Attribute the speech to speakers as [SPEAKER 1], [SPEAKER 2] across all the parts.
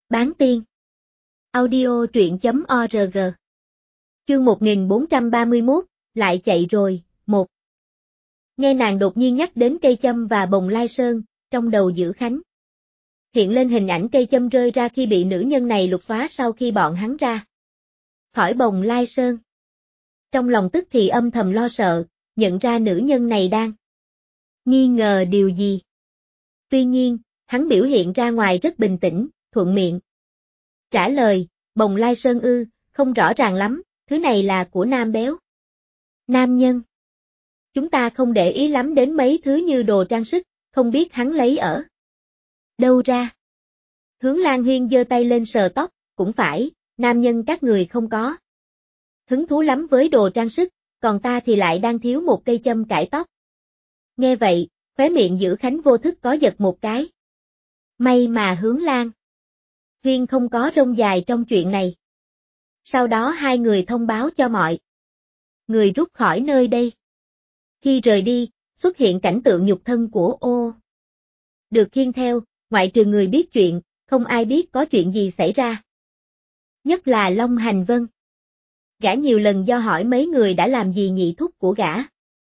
[SPEAKER 1] Bán tiên. Audio truyện.org. Chương 1431, lại chạy rồi, 1. Nghe nàng đột nhiên nhắc đến cây châm và bồng lai sơn, trong đầu Dữ Khánh hiện lên hình ảnh cây châm rơi ra khi bị nữ nhân này lục xóa sau khi bọn hắn ra khỏi bồng lai sơn. Trong lòng tức thì âm thầm lo sợ, nhận ra nữ nhân này đang nghi ngờ điều gì. Tuy nhiên, hắn biểu hiện ra ngoài rất bình tĩnh, thuận miệng trả lời, bồng lai sơn ư, không rõ ràng lắm, thứ này là của nam béo. Nam nhân. Chúng ta không để ý lắm đến mấy thứ như đồ trang sức, không biết hắn lấy ở đâu ra. Hướng Lan Huyên giơ tay lên sờ tóc, cũng phải, nam nhân các người không có hứng thú lắm với đồ trang sức, còn ta thì lại đang thiếu một cây châm cải tóc. Nghe vậy, khóe miệng Dữ Khánh vô thức có giật một cái. May mà Hướng Lan Huyên không có rông dài trong chuyện này. Sau đó hai người thông báo cho mọi người rút khỏi nơi đây. Khi rời đi, xuất hiện cảnh tượng nhục thân của Ô. Được khiêng theo, ngoại trừ người biết chuyện, không ai biết có chuyện gì xảy ra. Nhất là Long Hành Vân. Gã nhiều lần do hỏi mấy người đã làm gì nhị thúc của gã.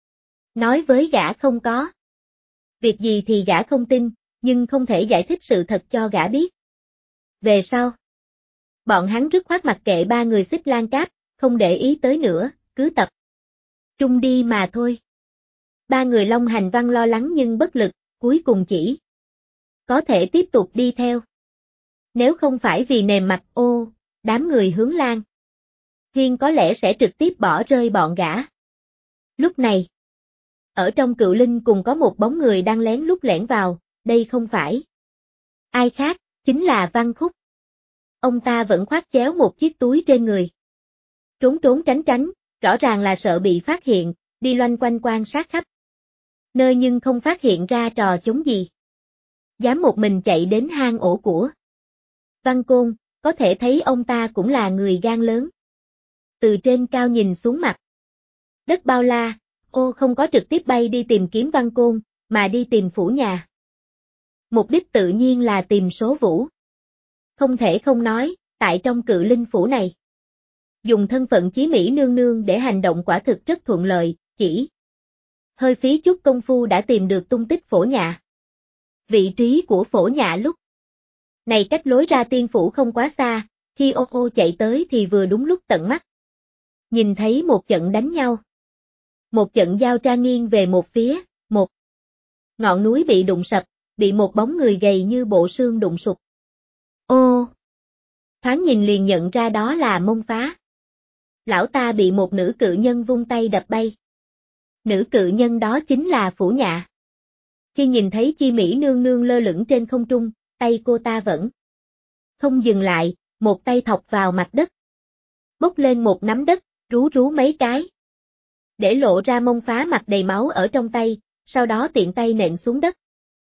[SPEAKER 1] Nói với gã không có việc gì thì gã không tin, nhưng không thể giải thích sự thật cho gã biết. Về sau, bọn hắn dứt khoát mặc kệ ba người Xích Lan Cáp, không để ý tới nữa, cứ tập trung đi mà thôi. Ba người Long Hành Văn lo lắng nhưng bất lực, cuối cùng chỉ có thể tiếp tục đi theo. Nếu không phải vì nềm mặt Ô, đám người Hướng Lan Huyên có lẽ sẽ trực tiếp bỏ rơi bọn gã. Lúc này, ở trong Cựu Linh cùng có một bóng người đang lén lút lẻn vào, đây không phải ai khác, chính là Văn Khúc. Ông ta vẫn khoác chéo một chiếc túi trên người. Trốn trốn tránh tránh, rõ ràng là sợ bị phát hiện, đi loanh quanh quan sát khắp nơi nhưng không phát hiện ra trò chống gì. Dám một mình chạy đến hang ổ của Văn Côn, có thể thấy ông ta cũng là người gan lớn. Từ trên cao nhìn xuống mặt đất bao la, Ô không có trực tiếp bay đi tìm kiếm Văn Côn, mà đi tìm phủ nhà. Mục đích tự nhiên là tìm Số Vũ. Không thể không nói, tại trong Cự Linh phủ này, dùng thân phận Chí Mỹ nương nương để hành động quả thực rất thuận lợi, chỉ hơi phí chút công phu đã tìm được tung tích phổ nhạ. Vị trí của phổ nhạ lúc này cách lối ra tiên phủ không quá xa, khi Ô chạy tới thì vừa đúng lúc tận mắt nhìn thấy một trận đánh nhau. Một trận giao tra nghiêng về một phía, một ngọn núi bị đụng sập, bị một bóng người gầy như bộ xương đụng sụp. Ô! Thoáng nhìn liền nhận ra đó là Mông Phá. Lão ta bị một nữ cự nhân vung tay đập bay. Nữ cự nhân đó chính là Phủ Nhạ. Khi nhìn thấy Chi Mỹ nương nương lơ lửng trên không trung, tay cô ta vẫn không dừng lại, một tay thọc vào mặt đất. Bốc lên một nắm đất, rú rú mấy cái. Để lộ ra Mông Phá mặt đầy máu ở trong tay, sau đó tiện tay nện xuống đất.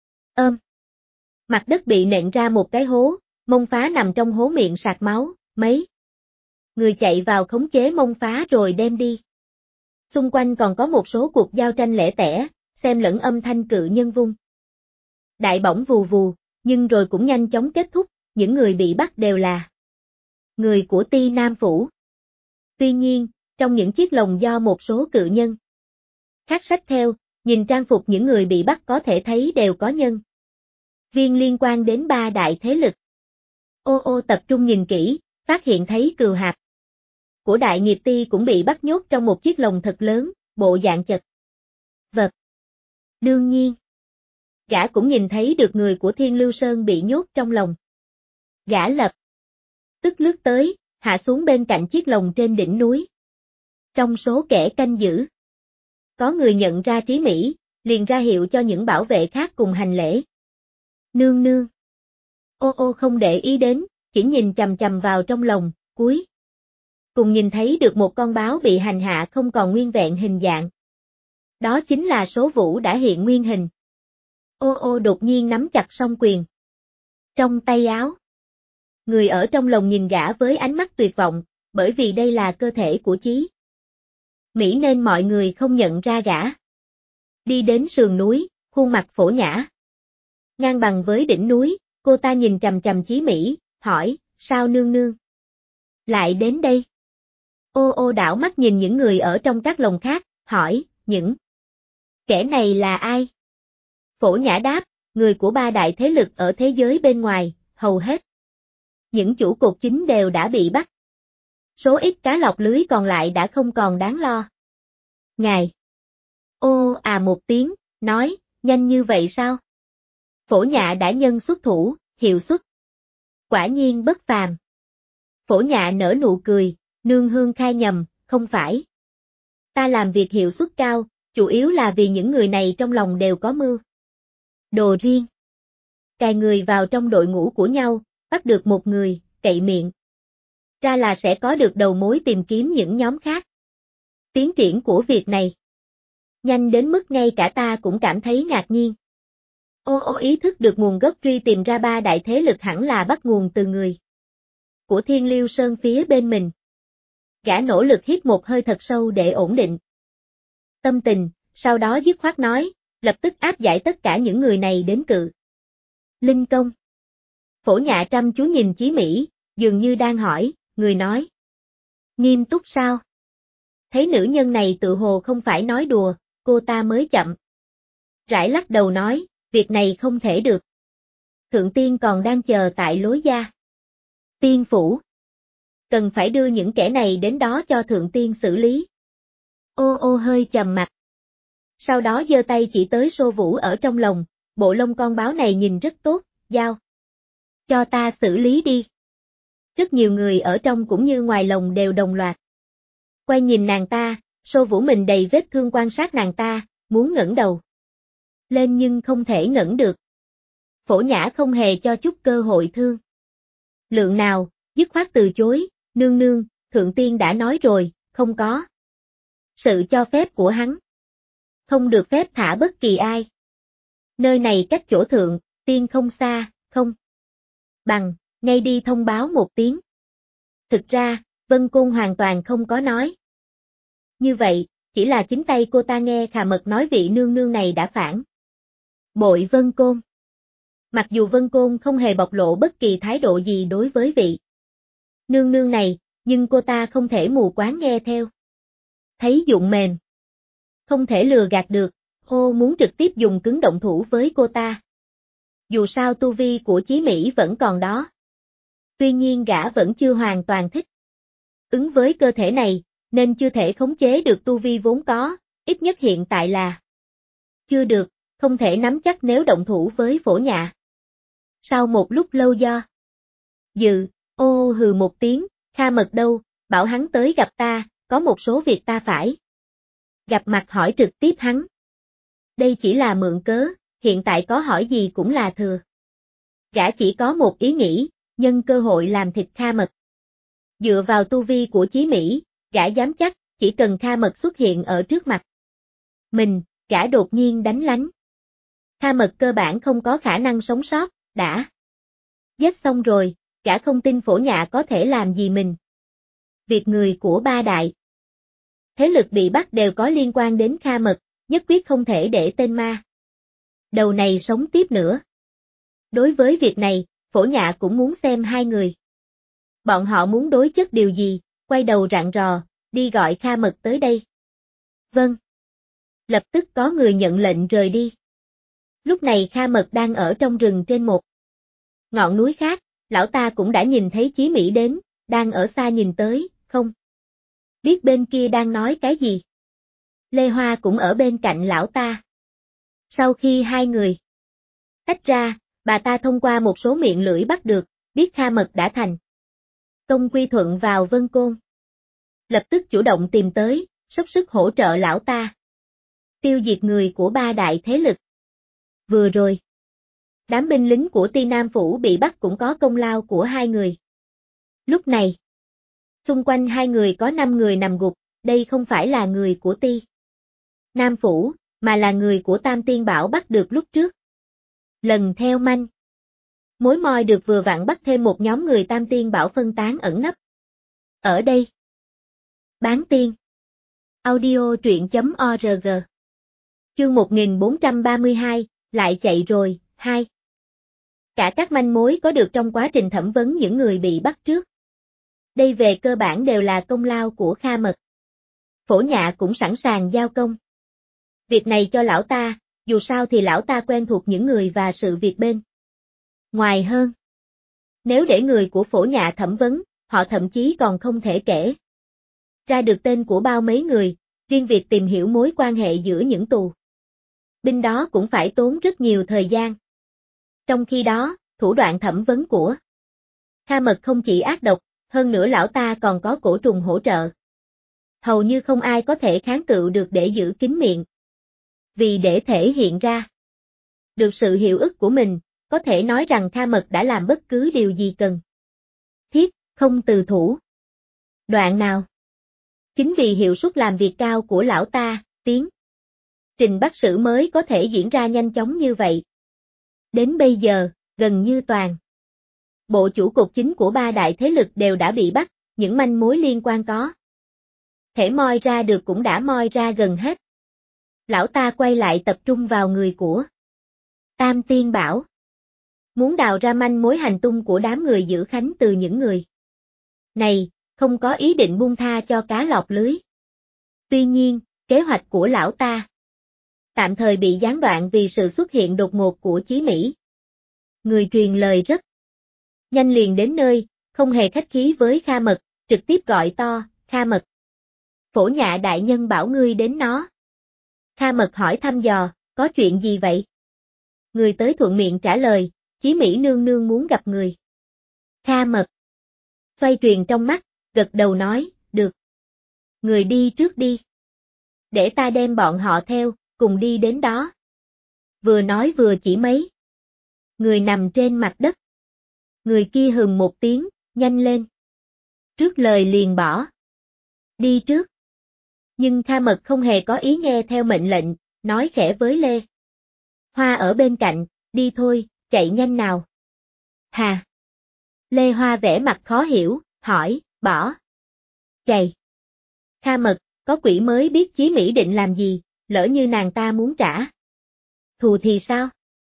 [SPEAKER 1] Mặt đất bị nện ra một cái hố, Mông Phá nằm trong hố miệng sạc máu, mấy người chạy vào khống chế Mông Phá rồi đem đi. Xung quanh còn có một số cuộc giao tranh lẻ tẻ, xem lẫn âm thanh cự nhân vung đại bổng vù vù, nhưng rồi cũng nhanh chóng kết thúc, những người bị bắt đều là người của Ti Nam Phủ. Tuy nhiên, trong những chiếc lồng do một số cự nhân khác xách theo, nhìn trang phục những người bị bắt có thể thấy đều có nhân viên liên quan đến ba đại thế lực. Ô tập trung nhìn kỹ, phát hiện thấy Cừu Hạp của Đại Nghiệp Ti cũng bị bắt nhốt trong một chiếc lồng thật lớn, bộ dạng chật vật. Đương nhiên, gã cũng nhìn thấy được người của Thiên Lưu Sơn bị nhốt trong lồng. Gã lập tức lướt tới, hạ xuống bên cạnh chiếc lồng trên đỉnh núi. Trong số kẻ canh giữ, có người nhận ra Trí Mỹ, liền ra hiệu cho những bảo vệ khác cùng hành lễ. Nương nương. Ô không để ý đến, chỉ nhìn chằm chằm vào trong lồng, cuối cùng nhìn thấy được một con báo bị hành hạ không còn nguyên vẹn hình dạng. Đó chính là Số Vũ đã hiện nguyên hình. Ô đột nhiên nắm chặt song quyền trong tay áo. Người ở trong lồng nhìn gã với ánh mắt tuyệt vọng, bởi vì đây là cơ thể của Chí Mỹ nên mọi người không nhận ra gã. Đi đến sườn núi, khuôn mặt phổ nhã ngang bằng với đỉnh núi, cô ta nhìn chằm chằm Chí Mỹ, hỏi, sao nương nương lại đến đây? Ô ô đảo mắt nhìn những người ở trong các lồng khác, hỏi, những kẻ này là ai? Phổ Nhã đáp, người của ba đại thế lực ở thế giới bên ngoài, hầu hết. Những chủ cột chính đều đã bị bắt. Số ít cá lọc lưới còn lại đã không còn đáng lo. Ngài. Ô à một tiếng, nói, nhanh như vậy sao? Phổ Nhã đã nhân xuất thủ, hiệu suất. Quả nhiên bất phàm. Phổ Nhã nở nụ cười, nương hương khai nhầm, không phải. Ta làm việc hiệu suất cao, chủ yếu là vì những người này trong lòng đều có mưu đồ riêng. Cài người vào trong đội ngũ của nhau, bắt được một người, cậy miệng ra là sẽ có được đầu mối tìm kiếm những nhóm khác. Tiến triển của việc này nhanh đến mức ngay cả ta cũng cảm thấy ngạc nhiên. Ô ô ý thức được nguồn gốc truy tìm ra ba đại thế lực hẳn là bắt nguồn từ người của Thiên Liêu Sơn phía bên mình. Gã nỗ lực hít một hơi thật sâu để ổn định tâm tình, sau đó dứt khoát nói, lập tức áp giải tất cả những người này đến Cự Linh Công. Phổ Nhã chăm chú nhìn Chí Mỹ, dường như đang hỏi, người nói. Nghiêm túc sao? Thấy nữ nhân này tự hồ không phải nói đùa, cô ta mới chậm rãi lắc đầu nói, việc này không thể được. Thượng tiên còn đang chờ tại lối gia tiên phủ. Cần phải đưa những kẻ này đến đó cho thượng tiên xử lý. Ô ô hơi trầm mặt. Sau đó giơ tay chỉ tới Xô Vũ ở trong lòng, bộ lông con báo này nhìn rất tốt, giao cho ta xử lý đi. Rất nhiều người ở trong cũng như ngoài lồng đều đồng loạt quay nhìn nàng ta, Xô Vũ mình đầy vết thương quan sát nàng ta, muốn ngẩng đầu lên nhưng không thể ngẩng được. Phổ Nhã không hề cho chút cơ hội thương lượng nào, dứt khoát từ chối, nương nương, thượng tiên đã nói rồi, không có sự cho phép của hắn. Không được phép thả bất kỳ ai. Nơi này cách chỗ thượng, tiên không xa, không bằng, ngay đi thông báo một tiếng. Thực ra, Vân Côn hoàn toàn không có nói như vậy, chỉ là chính tay cô ta nghe Khà Mật nói vị nương nương này đã phản bội Vân Côn. Mặc dù Vân Côn không hề bộc lộ bất kỳ thái độ gì đối với vị nương nương này, nhưng cô ta không thể mù quáng nghe theo. Thấy dụng mềm, không thể lừa gạt được, ô muốn trực tiếp dùng cứng động thủ với cô ta. Dù sao tu vi của Chí Mỹ vẫn còn đó. Tuy nhiên gã vẫn chưa hoàn toàn thích ứng với cơ thể này, nên chưa thể khống chế được tu vi vốn có, ít nhất hiện tại là chưa được, không thể nắm chắc nếu động thủ với Phổ Nhã. Sau một lúc lâu do dự, ô hừ một tiếng, Kha Mật đâu, bảo hắn tới gặp ta, có một số việc ta phải gặp mặt hỏi trực tiếp hắn. Đây chỉ là mượn cớ, hiện tại có hỏi gì cũng là thừa. Gã chỉ có một ý nghĩ, nhân cơ hội làm thịt Kha Mật. Dựa vào tu vi của Chí Mỹ, gã dám chắc, chỉ cần Kha Mật xuất hiện ở trước mặt mình, gã đột nhiên đánh lánh. Kha Mật cơ bản không có khả năng sống sót, đã giết xong rồi, gã không tin Phổ Nhã có thể làm gì mình. Việc người của ba đại thế lực bị bắt đều có liên quan đến Kha Mật, nhất quyết không thể để tên ma đầu này sống tiếp nữa. Đối với việc này, Phổ Nhã cũng muốn xem hai người. Bọn họ muốn đối chất điều gì, quay đầu rạng rò, đi gọi Kha Mật tới đây. Vâng. Lập tức có người nhận lệnh rời đi. Lúc này Kha Mật đang ở trong rừng trên một ngọn núi khác, lão ta cũng đã nhìn thấy Chí Mỹ đến, đang ở xa nhìn tới, không biết bên kia đang nói cái gì. Lê Hoa cũng ở bên cạnh lão ta. Sau khi hai người tách ra, bà ta thông qua một số miệng lưỡi bắt được, biết Kha Mật đã thành công quy thuận vào Vân Côn. Lập tức chủ động tìm tới, sốc sức hỗ trợ lão ta tiêu diệt người của ba đại thế lực. Vừa rồi, đám binh lính của Ti Nam Phủ bị bắt cũng có công lao của hai người. Lúc này, xung quanh hai người có 5 người nằm gục, đây không phải là người của Ti Nam Phủ, mà là người của Tam Tiên Bảo bắt được lúc trước. Lần theo manh mối moi được vừa vặn bắt thêm một nhóm người Tam Tiên Bảo phân tán ẩn nấp ở đây. Bán tiên. Audio truyện.org. Chương 1432, lại chạy rồi, 2. Cả các manh mối có được trong quá trình thẩm vấn những người bị bắt trước. Đây về cơ bản đều là công lao của Kha Mật. Phổ Nhạ cũng sẵn sàng giao công. Việc này cho lão ta, dù sao thì lão ta quen thuộc những người và sự việc bên ngoài hơn. Nếu để người của Phổ Nhạ thẩm vấn, họ thậm chí còn không thể kể ra được tên của bao mấy người, riêng việc tìm hiểu mối quan hệ giữa những tù binh đó cũng phải tốn rất nhiều thời gian. Trong khi đó, thủ đoạn thẩm vấn của Kha Mật không chỉ ác độc, hơn nữa lão ta còn có cổ trùng hỗ trợ. Hầu như không ai có thể kháng cự được để giữ kín miệng. Vì để thể hiện ra được sự hiệu ức của mình, có thể nói rằng Kha Mật đã làm bất cứ điều gì cần thiết, không từ thủ đoạn nào. Chính vì hiệu suất làm việc cao của lão ta, tiến trình bắt xử mới có thể diễn ra nhanh chóng như vậy. Đến bây giờ, gần như toàn bộ chủ cột chính của ba đại thế lực đều đã bị bắt, những manh mối liên quan có thể moi ra được cũng đã moi ra gần hết. Lão ta quay lại tập trung vào người của Tam Tiên Bảo. Muốn đào ra manh mối hành tung của đám người giữ khánh từ những người này, không có ý định buông tha cho cá lọt lưới. Tuy nhiên, kế hoạch của lão ta tạm thời bị gián đoạn vì sự xuất hiện đột ngột của Chí Mỹ. Người truyền lời rất nhanh liền đến nơi, không hề khách khí với Kha Mật, trực tiếp gọi to, Kha Mật. Phổ Nhạ đại nhân bảo ngươi đến nó. Kha Mật hỏi thăm dò, có chuyện gì vậy? Người tới thuận miệng trả lời, Chí Mỹ nương nương muốn gặp người. Kha Mật xoay truyền trong mắt, gật đầu nói, được. Người đi trước đi. Để ta đem bọn họ theo, cùng đi đến đó. Vừa nói vừa chỉ mấy người nằm trên mặt đất. Người kia hừ một tiếng, nhanh lên. Trước lời liền bỏ đi trước. Nhưng Kha Mật không hề có ý nghe theo mệnh lệnh, nói khẽ với Lê Hoa ở bên cạnh, đi thôi, chạy nhanh nào. Hà. Lê Hoa vẻ mặt khó hiểu, hỏi, bỏ chạy. Kha Mật, có quỷ mới biết Chí Mỹ định làm gì, lỡ như nàng ta muốn trả thù thì sao?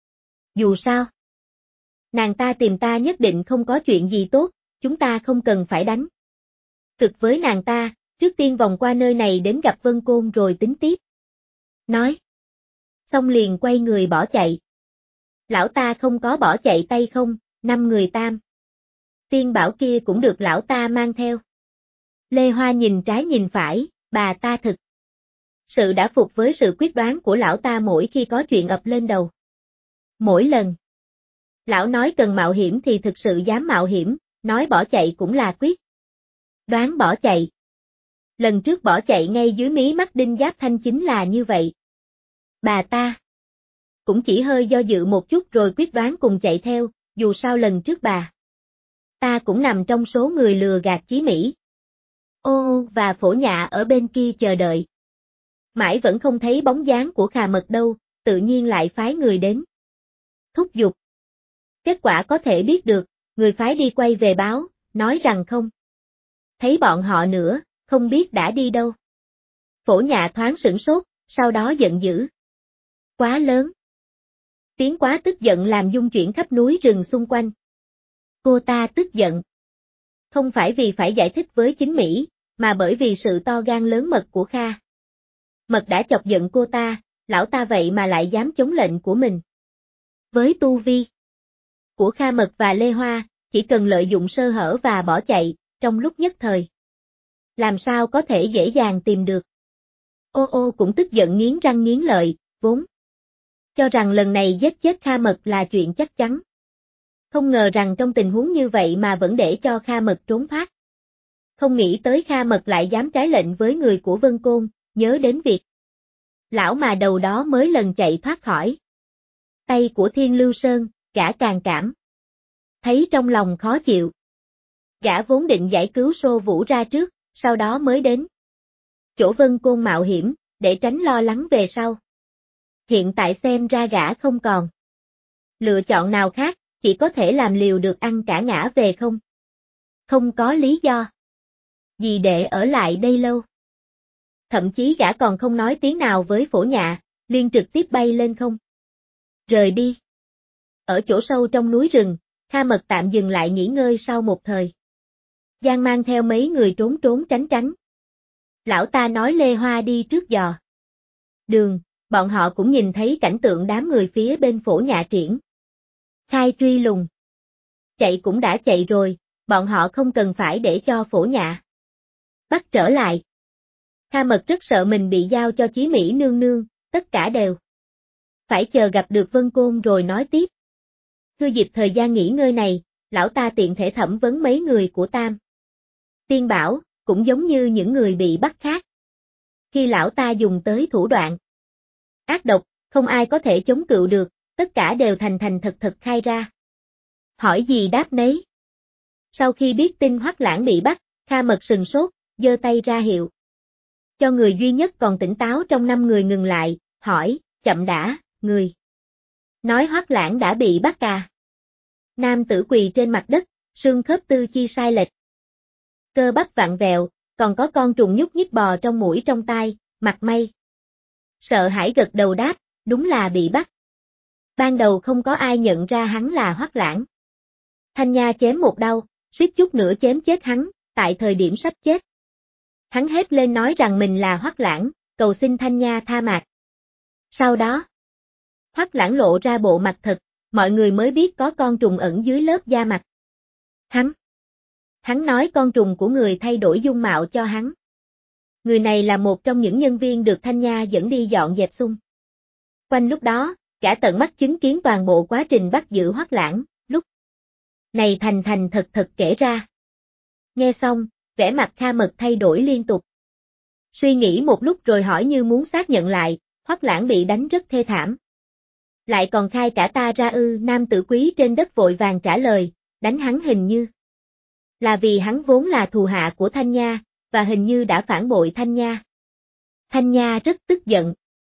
[SPEAKER 1] Dù sao, nàng ta tìm ta nhất định không có chuyện gì tốt, chúng ta không cần phải đánh cực với nàng ta, trước tiên vòng qua nơi này đến gặp Vân Côn rồi tính tiếp. Nói xong liền quay người bỏ chạy. Lão ta không có bỏ chạy tay không, 5 người Tam Tiên Bảo kia cũng được lão ta mang theo. Lê Hoa nhìn trái nhìn phải, bà ta thực sự đã phục với sự quyết đoán của lão ta mỗi khi có chuyện ập lên đầu. Mỗi lần lão nói cần mạo hiểm thì thực sự dám mạo hiểm, nói bỏ chạy cũng là quyết đoán bỏ chạy. Lần trước bỏ chạy ngay dưới mí mắt Đinh Giáp Thanh chính là như vậy. Bà ta cũng chỉ hơi do dự một chút rồi quyết đoán cùng chạy theo, dù sao lần trước bà ta cũng nằm trong số người lừa gạt Chí Mỹ. Ô và Phổ Nhạ ở bên kia chờ đợi. Mãi vẫn không thấy bóng dáng của Kha Mật đâu, tự nhiên lại phái người đến thúc giục. Kết quả có thể biết được, người phái đi quay về báo, nói rằng không thấy bọn họ nữa, không biết đã đi đâu. Phổ Nhạ thoáng sửng sốt, sau đó giận dữ. Quá lớn. Tiếng quá tức giận làm rung chuyển khắp núi rừng xung quanh. Cô ta tức giận. Không phải vì phải giải thích với chính Mỹ, mà bởi vì sự to gan lớn mật của Kha Mật đã chọc giận cô ta, lão ta vậy mà lại dám chống lệnh của mình. Với tu vi của Kha Mật và Lê Hoa, chỉ cần lợi dụng sơ hở và bỏ chạy, trong lúc nhất thời. Làm sao có thể dễ dàng tìm được. Ô cũng tức giận nghiến răng nghiến lợi, vốn cho rằng lần này giết chết Kha Mật là chuyện chắc chắn. Không ngờ rằng trong tình huống như vậy mà vẫn để cho Kha Mật trốn thoát. Không nghĩ tới Kha Mật lại dám trái lệnh với người của Vân Côn, nhớ đến việc lão mà đầu đó mới lần chạy thoát khỏi tay của Thiên Lưu Sơn, gã càng cảm thấy trong lòng khó chịu. Gã vốn định giải cứu Sô Vũ ra trước, sau đó mới đến chỗ Vân Côn mạo hiểm, để tránh lo lắng về sau. Hiện tại xem ra gã không còn lựa chọn nào khác, chỉ có thể làm liều được ăn cả ngã về không. Không có lý do gì để ở lại đây lâu. Thậm chí gã còn không nói tiếng nào với Phổ Nhạ, liền trực tiếp bay lên không. Rời đi. Ở chỗ sâu trong núi rừng, Kha Mật tạm dừng lại nghỉ ngơi sau một thời gian mang theo mấy người trốn trốn tránh tránh. Lão ta nói Lê Hoa đi trước dò đường, bọn họ cũng nhìn thấy cảnh tượng đám người phía bên phổ nhạ triển khai truy lùng. Chạy cũng đã chạy rồi, bọn họ không cần phải để cho phổ nhạ bắt trở lại. Kha Mật rất sợ mình bị giao cho Chí Mỹ nương nương, tất cả đều phải chờ gặp được Vân Côn rồi nói tiếp. Thừa dịp thời gian nghỉ ngơi này, lão ta tiện thể thẩm vấn mấy người của Tam Tiên Bảo, cũng giống như những người bị bắt khác. Khi lão ta dùng tới thủ đoạn ác độc, không ai có thể chống cự được, tất cả đều thành thành thật thật khai ra. Hỏi gì đáp nấy. Sau khi biết tin Hoắc Lãng bị bắt, Kha Mật sừng sốt, giơ tay ra hiệu cho người duy nhất còn tỉnh táo trong 5 người ngừng lại, hỏi, chậm đã, người nói Hoắc Lãng đã bị bắt à? Nam tử quỳ trên mặt đất, xương khớp tư chi sai lệch, cơ bắp vặn vẹo, còn có con trùng nhúc nhích bò trong mũi trong tai, mặt mày sợ hãi gật đầu đáp, đúng là bị bắt. Ban đầu không có ai nhận ra hắn là Hoắc Lãng. Thanh Nha chém một đau, suýt chút nữa chém chết hắn, tại thời điểm sắp chết. Hắn hét lên nói rằng mình là Hoắc Lãng, cầu xin Thanh Nha tha mạt. Sau đó, Hoắc Lãng lộ ra bộ mặt thật, mọi người mới biết có con trùng ẩn dưới lớp da mặt. Hắn nói con trùng của người thay đổi dung mạo cho hắn. Người này là một trong những nhân viên được Thanh Nha dẫn đi dọn dẹp xung quanh lúc đó, cả tận mắt chứng kiến toàn bộ quá trình bắt giữ Hoắc Lãng, lúc này thành thành thật thật kể ra. Nghe xong, vẻ mặt Kha Mật thay đổi liên tục. Suy nghĩ một lúc rồi hỏi như muốn xác nhận lại, Hoắc Lãng bị đánh rất thê thảm. Lại còn khai cả ta ra ư? Nam tử quý trên đất vội vàng trả lời, đánh hắn hình như là vì hắn vốn là thù hạ của Thanh Nha, và hình như đã phản bội Thanh Nha. Thanh Nha rất tức giận.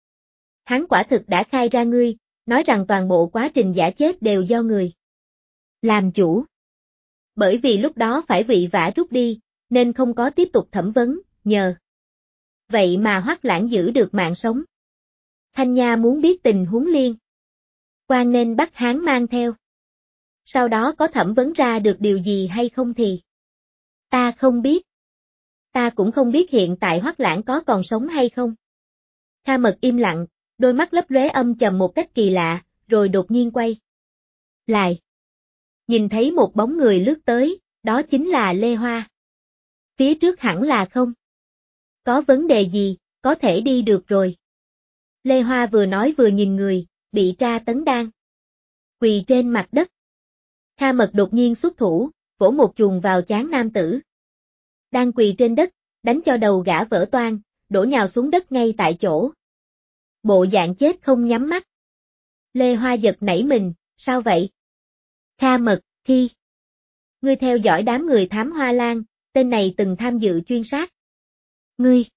[SPEAKER 1] Hắn quả thực đã khai ra ngươi, nói rằng toàn bộ quá trình giả chết đều do người làm chủ. Bởi vì lúc đó phải vội vã rút đi, nên không có tiếp tục thẩm vấn, nhờ vậy mà Hoắc Lãng giữ được mạng sống. Thanh Nha muốn biết tình huống liên quan nên bắt hắn mang theo. Sau đó có thẩm vấn ra được điều gì hay không thì ta không biết. Ta cũng không biết hiện tại Hoắc Lãng có còn sống hay không. Kha Mật im lặng, đôi mắt lấp lóe âm trầm một cách kỳ lạ, rồi đột nhiên quay lại. Nhìn thấy một bóng người lướt tới, đó chính là Lê Hoa. Phía trước hẳn là không có vấn đề gì, có thể đi được rồi. Lê Hoa vừa nói vừa nhìn người, bị tra tấn đang quỳ trên mặt đất. Kha Mật đột nhiên xuất thủ, vỗ một chùm vào trán nam tử đang quỳ trên đất, đánh cho đầu gã vỡ toang, đổ nhào xuống đất ngay tại chỗ. Bộ dạng chết không nhắm mắt. Lê Hoa giật nảy mình, sao vậy? Kha Mật, khi ngươi theo dõi đám người thám Hoa Lan, tên này từng tham dự chuyên sát ngươi.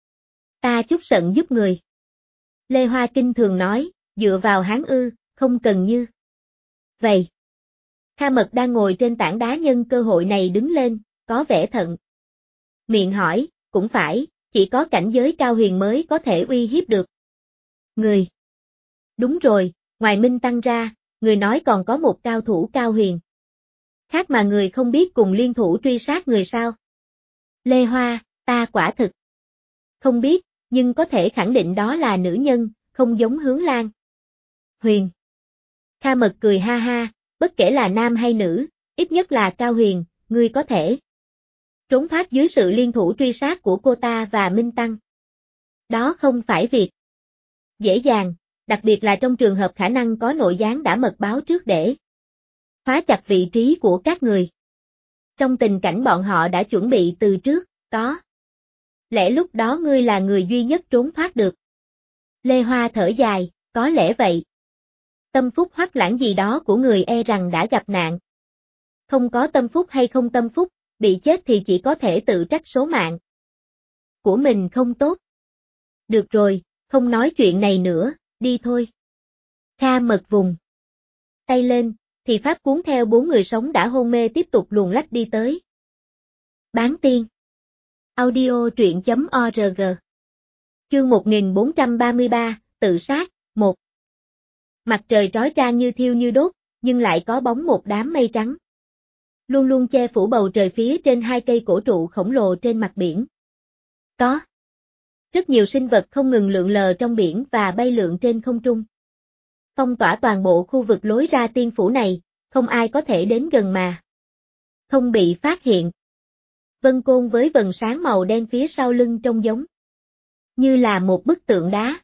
[SPEAKER 1] Ta chút giận giúp người. Lê Hoa kinh thường nói, dựa vào hắn ư, không cần như vậy. Kha Mật đang ngồi trên tảng đá nhân cơ hội này đứng lên, có vẻ thận. Miệng hỏi, cũng phải, chỉ có cảnh giới cao huyền mới có thể uy hiếp được người. Đúng rồi, ngoài Minh Tăng ra, người nói còn có một cao thủ cao huyền khác mà người không biết cùng liên thủ truy sát người sao? Lê Hoa, ta quả thực không biết, nhưng có thể khẳng định đó là nữ nhân, không giống Hướng Lan Huyền. Kha Mật cười ha ha, bất kể là nam hay nữ, ít nhất là cao huyền, ngươi có thể trốn thoát dưới sự liên thủ truy sát của cô ta và Minh Tăng. Đó không phải việc dễ dàng, đặc biệt là trong trường hợp khả năng có nội gián đã mật báo trước để khóa chặt vị trí của các người. Trong tình cảnh bọn họ đã chuẩn bị từ trước, có lẽ lúc đó ngươi là người duy nhất trốn thoát được. Lê Hoa thở dài, có lẽ vậy. Tâm phúc Hoắc Lãng gì đó của người e rằng đã gặp nạn. Không có tâm phúc hay không tâm phúc, bị chết thì chỉ có thể tự trách số mạng của mình không tốt. Được rồi, không nói chuyện này nữa, đi thôi. Kha Mật vùng tay lên, thì pháp cuốn theo 4 người sống đã hôn mê tiếp tục luồn lách đi tới. Bán tiên. Audio truyện.org. Chương 1433, tự sát, 1. Mặt trời trói trang như thiêu như đốt, nhưng lại có bóng một đám mây trắng. Luôn luôn che phủ bầu trời phía trên hai cây cổ trụ khổng lồ trên mặt biển. Có rất nhiều sinh vật không ngừng lượn lờ trong biển và bay lượn trên không trung. Phong tỏa toàn bộ khu vực lối ra tiên phủ này, không ai có thể đến gần mà không bị phát hiện. Vân Côn với vầng sáng màu đen phía sau lưng trông giống như là một bức tượng đá.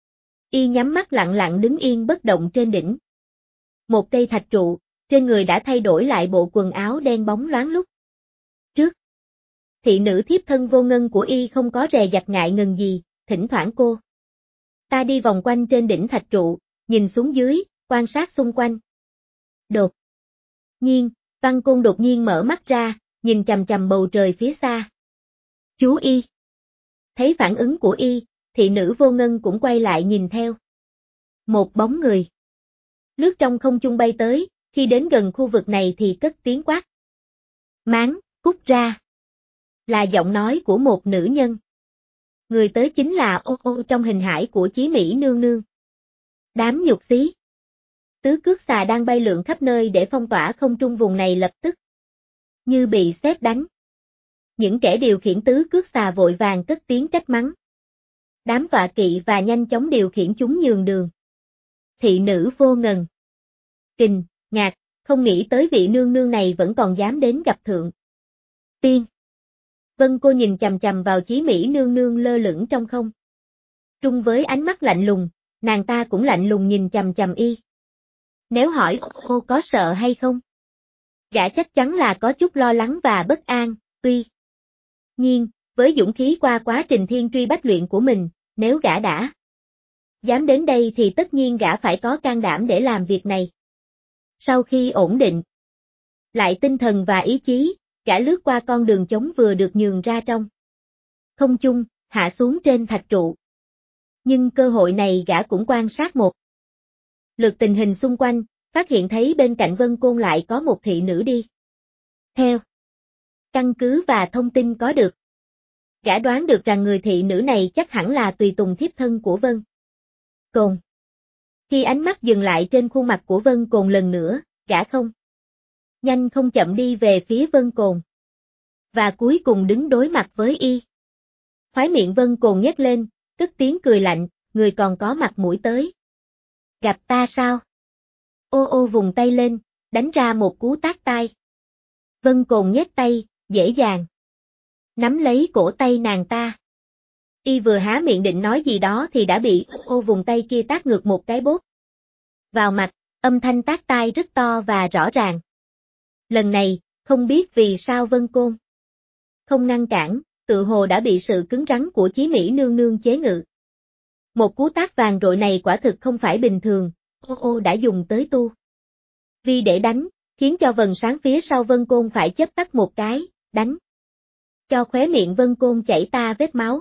[SPEAKER 1] Y nhắm mắt lặng lặng đứng yên bất động trên đỉnh một cây thạch trụ, trên người đã thay đổi lại bộ quần áo đen bóng loáng lúc trước. Thị nữ thiếp thân vô ngân của Y không có rè rặt ngại ngần gì, thỉnh thoảng cô ta đi vòng quanh trên đỉnh thạch trụ, nhìn xuống dưới, quan sát xung quanh. Đột nhiên, Văn Côn đột nhiên mở mắt ra, nhìn chằm chằm bầu trời phía xa. Chú Y. Thấy phản ứng của Y, thị nữ vô ngân cũng quay lại nhìn theo. Một bóng người lướt trong không trung bay tới, khi đến gần khu vực này thì cất tiếng quát. Máng, cút ra. Là giọng nói của một nữ nhân. Người tới chính là Ô Ô trong hình hải của Chí Mỹ nương nương. Đám nhục xí. Tứ cước xà đang bay lượn khắp nơi để phong tỏa không trung vùng này lập tức như bị sét đánh. Những kẻ điều khiển tứ cước xà vội vàng cất tiếng trách mắng. Đám tọa kỵ và nhanh chóng điều khiển chúng nhường đường. Thị nữ vô ngần kinh ngạc, không nghĩ tới vị nương nương này vẫn còn dám đến gặp thượng tiên. Vân Cô nhìn chằm chằm vào Chí Mỹ nương nương lơ lửng trong không trung với ánh mắt lạnh lùng, nàng ta cũng lạnh lùng nhìn chằm chằm Y. Nếu hỏi cô có sợ hay không? Gã chắc chắn là có chút lo lắng và bất an, tuy nhiên, với dũng khí qua quá trình thiên truy bách luyện của mình, nếu gã đã dám đến đây thì tất nhiên gã phải có can đảm để làm việc này. Sau khi ổn định lại tinh thần và ý chí, gã lướt qua con đường trống vừa được nhường ra trong không trung, hạ xuống trên thạch trụ. Nhưng cơ hội này gã cũng quan sát một lượt tình hình xung quanh, phát hiện thấy bên cạnh Vân Côn lại có một thị nữ đi theo. Căn cứ và thông tin có được, gã đoán được rằng người thị nữ này chắc hẳn là tùy tùng thiếp thân của Vân Côn. Khi ánh mắt dừng lại trên khuôn mặt của Vân Côn lần nữa, gã không nhanh không chậm đi về phía Vân Côn. Và cuối cùng đứng đối mặt với Y. Khóe miệng Vân Côn nhếch lên, cất tiếng cười lạnh, người còn có mặt mũi tới gặp ta sao? Ô Ô vùng tay lên, đánh ra một cú tát tai. Vân Côn nhếch tay, dễ dàng nắm lấy cổ tay nàng ta. Y vừa há miệng định nói gì đó thì đã bị Ô vùng tay kia tát ngược một cái bốp vào mặt, âm thanh tát tai rất to và rõ ràng. Lần này, không biết vì sao Vân Côn không ngăn cản, tự hồ đã bị sự cứng rắn của Chí Mỹ nương nương chế ngự. Một cú tát vàng rội này quả thực không phải bình thường, Ô Ô đã dùng tới tu vi để đánh, khiến cho vầng sáng phía sau Vân Côn phải chớp tắt một cái, đánh cho khóe miệng Vân Côn chảy ta vết máu.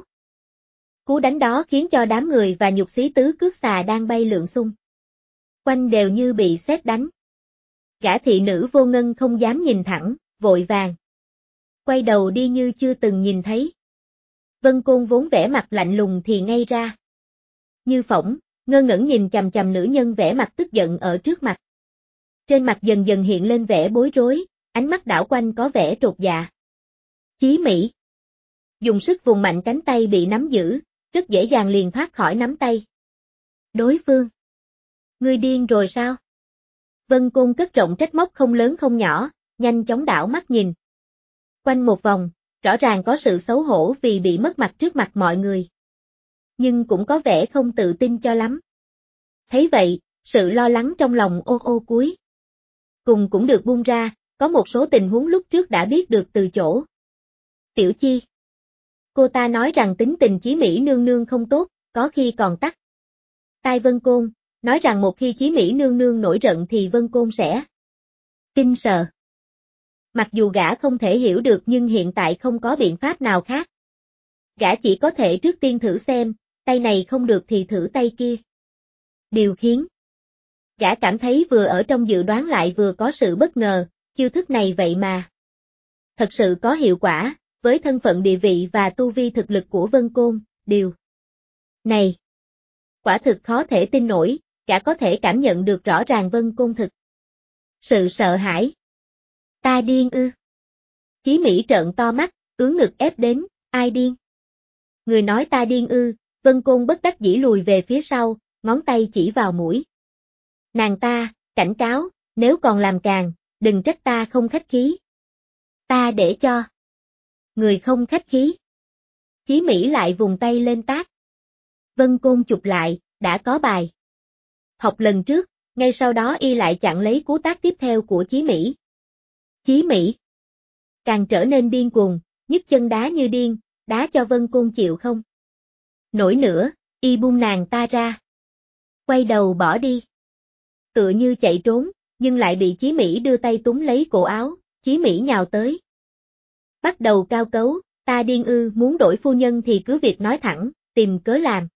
[SPEAKER 1] Cú đánh đó khiến cho đám người và nhục xí tứ cước xà đang bay lượn xung quanh đều như bị sét đánh. Gã thị nữ vô ngân không dám nhìn thẳng, vội vàng quay đầu đi như chưa từng nhìn thấy. Vân Côn vốn vẻ mặt lạnh lùng thì ngay ra như phỏng, ngơ ngẩn nhìn chằm chằm nữ nhân vẻ mặt tức giận ở trước mặt. Trên mặt dần dần hiện lên vẻ bối rối, ánh mắt đảo quanh có vẻ trột dạ. Chí Mỹ dùng sức vùng mạnh cánh tay bị nắm giữ, rất dễ dàng liền thoát khỏi nắm tay đối phương. Ngươi điên rồi sao? Vân Côn cất giọng trách móc không lớn không nhỏ, nhanh chóng đảo mắt nhìn quanh một vòng, rõ ràng có sự xấu hổ vì bị mất mặt trước mặt mọi người. Nhưng cũng có vẻ không tự tin cho lắm. Thấy vậy, sự lo lắng trong lòng Ô Ô cuối cùng cũng được buông ra, có một số tình huống lúc trước đã biết được từ chỗ Tiểu Chi. Cô ta nói rằng tính tình Chí Mỹ nương nương không tốt, có khi còn tắt tai Vân Côn, nói rằng một khi Chí Mỹ nương nương nổi giận thì Vân Côn sẽ kinh sợ. Mặc dù gã không thể hiểu được nhưng hiện tại không có biện pháp nào khác. Gã chỉ có thể trước tiên thử xem, tay này không được thì thử tay kia. Điều khiến gã cảm thấy vừa ở trong dự đoán lại vừa có sự bất ngờ, chiêu thức này vậy mà thật sự có hiệu quả, với thân phận địa vị và tu vi thực lực của Vân Côn, điều này quả thực khó thể tin nổi, gã có thể cảm nhận được rõ ràng Vân Côn thực Sự sợ hãi. Ta điên ư? Chí Mỹ trợn to mắt, ưỡn ngực ép đến, ai điên? Người nói ta điên ư? Vân Côn bất đắc dĩ lùi về phía sau, ngón tay chỉ vào mũi. Nàng ta, cảnh cáo, nếu còn làm càn, đừng trách ta không khách khí. Ta để cho. Người không khách khí. Chí Mỹ lại vùng tay lên tát. Vân Côn chụp lại, đã có bài học lần trước, ngay sau đó y lại chặn lấy cú tát tiếp theo của Chí Mỹ. Chí Mỹ càng trở nên điên cuồng, nhấc chân đá như điên, đá cho Vân Côn chịu không nổi nữa, y buông nàng ta ra. Quay đầu bỏ đi. Tựa như chạy trốn, nhưng lại bị Chí Mỹ đưa tay túm lấy cổ áo, Chí Mỹ nhào tới. Bắt đầu cao cấu, ta điên ư, muốn đổi phu nhân thì cứ việc nói thẳng, tìm cớ làm.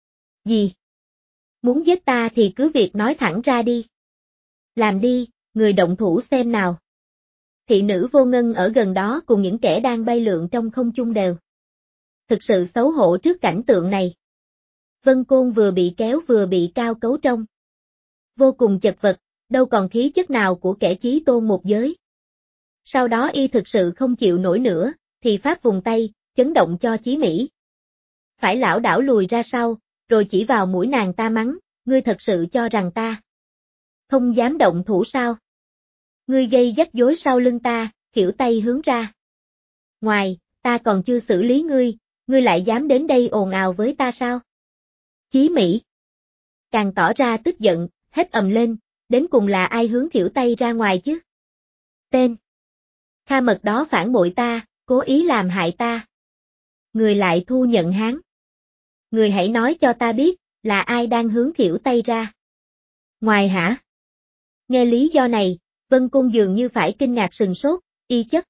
[SPEAKER 1] Gì? Muốn giết ta thì cứ việc nói thẳng ra đi. Làm đi, người động thủ xem nào. Thị nữ Vô Ngân ở gần đó cùng những kẻ đang bay lượn trong không trung đều. Thực sự xấu hổ trước cảnh tượng này. Vân Côn vừa bị kéo vừa bị cao cấu trong. Vô cùng chật vật, đâu còn khí chất nào của kẻ chí tôn một giới. Sau đó y thực sự không chịu nổi nữa, thì phát vùng tay, chấn động cho Chí Mỹ. Phải lảo đảo lùi ra sau, rồi chỉ vào mũi nàng ta mắng, ngươi thật sự cho rằng ta không dám động thủ sao? Ngươi gây rắc rối sau lưng ta, khỉu tay hướng ra. Ngoài, ta còn chưa xử lý ngươi lại dám đến đây ồn ào với ta sao? Chí Mỹ càng tỏ ra tức giận, hét ầm lên, đến cùng là ai hướng khỉu tay ra ngoài chứ? Tên Kha Mật đó phản bội ta, cố ý làm hại ta. Người lại thu nhận hắn. Người hãy nói cho ta biết, là ai đang hướng khỉu tay ra. Ngoài hả? Nghe lý do này, Vân Côn dường như phải kinh ngạc sừng sốt, y chất.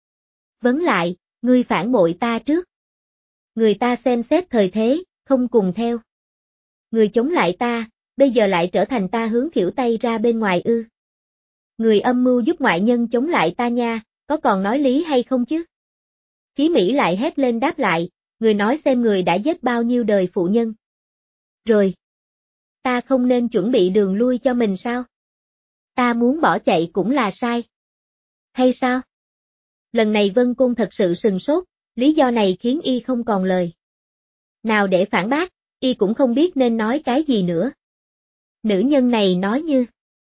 [SPEAKER 1] Vấn lại, ngươi phản bội ta trước. Người ta xem xét thời thế, không cùng theo. Người chống lại ta, bây giờ lại trở thành ta hướng khỉu tay ra bên ngoài ư. Người âm mưu giúp ngoại nhân chống lại ta nha, có còn nói lý hay không chứ? Chí Mỹ lại hét lên đáp lại, người nói xem người đã giết bao nhiêu đời phụ nhân. Rồi. Ta không nên chuẩn bị đường lui cho mình sao? Ta muốn bỏ chạy cũng là sai. Hay sao? Lần này Vân Côn thật sự sừng sốt, lý do này khiến y không còn lời nào để phản bác, y cũng không biết nên nói cái gì nữa. Nữ nhân này nói như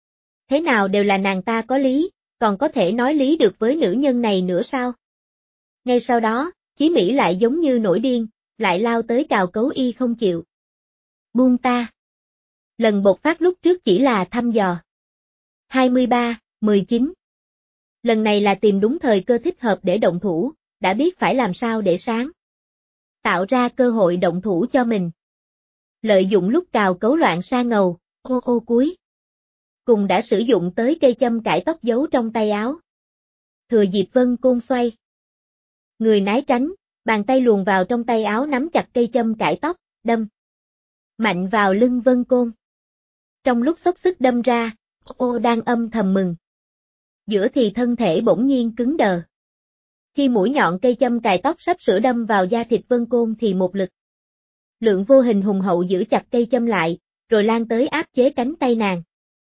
[SPEAKER 1] thế nào đều là nàng ta có lý, còn có thể nói lý được với nữ nhân này nữa sao? Ngay sau đó, Chí Mỹ lại giống như nổi điên, lại lao tới cào cấu y không chịu. Buông ta. Lần bộc phát lúc trước chỉ là thăm dò. 23, 19. Lần này là tìm đúng thời cơ thích hợp để động thủ, đã biết phải làm sao để sáng. Tạo ra cơ hội động thủ cho mình. Lợi dụng lúc cào cấu loạn sa ngầu, ô ô cuối. Cùng đã sử dụng tới cây châm cải tóc giấu trong tay áo. Thừa dịp Vân Côn xoay. Người né tránh, bàn tay luồn vào trong tay áo nắm chặt cây châm cải tóc, đâm mạnh vào lưng Vân Côn. Trong lúc xốc xức đâm ra, ô đang âm thầm mừng. Giữa thì thân thể bỗng nhiên cứng đờ. Khi mũi nhọn cây châm cài tóc sắp sửa đâm vào da thịt Vân Côn thì một lực lượng vô hình hùng hậu giữ chặt cây châm lại, rồi lan tới áp chế cánh tay nàng.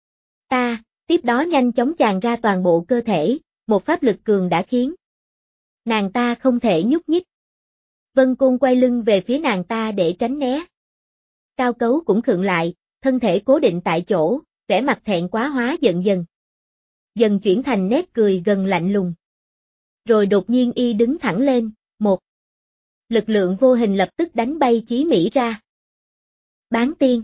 [SPEAKER 1] Tiếp đó nhanh chóng tràn ra toàn bộ cơ thể, một pháp lực cường đã khiến nàng ta không thể nhúc nhích. Vân Côn quay lưng về phía nàng ta để tránh né. Cao cấu cũng khựng lại, thân thể cố định tại chỗ, vẻ mặt thẹn quá hóa giận dần chuyển thành nét cười gần lạnh lùng. Rồi đột nhiên y đứng thẳng lên, một lực lượng vô hình lập tức đánh bay Chí Mỹ ra. Bán tiên.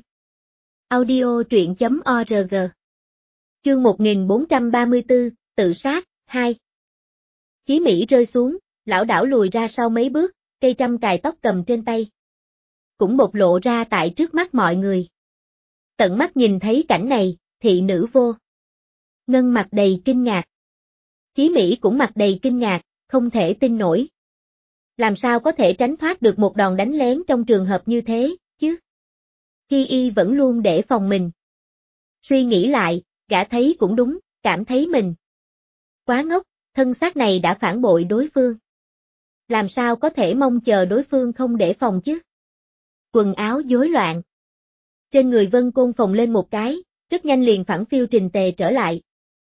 [SPEAKER 1] Audio truyện.org. Chương 1434, tự sát, 2. Chí Mỹ rơi xuống, lảo đảo lùi ra sau mấy bước, cây trăm cài tóc cầm trên tay cũng bộc lộ ra tại trước mắt mọi người. Tận mắt nhìn thấy cảnh này, thị nữ Vô Ngân mặt đầy kinh ngạc. Chí Mỹ cũng mặt đầy kinh ngạc, không thể tin nổi. Làm sao có thể tránh thoát được một đòn đánh lén trong trường hợp như thế, chứ? Khi y vẫn luôn để phòng mình. Suy nghĩ lại, gã thấy cũng đúng, cảm thấy mình quá ngốc, thân xác này đã phản bội đối phương. Làm sao có thể mong chờ đối phương không để phòng chứ? Quần áo rối loạn. Trên người Vân Côn phồng lên một cái, rất nhanh liền phẳng phiu trình tề trở lại.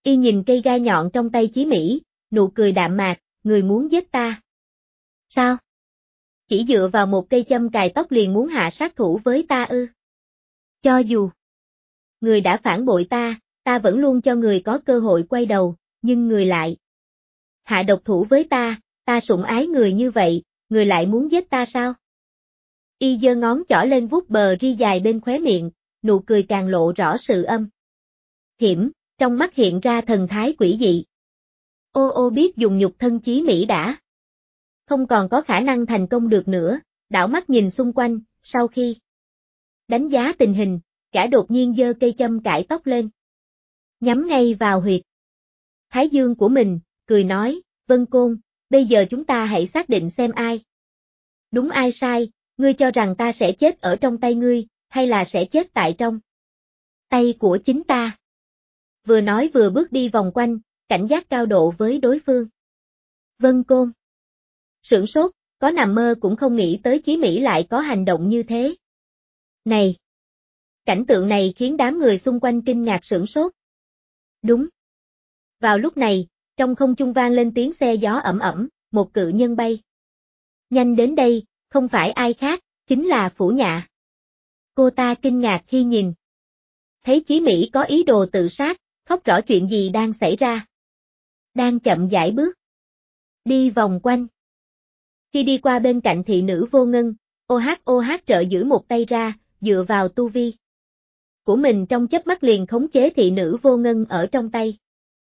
[SPEAKER 1] Y nhìn cây gai nhọn trong tay Chí Mỹ, nụ cười đạm mạc, người muốn giết ta. Sao? Chỉ dựa vào một cây châm cài tóc liền muốn hạ sát thủ với ta ư? Cho dù người đã phản bội ta vẫn luôn cho người có cơ hội quay đầu, nhưng người lại hạ độc thủ với ta sủng ái người như vậy, người lại muốn giết ta sao? Y giơ ngón trỏ lên vuốt bờ ri dài bên khóe miệng, nụ cười càng lộ rõ sự âm hiểm, trong mắt hiện ra thần thái quỷ dị. Ô biết dùng nhục thân Chí Mỹ đã không còn có khả năng thành công được nữa, đảo mắt nhìn xung quanh, sau khi đánh giá tình hình, gã đột nhiên giơ cây châm cải tóc lên. Nhắm ngay vào huyệt thái dương của mình, cười nói, Vân Côn, bây giờ chúng ta hãy xác định xem ai đúng ai sai, ngươi cho rằng ta sẽ chết ở trong tay ngươi, hay là sẽ chết tại trong tay của chính ta. Vừa nói vừa bước đi vòng quanh, cảnh giác cao độ với đối phương. Vân Côn sửng sốt, có nằm mơ cũng không nghĩ tới Chí Mỹ lại có hành động như thế. Này! Cảnh tượng này khiến đám người xung quanh kinh ngạc sửng sốt. Đúng. Vào lúc này, trong không trung vang lên tiếng xe gió ẩm ẩm, một cự nhân bay nhanh đến đây, không phải ai khác, chính là Phủ Nhạ. Cô ta kinh ngạc khi nhìn thấy Chí Mỹ có ý đồ tự sát, không rõ chuyện gì đang xảy ra. Đang chậm rãi bước đi vòng quanh. Khi đi qua bên cạnh thị nữ Vô Ngân, OH trợ giữ một tay ra, dựa vào tu vi của mình trong chớp mắt liền khống chế thị nữ Vô Ngân ở trong tay.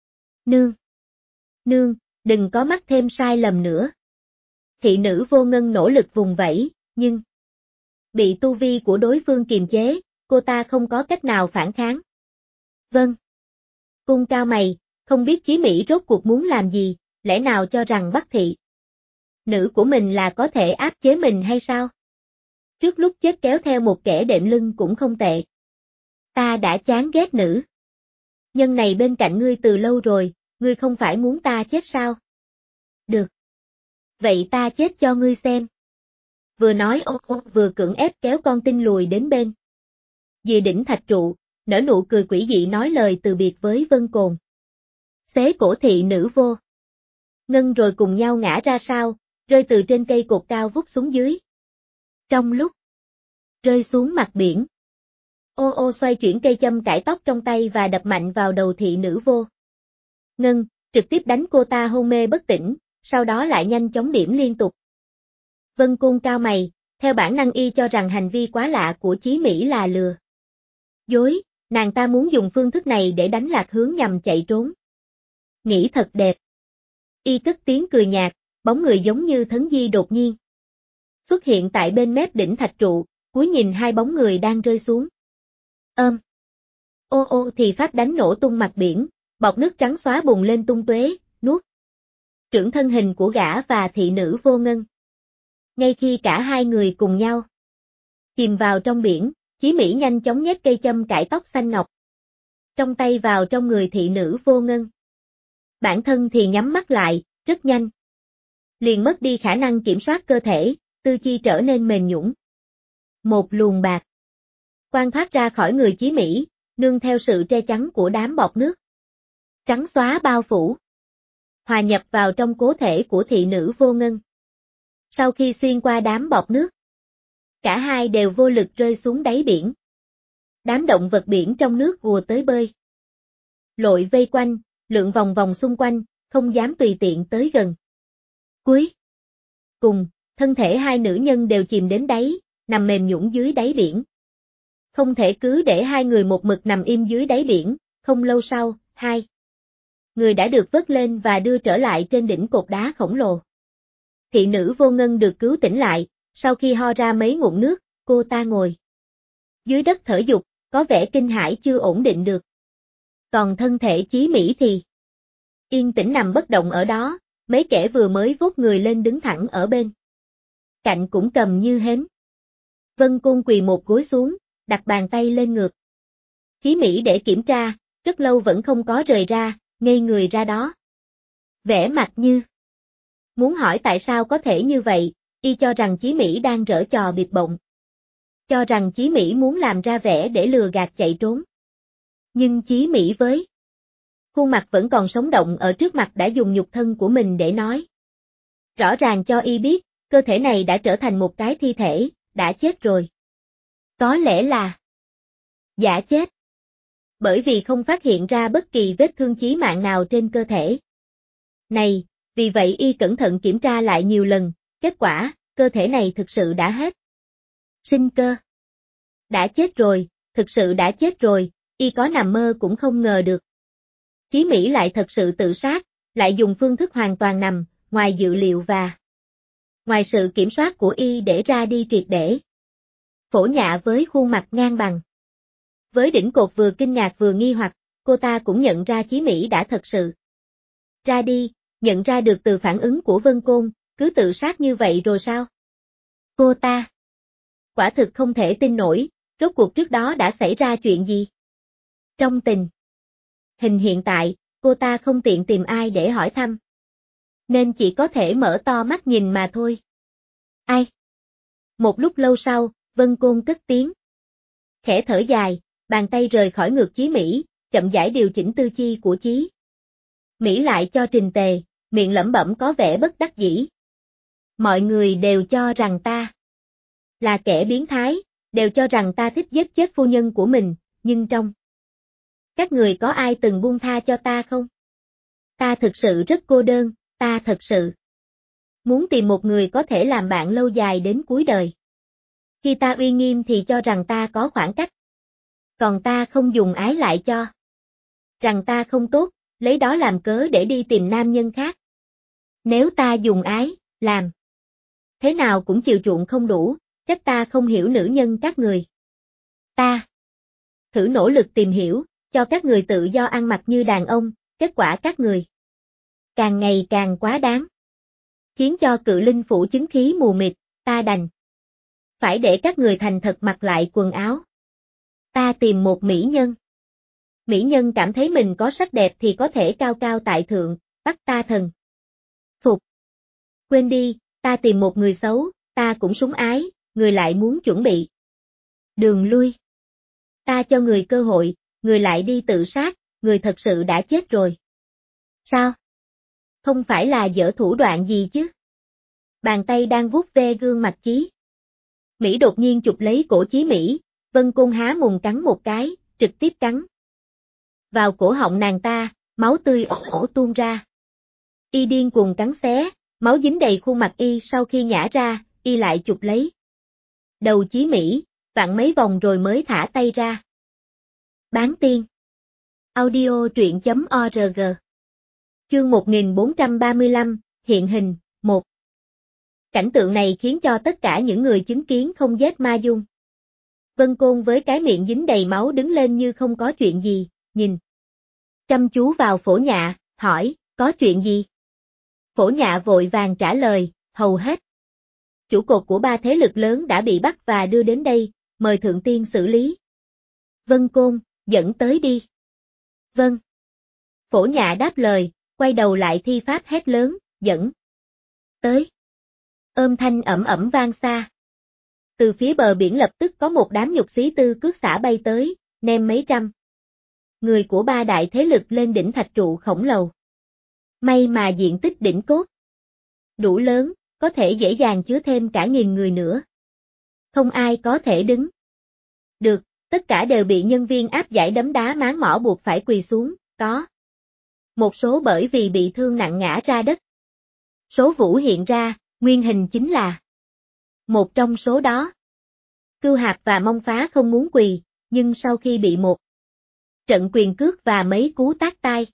[SPEAKER 1] Nương, đừng có mắc thêm sai lầm nữa. Thị nữ Vô Ngân nỗ lực vùng vẫy, nhưng bị tu vi của đối phương kiềm chế, cô ta không có cách nào phản kháng. Vâng. Cung cao mày, không biết Chí Mỹ rốt cuộc muốn làm gì, lẽ nào cho rằng bắt thị nữ của mình là có thể áp chế mình hay sao? Trước lúc chết kéo theo một kẻ đệm lưng cũng không tệ. Ta đã chán ghét nữ nhân này bên cạnh ngươi từ lâu rồi, ngươi không phải muốn ta chết sao? Được. Vậy ta chết cho ngươi xem. Vừa nói vừa cưỡng ép kéo con tin lùi đến bên dìa đỉnh thạch trụ, nở nụ cười quỷ dị nói lời từ biệt với Vân Cồn. Xế cổ thị nữ Vô Ngân rồi cùng nhau ngã ra sau, rơi từ trên cây cột cao vút xuống dưới. Trong lúc rơi xuống mặt biển, ô xoay chuyển cây châm cải tóc trong tay và đập mạnh vào đầu thị nữ Vô Ngân, trực tiếp đánh cô ta hôn mê bất tỉnh, sau đó lại nhanh chóng điểm liên tục. Vân Côn cao mày, theo bản năng y cho rằng hành vi quá lạ của Chí Mỹ là lừa dối, nàng ta muốn dùng phương thức này để đánh lạc hướng nhằm chạy trốn. Nghĩ thật đẹp. Y cất tiếng cười nhạt, bóng người giống như thấn di đột nhiên xuất hiện tại bên mép đỉnh thạch trụ, cúi nhìn hai bóng người đang rơi xuống. Ô thì phát đánh nổ tung mặt biển, bọt nước trắng xóa bùng lên tung tóe, nuốt trưởng thân hình của gã và thị nữ Vô Ngân. Ngay khi cả hai người cùng nhau chìm vào trong biển, Chí Mỹ nhanh chóng nhét cây châm cải tóc xanh ngọc trong tay vào trong người thị nữ Vô Ngân. Bản thân thì nhắm mắt lại, rất nhanh liền mất đi khả năng kiểm soát cơ thể, tư chi trở nên mềm nhũn. Một luồng bạc quang thoát ra khỏi người Chí Mỹ, nương theo sự che chắn của đám bọt nước trắng xóa bao phủ, hòa nhập vào trong cố thể của thị nữ Vô Ngân. Sau khi xuyên qua đám bọt nước, cả hai đều vô lực rơi xuống đáy biển. Đám động vật biển trong nước ùa tới bơi lội vây quanh, lượn vòng vòng xung quanh, không dám tùy tiện tới gần. Cuối cùng, thân thể hai nữ nhân đều chìm đến đáy, nằm mềm nhũn dưới đáy biển. Không thể cứ để hai người một mực nằm im dưới đáy biển, không lâu sau, hai người đã được vớt lên và đưa trở lại trên đỉnh cột đá khổng lồ. Thị nữ Vô Ngân được cứu tỉnh lại, sau khi ho ra mấy ngụm nước, cô ta ngồi dưới đất thở dục, có vẻ kinh hãi chưa ổn định được. Còn thân thể Chí Mỹ thì yên tĩnh nằm bất động ở đó, mấy kẻ vừa mới vút người lên đứng thẳng ở bên cạnh cũng cầm như hến. Vân Côn quỳ một gối xuống, đặt bàn tay lên ngực Chí Mỹ để kiểm tra, rất lâu vẫn không có rời ra, ngây người ra đó. Vẻ mặt như muốn hỏi tại sao có thể như vậy, y cho rằng Chí Mỹ đang giở trò bịp bợm. Cho rằng Chí Mỹ muốn làm ra vẻ để lừa gạt chạy trốn. Nhưng Chí Mỹ với khuôn mặt vẫn còn sống động ở trước mặt đã dùng nhục thân của mình để nói. Rõ ràng cho y biết, cơ thể này đã trở thành một cái thi thể, đã chết rồi. Có lẽ là giả chết. Bởi vì không phát hiện ra bất kỳ vết thương chí mạng nào trên cơ thể này, vì vậy y cẩn thận kiểm tra lại nhiều lần, kết quả, cơ thể này thực sự đã hết sinh cơ. Đã chết rồi, thực sự đã chết rồi, y có nằm mơ cũng không ngờ được. Chí Mỹ lại thật sự tự sát, lại dùng phương thức hoàn toàn nằm, ngoài dự liệu và ngoài sự kiểm soát của y để ra đi triệt để. Phổ Nhã với khuôn mặt ngang bằng. Với đỉnh cột vừa kinh ngạc vừa nghi hoặc, cô ta cũng nhận ra Chí Mỹ đã thật sự ra đi, nhận ra được từ phản ứng của Vân Côn, cứ tự sát như vậy rồi sao? Cô ta quả thực không thể tin nổi, rốt cuộc trước đó đã xảy ra chuyện gì? Trong tình hình hiện tại, cô ta không tiện tìm ai để hỏi thăm. Nên chỉ có thể mở to mắt nhìn mà thôi. Ai? Một lúc lâu sau, Vân Côn cất tiếng. Khẽ thở dài, bàn tay rời khỏi ngực Chí Mỹ, chậm rãi điều chỉnh tư chi của Chí Mỹ lại cho trình tề, miệng lẩm bẩm có vẻ bất đắc dĩ. Mọi người đều cho rằng ta là kẻ biến thái, đều cho rằng ta thích giết chết phu nhân của mình, nhưng trong các người có ai từng buông tha cho ta không? Ta thực sự rất cô đơn, ta thật sự muốn tìm một người có thể làm bạn lâu dài đến cuối đời. Khi ta uy nghiêm thì cho rằng ta có khoảng cách. Còn ta không dùng ái lại cho rằng ta không tốt, lấy đó làm cớ để đi tìm nam nhân khác. Nếu ta dùng ái, làm thế nào cũng chiều chuộng không đủ, trách ta không hiểu nữ nhân các người. Ta thử nỗ lực tìm hiểu, cho các người tự do ăn mặc như đàn ông, kết quả các người càng ngày càng quá đáng. Khiến cho Cự Linh phủ chứng khí mù mịt, ta đành phải để các người thành thật mặc lại quần áo. Ta tìm một mỹ nhân. Mỹ nhân cảm thấy mình có sắc đẹp thì có thể cao cao tại thượng, bắt ta thần phục. Quên đi, ta tìm một người xấu, ta cũng sủng ái, người lại muốn chuẩn bị đường lui. Ta cho người cơ hội, người lại đi tự sát, người thật sự đã chết rồi. Sao? Không phải là dở thủ đoạn gì chứ? Bàn tay đang vuốt ve gương mặt Chí Mỹ đột nhiên chụp lấy cổ Chí Mỹ, Vân Côn há mồm cắn một cái, trực tiếp cắn vào cổ họng nàng ta, máu tươi ổ tuôn ra. Y điên cuồng cắn xé, máu dính đầy khuôn mặt y sau khi nhả ra, y lại chụp lấy đầu Chí Mỹ, vặn mấy vòng rồi mới thả tay ra. Bán tiên. Audio truyện.org. Chương 1435, hiện hình, 1. Cảnh tượng này khiến cho tất cả những người chứng kiến không rét ma dung. Vân Côn với cái miệng dính đầy máu đứng lên như không có chuyện gì, nhìn chăm chú vào Phổ Nhã, hỏi, có chuyện gì? Phổ Nhã vội vàng trả lời, hầu hết chủ cột của 3 thế lực lớn đã bị bắt và đưa đến đây, mời Thượng Tiên xử lý. Vân Côn, dẫn tới đi. Vâng. Phổ Nhã đáp lời, quay đầu lại thi pháp hét lớn, dẫn tới. Âm thanh ẩm ẩm vang xa. Từ phía bờ biển lập tức có một đám nhục xí tư cước xả bay tới, ném mấy trăm người của 3 đại thế lực lên đỉnh thạch trụ khổng lồ. May mà diện tích đỉnh cốt đủ lớn, có thể dễ dàng chứa thêm cả 1000 người nữa. Không ai có thể đứng được, tất cả đều bị nhân viên áp giải đấm đá máng mỏ buộc phải quỳ xuống, có một số bởi vì bị thương nặng ngã ra đất. Số vũ hiện ra, nguyên hình chính là một trong số đó. Cưu Hạp và Mông Phá không muốn quỳ, nhưng sau khi bị một trận quyền cước và mấy cú tát tai,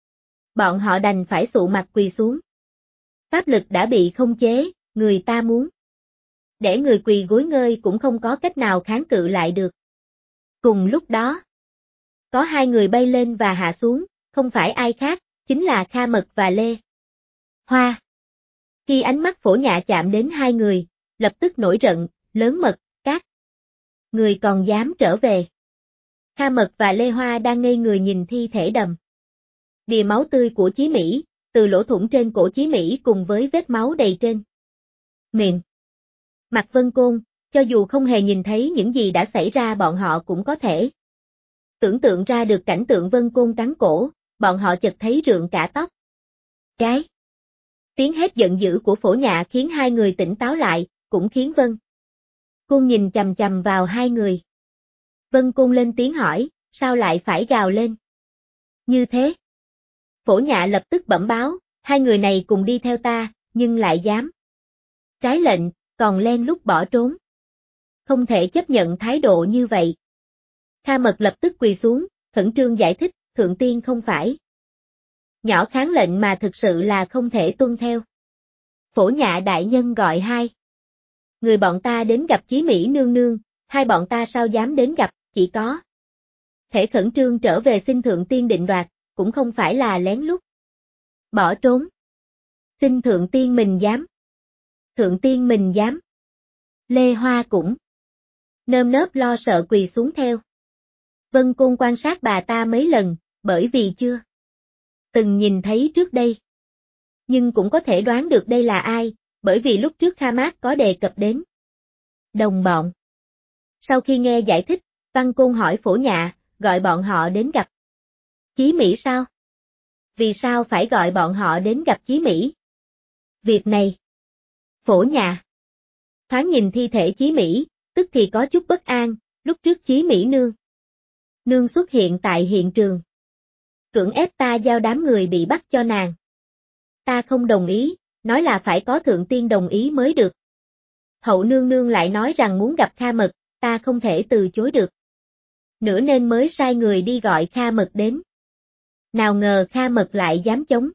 [SPEAKER 1] bọn họ đành phải sụ mặt quỳ xuống. Pháp lực đã bị không chế, người ta muốn để người quỳ gối ngơi cũng không có cách nào kháng cự lại được. Cùng lúc đó, có 2 người bay lên và hạ xuống, không phải ai khác, chính là Kha Mật và Lê Hoa. Khi ánh mắt Phổ Nhã chạm đến 2 người, lập tức nổi giận, lớn mật, các người còn dám trở về. Kha Mật và Lê Hoa đang ngây người nhìn thi thể đầm đìa máu tươi của Chí Mỹ, từ lỗ thủng trên cổ Chí Mỹ cùng với vết máu đầy trên miệng. Mặt Vân Côn, cho dù không hề nhìn thấy những gì đã xảy ra bọn họ cũng có thể tưởng tượng ra được cảnh tượng Vân Côn cắn cổ, bọn họ chợt thấy rượng cả tóc. Cái tiếng hét giận dữ của Phổ Nhạ khiến hai người tỉnh táo lại, cũng khiến Vân Côn nhìn chằm chằm vào hai người. Vân Côn lên tiếng hỏi, sao lại phải gào lên như thế? Phổ Nhạ lập tức bẩm báo, hai người này cùng đi theo ta, nhưng lại dám trái lệnh, còn len lút bỏ trốn. Không thể chấp nhận thái độ như vậy. Kha Mật lập tức quỳ xuống, khẩn trương giải thích, thượng tiên không phải nhỏ kháng lệnh mà thực sự là không thể tuân theo. Phổ Nhạ đại nhân gọi hai người bọn ta đến gặp Chí Mỹ nương nương, hai bọn ta sao dám đến gặp, chỉ có thể khẩn trương trở về xin thượng tiên định đoạt, cũng không phải là lén lút bỏ trốn. Xin thượng tiên mình dám. Thượng tiên mình dám. Lê Hoa cũng nơm nớp lo sợ quỳ xuống theo. Vân Côn quan sát bà ta mấy lần, bởi vì chưa từng nhìn thấy trước đây. Nhưng cũng có thể đoán được đây là ai, bởi vì lúc trước Kha Mát có đề cập đến đồng bọn. Sau khi nghe giải thích, Văn Côn hỏi Phổ Nhạ, gọi bọn họ đến gặp Chí Mỹ sao? Vì sao phải gọi bọn họ đến gặp Chí Mỹ? Việc này, Phổ Nhạ thoáng nhìn thi thể Chí Mỹ, tức thì có chút bất an, lúc trước Chí Mỹ nương xuất hiện tại hiện trường. Cưỡng ép ta giao đám người bị bắt cho nàng. Ta không đồng ý, nói là phải có thượng tiên đồng ý mới được. Hậu nương nương lại nói rằng muốn gặp Kha Mật, ta không thể từ chối được. Nữa nên mới sai người đi gọi Kha Mật đến. Nào ngờ Kha Mật lại dám chống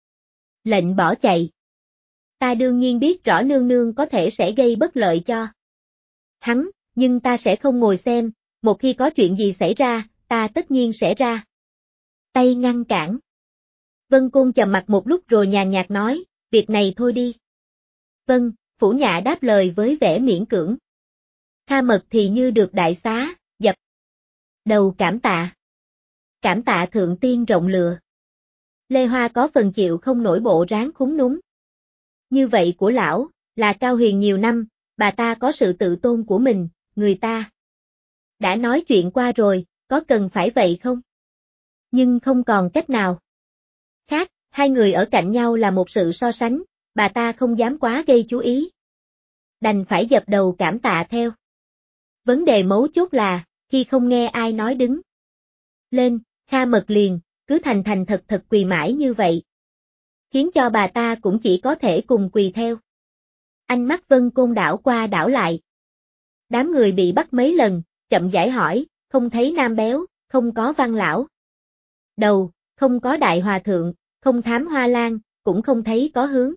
[SPEAKER 1] lệnh bỏ chạy. Ta đương nhiên biết rõ nương nương có thể sẽ gây bất lợi cho hắn, nhưng ta sẽ không ngồi xem, một khi có chuyện gì xảy ra, ta tất nhiên sẽ ra tay ngăn cản. Vân Côn trầm mặt một lúc rồi nhàn nhạt nói, việc này thôi đi. Vâng, Phổ Nhạ đáp lời với vẻ miễn cưỡng. Kha Mật thì như được đại xá, dập đầu cảm tạ. Cảm tạ thượng tiên rộng lựa. Lê Hoa có phần chịu không nổi bộ ráng khúm núm như vậy của lão, là Cao Huyền nhiều năm, bà ta có sự tự tôn của mình, người ta đã nói chuyện qua rồi, có cần phải vậy không? Nhưng không còn cách nào khác, hai người ở cạnh nhau là một sự so sánh, bà ta không dám quá gây chú ý. Đành phải dập đầu cảm tạ theo. Vấn đề mấu chốt là, khi không nghe ai nói đứng lên, Kha Mật liền, cứ thành thành thật thật quỳ mãi như vậy. Khiến cho bà ta cũng chỉ có thể cùng quỳ theo. Ánh mắt Vân Côn đảo qua đảo lại. Đám người bị bắt mấy lần, chậm rãi hỏi, không thấy Nam Béo, không có Văn Lão Đầu, không có Đại Hòa Thượng, không Thám Hoa Lan, cũng không thấy có Hướng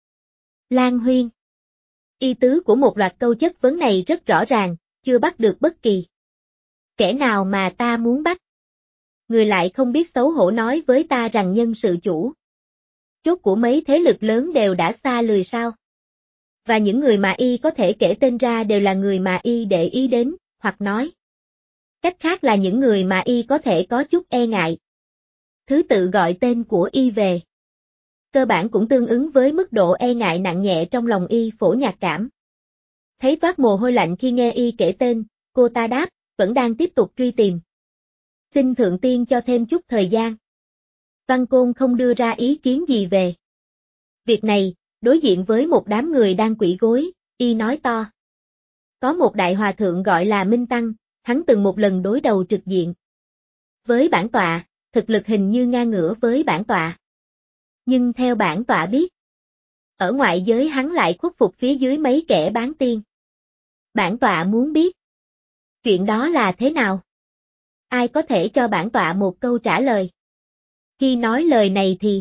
[SPEAKER 1] Lan Huyên. Ý tứ của một loạt câu chất vấn này rất rõ ràng, chưa bắt được bất kỳ kẻ nào mà ta muốn bắt. Người lại không biết xấu hổ nói với ta rằng nhân sự chủ chốt của mấy thế lực lớn đều đã xa lười sao. Và những người mà y có thể kể tên ra đều là người mà y để ý đến, hoặc nói cách khác là những người mà y có thể có chút e ngại. Thứ tự gọi tên của y về cơ bản cũng tương ứng với mức độ e ngại nặng nhẹ trong lòng y. Phổ Nhạc cảm thấy toát mồ hôi lạnh khi nghe y kể tên, cô ta đáp, vẫn đang tiếp tục truy tìm. Xin thượng tiên cho thêm chút thời gian. Văn Côn không đưa ra ý kiến gì về việc này, đối diện với một đám người đang quỳ gối, y nói to. Có một đại hòa thượng gọi là Minh Tăng, hắn từng một lần đối đầu trực diện với bản tọa, thực lực hình như ngang ngửa với bản tọa. Nhưng theo bản tọa biết, ở ngoại giới hắn lại khuất phục phía dưới mấy kẻ bán tiên. Bản tọa muốn biết, chuyện đó là thế nào? Ai có thể cho bản tọa một câu trả lời? Khi nói lời này thì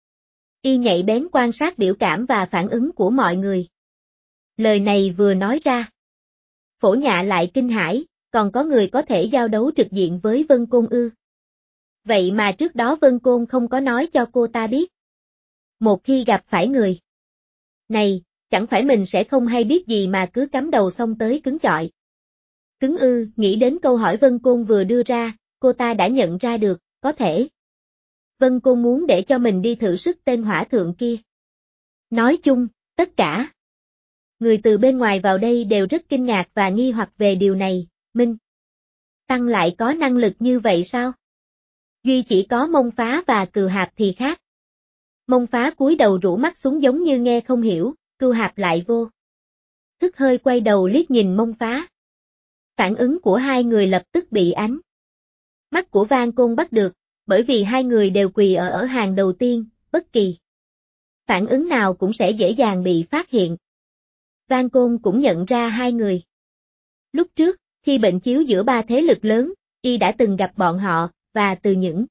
[SPEAKER 1] y nhạy bén quan sát biểu cảm và phản ứng của mọi người. Lời này vừa nói ra, Phổ Nhạ lại kinh hãi, còn có người có thể giao đấu trực diện với Vân Côn ư? Vậy mà trước đó Vân Côn không có nói cho cô ta biết. Một khi gặp phải người này, chẳng phải mình sẽ không hay biết gì mà cứ cắm đầu xông tới cứng chọi. Cứng ư, nghĩ đến câu hỏi Vân Côn vừa đưa ra, cô ta đã nhận ra được, có thể Vân Côn muốn để cho mình đi thử sức tên hỏa thượng kia. Nói chung, tất cả người từ bên ngoài vào đây đều rất kinh ngạc và nghi hoặc về điều này. Minh Tăng lại có năng lực như vậy sao? Duy chỉ có Mông Phá và Cừu Hạp thì khác. Mông Phá cúi đầu rũ mắt xuống giống như nghe không hiểu, Cừu Hạp lại vô thức hơi quay đầu liếc nhìn Mông Phá. Phản ứng của hai người lập tức bị ánh mắt của Vang Côn bắt được, bởi vì hai người đều quỳ ở hàng đầu tiên, bất kỳ phản ứng nào cũng sẽ dễ dàng bị phát hiện. Vang Côn cũng nhận ra hai người. Lúc trước, khi bệnh chiếu giữa ba thế lực lớn, y đã từng gặp bọn họ, và từ những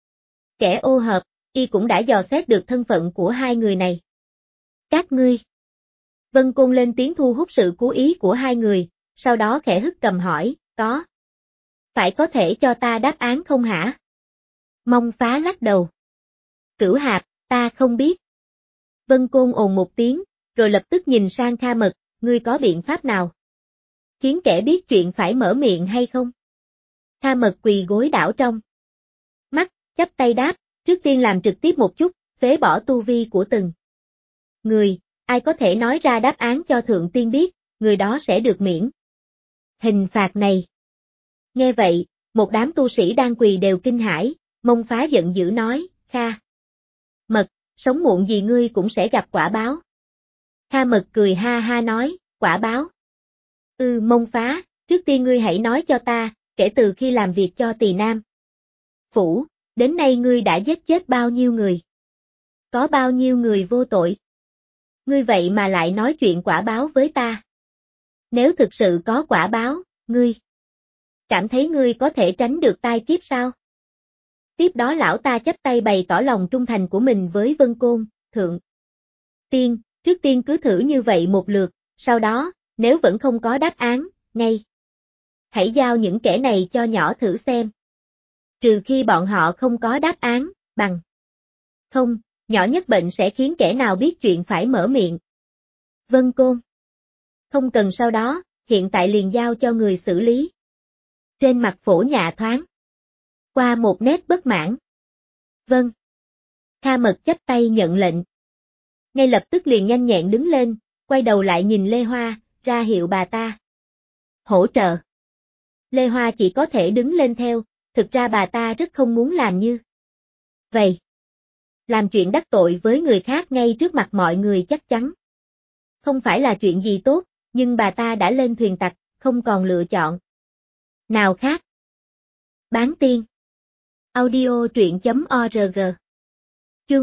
[SPEAKER 1] kẻ ô hợp, y cũng đã dò xét được thân phận của hai người này. Các ngươi. Vân Côn lên tiếng thu hút sự chú ý của hai người, sau đó khẽ hất cầm hỏi, có. Phải có thể cho ta đáp án không hả? Mông Phá lắc đầu. Cửu Hạp, ta không biết. Vân Côn ồn một tiếng, rồi lập tức nhìn sang Kha Mật, ngươi có biện pháp nào? Khiến kẻ biết chuyện phải mở miệng hay không? Kha Mật quỳ gối đảo trong mắt, chắp tay đáp, trước tiên làm trực tiếp một chút, phế bỏ tu vi của từng người, ai có thể nói ra đáp án cho Thượng Tiên biết, người đó sẽ được miễn hình phạt này. Nghe vậy, một đám tu sĩ đang quỳ đều kinh hãi, Mông Phá giận dữ nói, Kha Mật, sống muộn gì ngươi cũng sẽ gặp quả báo. Kha Mật cười ha ha nói, quả báo. Mông Phá, trước tiên ngươi hãy nói cho ta, kể từ khi làm việc cho Tỳ Nam Phủ, đến nay ngươi đã giết chết bao nhiêu người? Có bao nhiêu người vô tội? Ngươi vậy mà lại nói chuyện quả báo với ta. Nếu thực sự có quả báo, ngươi cảm thấy ngươi có thể tránh được tai kiếp sao? Tiếp đó lão ta chắp tay bày tỏ lòng trung thành của mình với Vân Côn, Thượng Tiên, trước tiên cứ thử như vậy một lượt, sau đó, nếu vẫn không có đáp án, ngay. Hãy giao những kẻ này cho nhỏ thử xem. Trừ khi bọn họ không có đáp án, bằng không, nhỏ nhất bệnh sẽ khiến kẻ nào biết chuyện phải mở miệng. Vân Côn. Không cần sau đó, hiện tại liền giao cho người xử lý. Trên mặt Phổ Nhạ thoáng qua một nét bất mãn. Vâng. Kha Mật chắp tay nhận lệnh. Ngay lập tức liền nhanh nhẹn đứng lên, quay đầu lại nhìn Lê Hoa, ra hiệu bà ta hỗ trợ. Lê Hoa chỉ có thể đứng lên theo, thực ra bà ta rất không muốn làm như vậy. Làm chuyện đắc tội với người khác ngay trước mặt mọi người chắc chắn không phải là chuyện gì tốt, nhưng bà ta đã lên thuyền tặc, không còn lựa chọn nào khác. Bán tiên. Audio truyện.org. Chương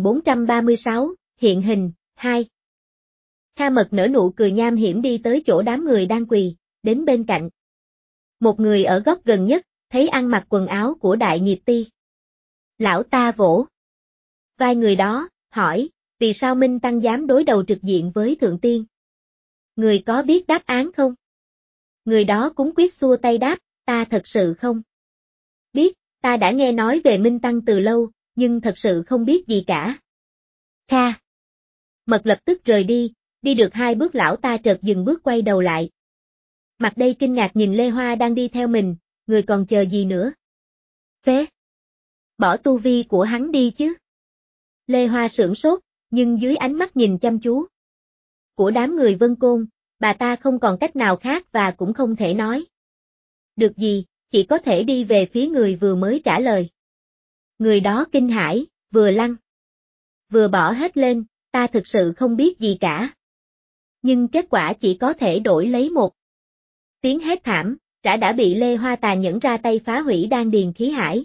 [SPEAKER 1] 1436, hiện hình, 2. Kha Mật nở nụ cười nham hiểm đi tới chỗ đám người đang quỳ, đến bên cạnh. Một người ở góc gần nhất, thấy ăn mặc quần áo của Đại Nghiệp Ti. Lão ta vỗ vai người đó, hỏi, vì sao Minh Tăng dám đối đầu trực diện với Thượng Tiên? Người có biết đáp án không? Người đó cúng quyết xua tay đáp, ta thật sự không biết, ta đã nghe nói về Minh Tăng từ lâu, nhưng thật sự không biết gì cả. Kha Mật lập tức rời đi, đi được 2 bước lão ta chợt dừng bước quay đầu lại. Mặt đây kinh ngạc nhìn Lê Hoa đang đi theo mình, người còn chờ gì nữa? Phế! Bỏ tu vi của hắn đi chứ. Lê Hoa sửng sốt, nhưng dưới ánh mắt nhìn chăm chú của đám người Vân Côn, bà ta không còn cách nào khác và cũng không thể nói được gì, chỉ có thể đi về phía người vừa mới trả lời. Người đó kinh hãi, vừa lăn vừa bỏ hết lên, ta thực sự không biết gì cả. Nhưng kết quả chỉ có thể đổi lấy một tiếng hét thảm, đã bị Lê Hoa tàn nhẫn ra tay phá hủy đan điền khí hải.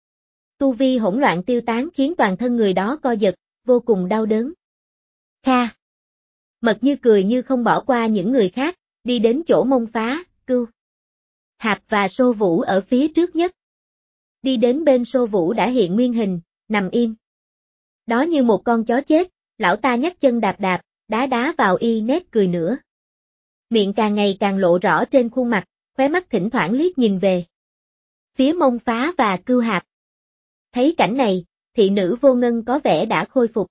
[SPEAKER 1] Tu vi hỗn loạn tiêu tán khiến toàn thân người đó co giật, vô cùng đau đớn. Kha Mật như cười như không bỏ qua những người khác, đi đến chỗ Mông Phá, Cưu Hạp và Sô Vũ ở phía trước nhất. Đi đến bên Sô Vũ đã hiện nguyên hình, nằm im. Đó như một con chó chết, lão ta nhấc chân đạp đạp, đá vào y nét cười nữa. Miệng càng ngày càng lộ rõ trên khuôn mặt, khóe mắt thỉnh thoảng liếc nhìn về phía Mông Phá và Cưu Hạp. Thấy cảnh này, thị nữ Vô Ngân có vẻ đã khôi phục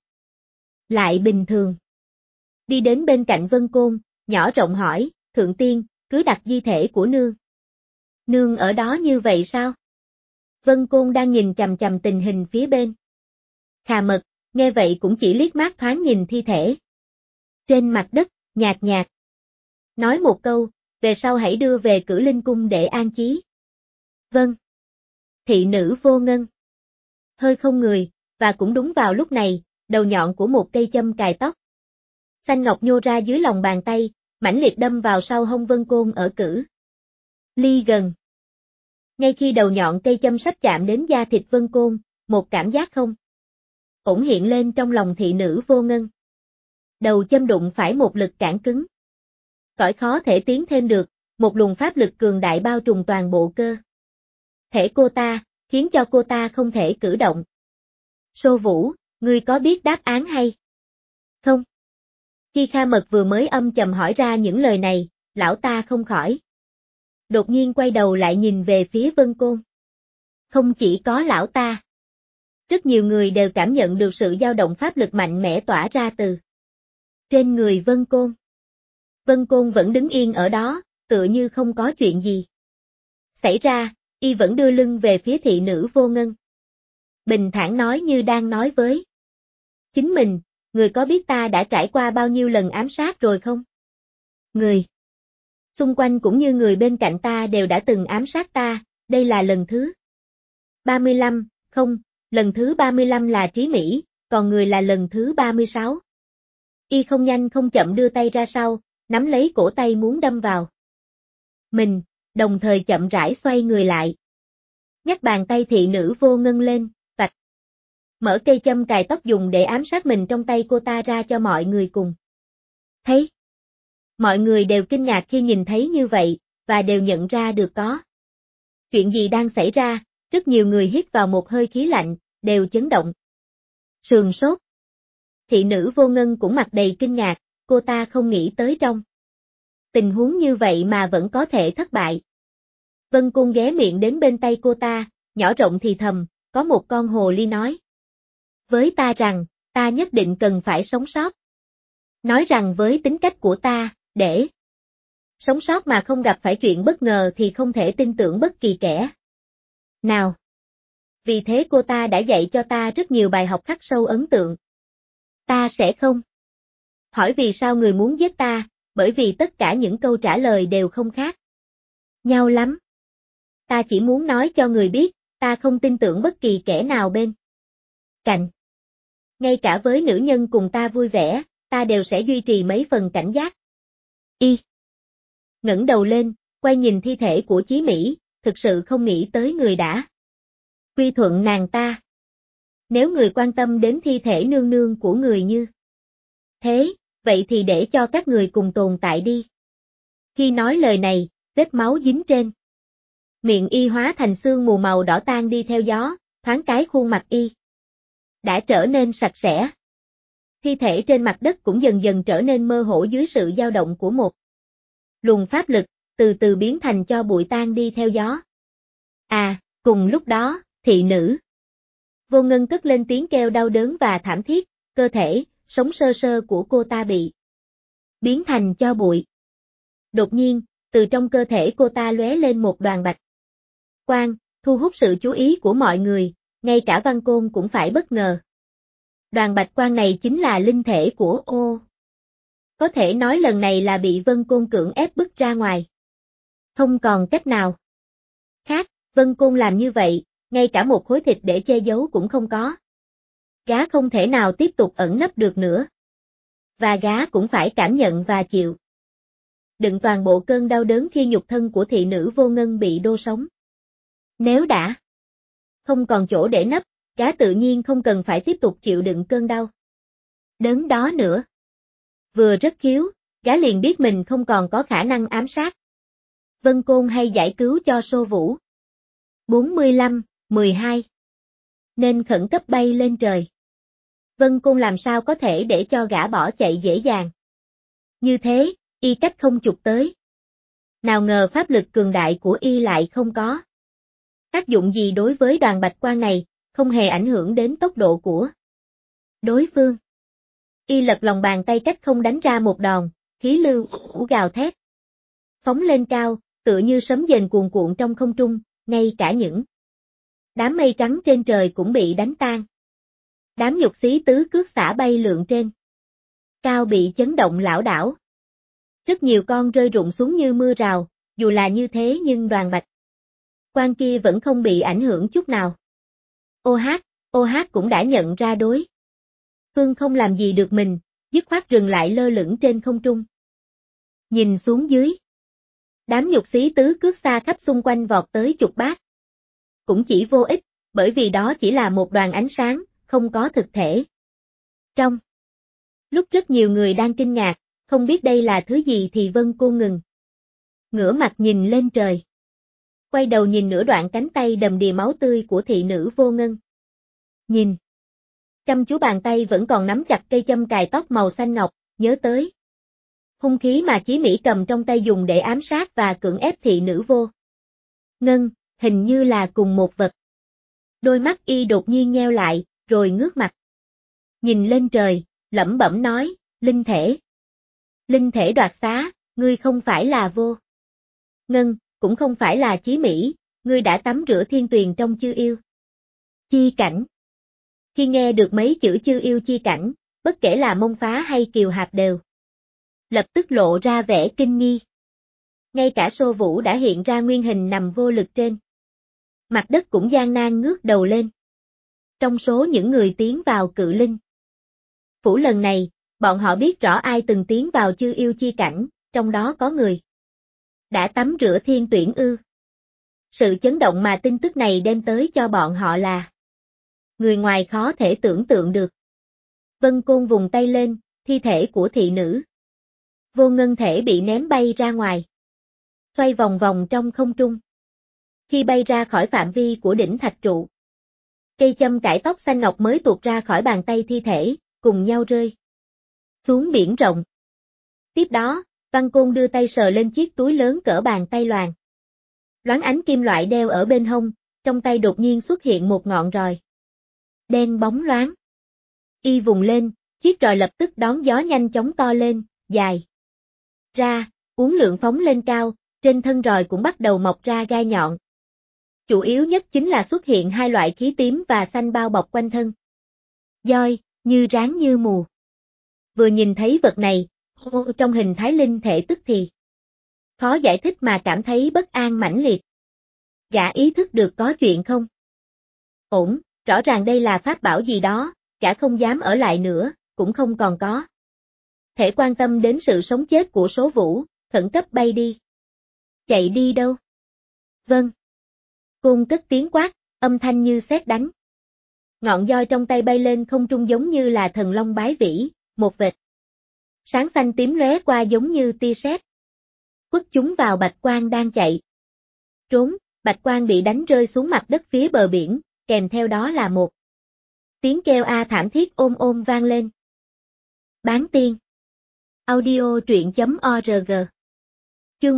[SPEAKER 1] lại bình thường. Đi đến bên cạnh Vân Côn, nhỏ giọng hỏi, Thượng Tiên, cứ đặt di thể của nương. Nương ở đó như vậy sao? Vân Côn đang nhìn chằm chằm tình hình phía bên. Kha Mật, nghe vậy cũng chỉ liếc mắt thoáng nhìn thi thể. Trên mặt đất, nhạt nhạt. Nói một câu, về sau hãy đưa về Cử Linh Cung để an chí. Vâng. Thị nữ vô ngân. Hơi không người, và cũng đúng vào lúc này, đầu nhọn của một cây châm cài tóc xanh ngọc nhô ra dưới lòng bàn tay, mãnh liệt đâm vào sau hông Vân Côn ở cử ly gần. Ngay khi đầu nhọn cây châm sắp chạm đến da thịt Vân Côn, một cảm giác không ổn hiện lên trong lòng thị nữ vô ngân. Đầu châm đụng phải một lực cản cứng. Cõi khó thể tiến thêm được, một luồng pháp lực cường đại bao trùm toàn bộ cơ thể cô ta, khiến cho cô ta không thể cử động. Sô Vũ, ngươi có biết đáp án hay không? Khi Kha Mật vừa mới âm trầm hỏi ra những lời này, lão ta không khỏi đột nhiên quay đầu lại nhìn về phía Vân Côn. Không chỉ có lão ta, rất nhiều người đều cảm nhận được sự dao động pháp lực mạnh mẽ tỏa ra từ trên người Vân Côn. Vân Côn vẫn đứng yên ở đó, tựa như không có chuyện gì xảy ra, y vẫn đưa lưng về phía thị nữ vô ngân. Bình thản nói như đang nói với chính mình, người có biết ta đã trải qua bao nhiêu lần ám sát rồi không? Người xung quanh cũng như người bên cạnh ta đều đã từng ám sát ta, đây là lần thứ 35, không, lần thứ 35 là Trí Mỹ, còn người là lần thứ 36. Y không nhanh không chậm đưa tay ra sau, nắm lấy cổ tay muốn đâm vào mình, đồng thời chậm rãi xoay người lại. Nhắc bàn tay thị nữ vô ngân lên, vạch mở cây châm cài tóc dùng để ám sát mình trong tay cô ta ra cho mọi người cùng thấy. Mọi người đều kinh ngạc khi nhìn thấy như vậy, và đều nhận ra được có chuyện gì đang xảy ra, rất nhiều người hít vào một hơi khí lạnh, đều chấn động sườn sốt. Thị nữ vô ngân cũng mặt đầy kinh ngạc, cô ta không nghĩ tới trong tình huống như vậy mà vẫn có thể thất bại. Vân Côn ghé miệng đến bên tay cô ta, nhỏ rộng thì thầm, có một con hồ ly nói với ta rằng, ta nhất định cần phải sống sót. Nói rằng với tính cách của ta, để sống sót mà không gặp phải chuyện bất ngờ thì không thể tin tưởng bất kỳ kẻ nào. Vì thế cô ta đã dạy cho ta rất nhiều bài học khắc sâu ấn tượng. Ta sẽ không hỏi vì sao người muốn giết ta, bởi vì tất cả những câu trả lời đều không khác nhau lắm. Ta chỉ muốn nói cho người biết, ta không tin tưởng bất kỳ kẻ nào bên cạnh. Ngay cả với nữ nhân cùng ta vui vẻ, ta đều sẽ duy trì mấy phần cảnh giác. Y ngẩng đầu lên, quay nhìn thi thể của Chí Mỹ, thực sự không nghĩ tới người đã quy thuận nàng ta. Nếu người quan tâm đến thi thể nương nương của người như thế, vậy thì để cho các người cùng tồn tại đi. Khi nói lời này, vết máu dính trên miệng y hóa thành sương mù màu đỏ tan đi theo gió, thoáng cái khuôn mặt y đã trở nên sạch sẽ. Thi thể trên mặt đất cũng dần dần trở nên mơ hồ dưới sự dao động của một luồng pháp lực, từ từ biến thành cho bụi tan đi theo gió. À, cùng lúc đó, thị nữ vô ngân cất lên tiếng kêu đau đớn và thảm thiết, cơ thể, sống sơ sơ của cô ta bị biến thành cho bụi. Đột nhiên, từ trong cơ thể cô ta lóe lên một đoàn bạch quang, thu hút sự chú ý của mọi người, ngay cả Văn Côn cũng phải bất ngờ. Đoàn bạch quang này chính là linh thể của Ô. Có thể nói lần này là bị Vân Côn cưỡng ép bức ra ngoài. Không còn cách nào khác, Vân Côn làm như vậy, ngay cả một khối thịt để che giấu cũng không có. Gá không thể nào tiếp tục ẩn nấp được nữa. Và gá cũng phải cảm nhận và chịu đựng toàn bộ cơn đau đớn khi nhục thân của thị nữ vô ngân bị đô sống. Nếu đã không còn chỗ để nấp, gá tự nhiên không cần phải tiếp tục chịu đựng cơn đau đớn đó nữa. Vừa rất khiếu, gá liền biết mình không còn có khả năng ám sát Vân Côn hay giải cứu cho Sô Vũ. 45, 12. Nên khẩn cấp bay lên trời. Vân Côn làm sao có thể để cho gã bỏ chạy dễ dàng như thế, y cách không chụp tới. Nào ngờ pháp lực cường đại của y lại không có tác dụng gì đối với đoàn bạch quang này, không hề ảnh hưởng đến tốc độ của đối phương. Y lật lòng bàn tay cách không đánh ra một đòn, khí lưu gào thét phóng lên cao, tựa như sấm dền cuồn cuộn trong không trung, ngay cả những đám mây trắng trên trời cũng bị đánh tan. Đám nhục xí tứ cước xả bay lượn trên cao bị chấn động lảo đảo. Rất nhiều con rơi rụng xuống như mưa rào, dù là như thế nhưng đoàn bạch Quan kia vẫn không bị ảnh hưởng chút nào. Ô hát cũng đã nhận ra đối phương không làm gì được mình, dứt khoát dừng lại lơ lửng trên không trung. Nhìn xuống dưới. Đám nhục xí tứ cước xa khắp xung quanh vọt tới chục bát. Cũng chỉ vô ích, bởi vì đó chỉ là một đoàn ánh sáng, không có thực thể. Trong lúc rất nhiều người đang kinh ngạc, không biết đây là thứ gì thì Vân Cô ngừng. Ngửa mặt nhìn lên trời. Quay đầu nhìn nửa đoạn cánh tay đầm đìa máu tươi của thị nữ Vô Ngân. Nhìn. Chăm chú bàn tay vẫn còn nắm chặt cây châm cài tóc màu xanh ngọc, nhớ tới. Hung khí mà Chí Mỹ cầm trong tay dùng để ám sát và cưỡng ép thị nữ Vô Ngân, hình như là cùng một vật. Đôi mắt y đột nhiên nheo lại, rồi ngước mặt. Nhìn lên trời, lẩm bẩm nói, linh thể. Linh thể đoạt xá, ngươi không phải là Vô Ngân, cũng không phải là Chí Mỹ, ngươi đã tắm rửa thiên tuyền trong chư yêu chi cảnh. Khi nghe được mấy chữ chư yêu chi cảnh, bất kể là Mông Phá hay Kiều Hạp đều lập tức lộ ra vẻ kinh nghi. Ngay cả Sô Vũ đã hiện ra nguyên hình nằm vô lực trên mặt đất cũng gian nan ngước đầu lên. Trong số những người tiến vào Cự Linh phủ lần này, bọn họ biết rõ ai từng tiến vào chư yêu chi cảnh, trong đó có người đã tắm rửa thiên tuyển ư. Sự chấn động mà tin tức này đem tới cho bọn họ là người ngoài khó thể tưởng tượng được. Vân Côn vùng tay lên, thi thể của thị nữ Vô Ngân thể bị ném bay ra ngoài. Xoay vòng vòng trong không trung. Khi bay ra khỏi phạm vi của đỉnh thạch trụ, cây châm cải tóc xanh ngọc mới tuột ra khỏi bàn tay thi thể, cùng nhau rơi xuống biển rộng. Tiếp đó, Văn Côn đưa tay sờ lên chiếc túi lớn cỡ bàn tay loàng. Loáng ánh kim loại đeo ở bên hông, trong tay đột nhiên xuất hiện một ngọn roi đen bóng loáng. Y vùng lên, chiếc roi lập tức đón gió nhanh chóng to lên, dài ra, uốn lượn phóng lên cao, trên thân roi cũng bắt đầu mọc ra gai nhọn. Chủ yếu nhất chính là xuất hiện hai loại khí tím và xanh bao bọc quanh thân. Doi, như ráng như mù. Vừa nhìn thấy vật này, trong hình thái linh thể tức thì khó giải thích mà cảm thấy bất an mãnh liệt. Gã ý thức được có chuyện không? Ổn, rõ ràng đây là pháp bảo gì đó, gã không dám ở lại nữa, cũng không còn có thể quan tâm đến sự sống chết của Số Vũ, khẩn cấp bay đi. Chạy đi đâu? Vâng. Côn cất tiếng quát, âm thanh như sét đánh. Ngọn roi trong tay bay lên không trung giống như là thần long bái vĩ, một vệt sáng xanh tím lóe qua giống như tia sét. Quất chúng vào Bạch Quang đang chạy. Trốn, Bạch Quang bị đánh rơi xuống mặt đất phía bờ biển, kèm theo đó là một tiếng kêu a thảm thiết ôm ôm vang lên. Bán tiên. Audio truyện.org. Chương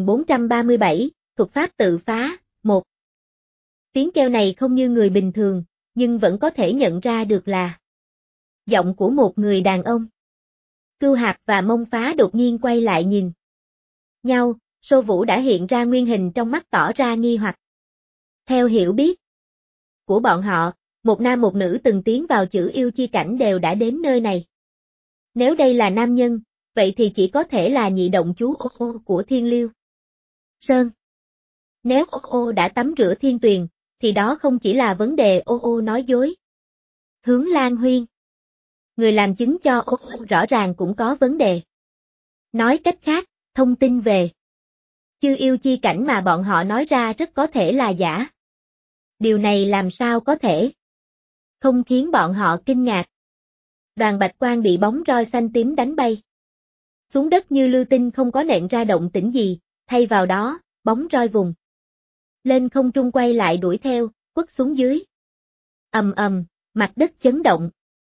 [SPEAKER 1] 1437, thuật pháp tự phá, 1. Tiếng kêu này không như người bình thường, nhưng vẫn có thể nhận ra được là giọng của một người đàn ông. Cưu Hạp và Mông Phá đột nhiên quay lại nhìn nhau, Sô Vũ đã hiện ra nguyên hình trong mắt tỏ ra nghi hoặc. Theo hiểu biết của bọn họ, một nam một nữ từng tiến vào chữ yêu chi cảnh đều đã đến nơi này. Nếu đây là nam nhân, vậy thì chỉ có thể là nhị động chú Ô Ô của Thiên Liêu Sơn. Nếu Ô Ô đã tắm rửa thiên tuyền, thì đó không chỉ là vấn đề Ô Ô nói dối. Hướng Lan Huyên. Người làm chứng cho Ô Ô rõ ràng cũng có vấn đề. Nói cách khác, thông tin về chư yêu chi cảnh mà bọn họ nói ra rất có thể là giả. Điều này làm sao có thể không khiến bọn họ kinh ngạc. Đoàn Bạch Quang bị bóng roi xanh tím đánh bay xuống đất như lưu tinh, không có nện ra động tĩnh gì, thay vào đó, bóng roi vùng lên không trung quay lại đuổi theo, quất xuống dưới. Ầm ầm, mặt đất chấn động.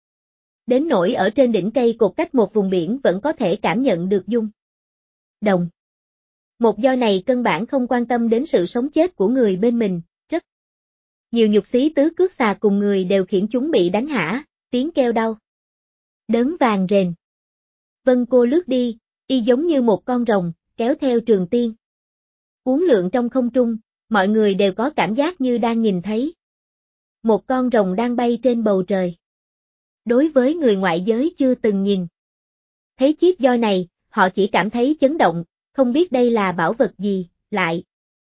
[SPEAKER 1] Đến nỗi ở trên đỉnh cây cột cách một vùng biển vẫn có thể cảm nhận được rung động. Một roi này căn bản không quan tâm đến sự sống chết của người bên mình, rất nhiều nhục xí tứ cước xà cùng người đều khiến chúng bị đánh hả, tiếng kêu đau đớn vàng rền. Vân Cô lướt đi, y giống như một con rồng, kéo theo Trường Tiên. Uốn lượn trong không trung, mọi người đều có cảm giác như đang nhìn thấy một con rồng đang bay trên bầu trời. Đối với người ngoại giới chưa từng nhìn thấy chiếc roi này, họ chỉ cảm thấy chấn động, không biết đây là bảo vật gì, lại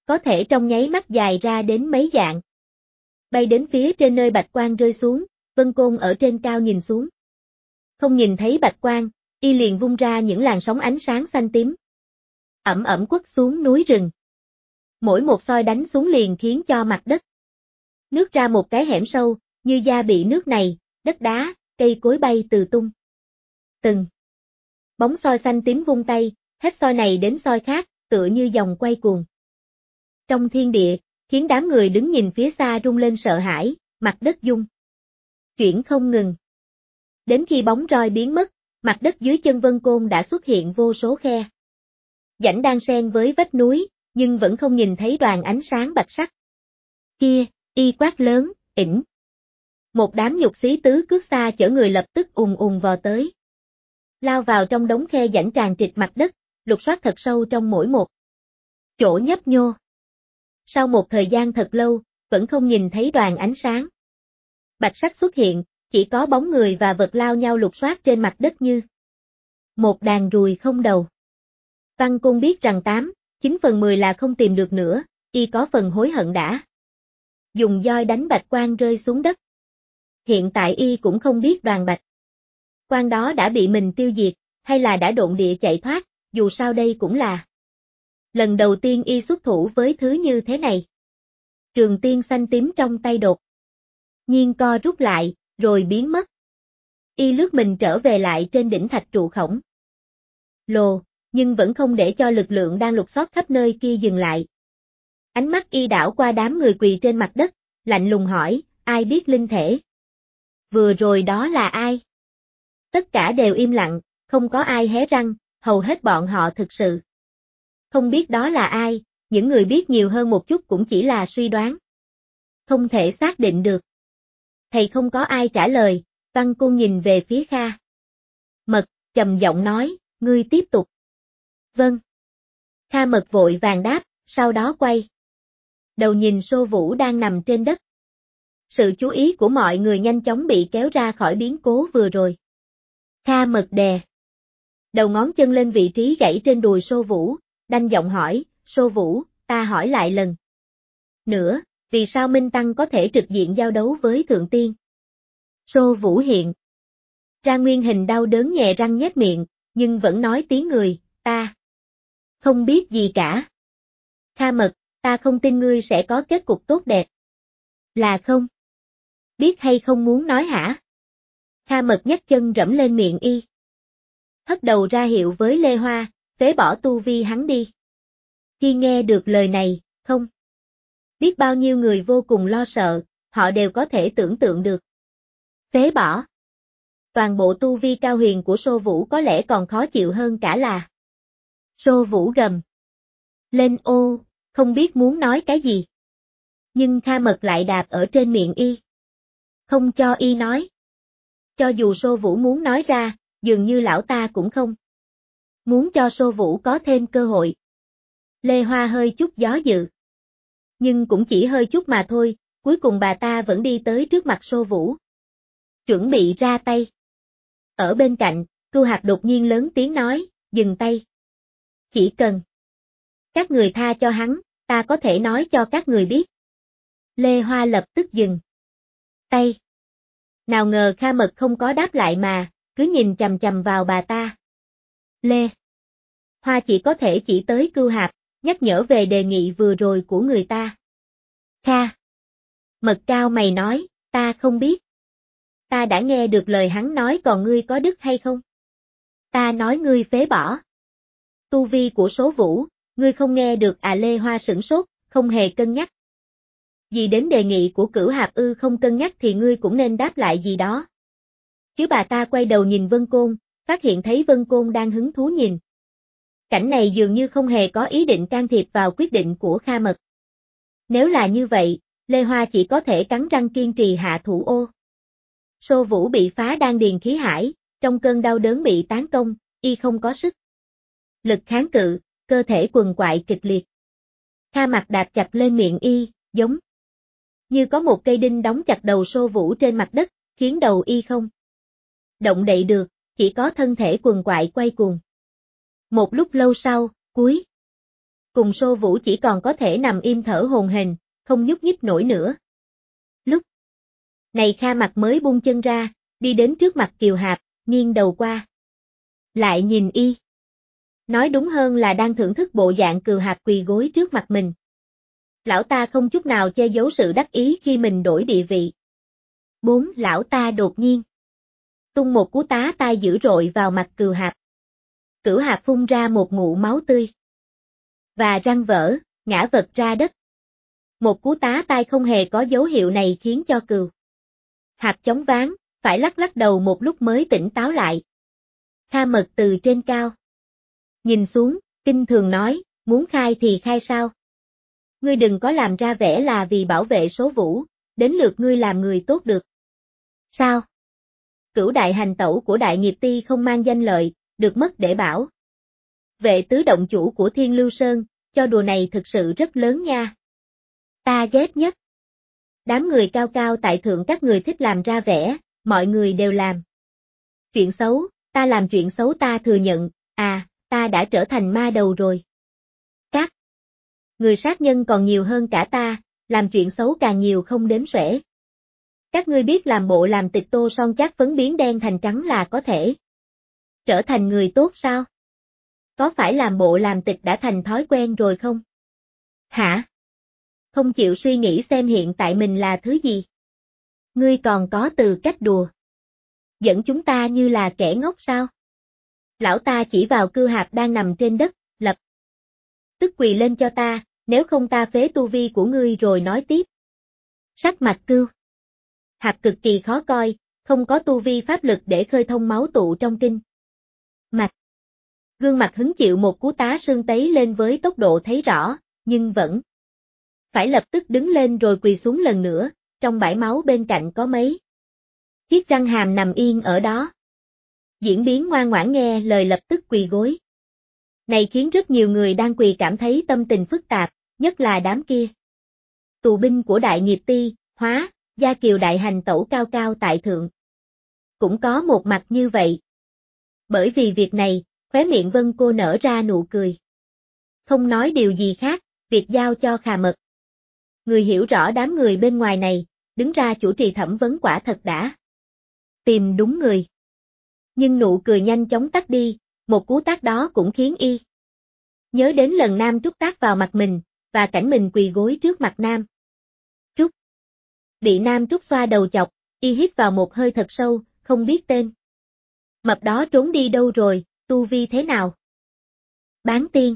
[SPEAKER 1] có thể trong nháy mắt dài ra đến mấy dặm. Bay đến phía trên nơi bạch quang rơi xuống, Vân Côn ở trên cao nhìn xuống. Không nhìn thấy bạch quang, y liền vung ra những làn sóng ánh sáng xanh tím. Ẩm ẩm quất xuống núi rừng. Mỗi một soi đánh xuống liền khiến cho mặt đất nước ra một cái hẻm sâu, như da bị nước này, đất đá, cây cối bay từ tung. Từng bóng soi xanh tím vung tay, hết soi này đến soi khác, tựa như dòng quay cuồng. Trong thiên địa, khiến đám người đứng nhìn phía xa rung lên sợ hãi, mặt đất rung chuyển không ngừng. Đến khi bóng roi biến mất, mặt đất dưới chân Vân Côn đã xuất hiện vô số khe. Rãnh đang xen với vách núi, nhưng vẫn không nhìn thấy đoàn ánh sáng bạch sắc. Kia, y quát lớn, ỉnh. Một đám nhục xí tứ cước xa chở người lập tức ùn ùn vò tới. Lao vào trong đống khe rãnh tràn trịt mặt đất, lục soát thật sâu trong mỗi một chỗ nhấp nhô. Sau một thời gian thật lâu, vẫn không nhìn thấy đoàn ánh sáng bạch sắc xuất hiện, chỉ có bóng người và vật lao nhau lục soát trên mặt đất như một đàn ruồi không đầu. Văn Côn biết rằng 9/10 là không tìm được nữa, y có phần hối hận đã dùng roi đánh bạch quang rơi xuống đất. Hiện tại y cũng không biết đoàn bạch quang đó đã bị mình tiêu diệt, hay là đã độn địa chạy thoát, dù sao đây cũng là lần đầu tiên y xuất thủ với thứ như thế này. Trường tiên xanh tím trong tay đột nhiên co rút lại, rồi biến mất. Y lướt mình trở về lại trên đỉnh thạch trụ khổng lồ, nhưng vẫn không để cho lực lượng đang lục soát khắp nơi kia dừng lại. Ánh mắt y đảo qua đám người quỳ trên mặt đất, lạnh lùng hỏi, ai biết linh thể? Vừa rồi đó là ai? Tất cả đều im lặng, không có ai hé răng, hầu hết bọn họ thực sự không biết đó là ai, những người biết nhiều hơn một chút cũng chỉ là suy đoán. Không thể xác định được. Thầy không có ai trả lời, Văn Côn nhìn về phía Kha Mật, trầm giọng nói, ngươi tiếp tục. Vâng. Kha Mật vội vàng đáp, sau đó quay đầu nhìn Sô Vũ đang nằm trên đất. Sự chú ý của mọi người nhanh chóng bị kéo ra khỏi biến cố vừa rồi. Kha Mật đè đầu ngón chân lên vị trí gãy trên đùi Sô Vũ, đanh giọng hỏi, Sô Vũ, ta hỏi lại lần nữa, vì sao Minh Tăng có thể trực diện giao đấu với Thượng Tiên? Sô Vũ hiện ra nguyên hình đau đớn nhè răng nhếch miệng, nhưng vẫn nói tiếng người, ta không biết gì cả. Kha Mật, ta không tin ngươi sẽ có kết cục tốt đẹp. Là không? Biết hay không muốn nói hả? Kha Mật nhấc chân rẫm lên miệng y. Hất đầu ra hiệu với Lê Hoa, phế bỏ tu vi hắn đi. Khi nghe được lời này, không biết bao nhiêu người vô cùng lo sợ, họ đều có thể tưởng tượng được. Phế bỏ. Toàn bộ tu vi cao huyền của Sô Vũ có lẽ còn khó chịu hơn cả là. Sô Vũ gầm lên ô, không biết muốn nói cái gì. Nhưng Kha Mật lại đạp ở trên miệng y. Không cho y nói. Cho dù Sô Vũ muốn nói ra, dường như lão ta cũng không muốn cho Sô Vũ có thêm cơ hội. Lê Hoa hơi chút gió dự. Nhưng cũng chỉ hơi chút mà thôi, cuối cùng bà ta vẫn đi tới trước mặt Sô Vũ. Chuẩn bị ra tay. Ở bên cạnh, Cưu Hạc đột nhiên lớn tiếng nói, dừng tay. Chỉ cần các người tha cho hắn, ta có thể nói cho các người biết. Lê Hoa lập tức dừng tay. Nào ngờ Kha Mật không có đáp lại mà, cứ nhìn chằm chằm vào bà ta. Lê Hoa chỉ có thể chỉ tới Cưu Hạc, nhắc nhở về đề nghị vừa rồi của người ta. Kha Mật cao mày nói, ta không biết. Ta đã nghe được lời hắn nói, còn ngươi có đức hay không? Ta nói ngươi phế bỏ tu vi của Số Vũ, ngươi không nghe được à? Lê Hoa sửng sốt, không hề cân nhắc gì đến đề nghị của Cửu Hạp ư? Không cân nhắc thì ngươi cũng nên đáp lại gì đó. Chứ bà ta quay đầu nhìn Vân Côn, phát hiện thấy Vân Côn đang hứng thú nhìn. Cảnh này dường như không hề có ý định can thiệp vào quyết định của Kha Mật. Nếu là như vậy, Lê Hoa chỉ có thể cắn răng kiên trì hạ thủ ô. Sô Vũ bị phá đan điền khí hải, trong cơn đau đớn bị tán công, y không có sức lực kháng cự, cơ thể quằn quại kịch liệt. Kha Mặc đạp chặt lên miệng y, giống như có một cây đinh đóng chặt đầu Sô Vũ trên mặt đất, khiến đầu y không động đậy được, chỉ có thân thể quằn quại quay cuồng. Một lúc lâu sau, cuối cùng Sô Vũ chỉ còn có thể nằm im thở hổn hển, không nhúc nhích nổi nữa. Lúc này Kha Mặc mới buông chân ra, đi đến trước mặt Kiều Hạp, nghiêng đầu qua. Lại nhìn y. Nói đúng hơn là đang thưởng thức bộ dạng Kiều Hạp quỳ gối trước mặt mình. Lão ta không chút nào che giấu sự đắc ý khi mình đổi địa vị. 4. Lão ta đột nhiên tung một cú tá tai dữ dội vào mặt Kiều Hạp. Kiều Hạp phun ra một ngụm máu tươi. Và răng vỡ, ngã vật ra đất. Một cú tá tai không hề có dấu hiệu này khiến cho Kiều Hạp chóng váng, phải lắc lắc đầu một lúc mới tỉnh táo lại. Kha Mật từ trên cao nhìn xuống, kinh thường nói, muốn khai thì khai sao? Ngươi đừng có làm ra vẻ là vì bảo vệ Số Vũ, đến lượt ngươi làm người tốt được. Sao? Cửu đại hành tẩu của Đại Nghiệp Ti không mang danh lợi, được mất để bảo vệ tứ động chủ của Thiên Lưu Sơn, cho đùa này thực sự rất lớn nha. Ta ghét nhất. Đám người cao cao tại thượng các người thích làm ra vẻ, mọi người đều làm chuyện xấu, ta làm chuyện xấu ta thừa nhận, ta đã trở thành ma đầu rồi. Các người sát nhân còn nhiều hơn cả ta, làm chuyện xấu càng nhiều không đếm xuể. Các ngươi biết làm bộ làm tịch tô son chát phấn biến đen thành trắng là có thể trở thành người tốt sao? Có phải làm bộ làm tịch đã thành thói quen rồi không? Hả? Không chịu suy nghĩ xem hiện tại mình là thứ gì? Ngươi còn có từ cách đùa dẫn chúng ta như là kẻ ngốc sao? Lão ta chỉ vào Kiều Hạp đang nằm trên đất, lập tức quỳ lên cho ta, nếu không ta phế tu vi của ngươi rồi nói tiếp. Sắc mặt Kiều Hạp cực kỳ khó coi, không có tu vi pháp lực để khơi thông máu tụ trong kinh mạch. Gương mặt hứng chịu một cú tá sương tấy lên với tốc độ thấy rõ, nhưng vẫn phải lập tức đứng lên rồi quỳ xuống lần nữa, trong bãi máu bên cạnh có mấy chiếc răng hàm nằm yên ở đó. Diễn biến ngoan ngoãn nghe lời lập tức quỳ gối. Này khiến rất nhiều người đang quỳ cảm thấy tâm tình phức tạp, nhất là đám kia tù binh của Đại Nghiệp Ti, hóa, Gia Kiều đại hành tẩu cao cao tại thượng. Cũng có một mặt như vậy. Bởi vì việc này, khóe miệng Vân Cô nở ra nụ cười. Không nói điều gì khác, việc giao cho Khà Mật. Người hiểu rõ đám người bên ngoài này, đứng ra chủ trì thẩm vấn quả thật đã tìm đúng người. Nhưng nụ cười nhanh chóng tắt đi, một cú tát đó cũng khiến y nhớ đến lần Nam Trúc tát vào mặt mình, và cảnh mình quỳ gối trước mặt Nam Trúc. Bị Nam Trúc xoa đầu chọc, y hít vào một hơi thật sâu, không biết tên mập đó trốn đi đâu rồi, tu vi thế nào? Bán tiên.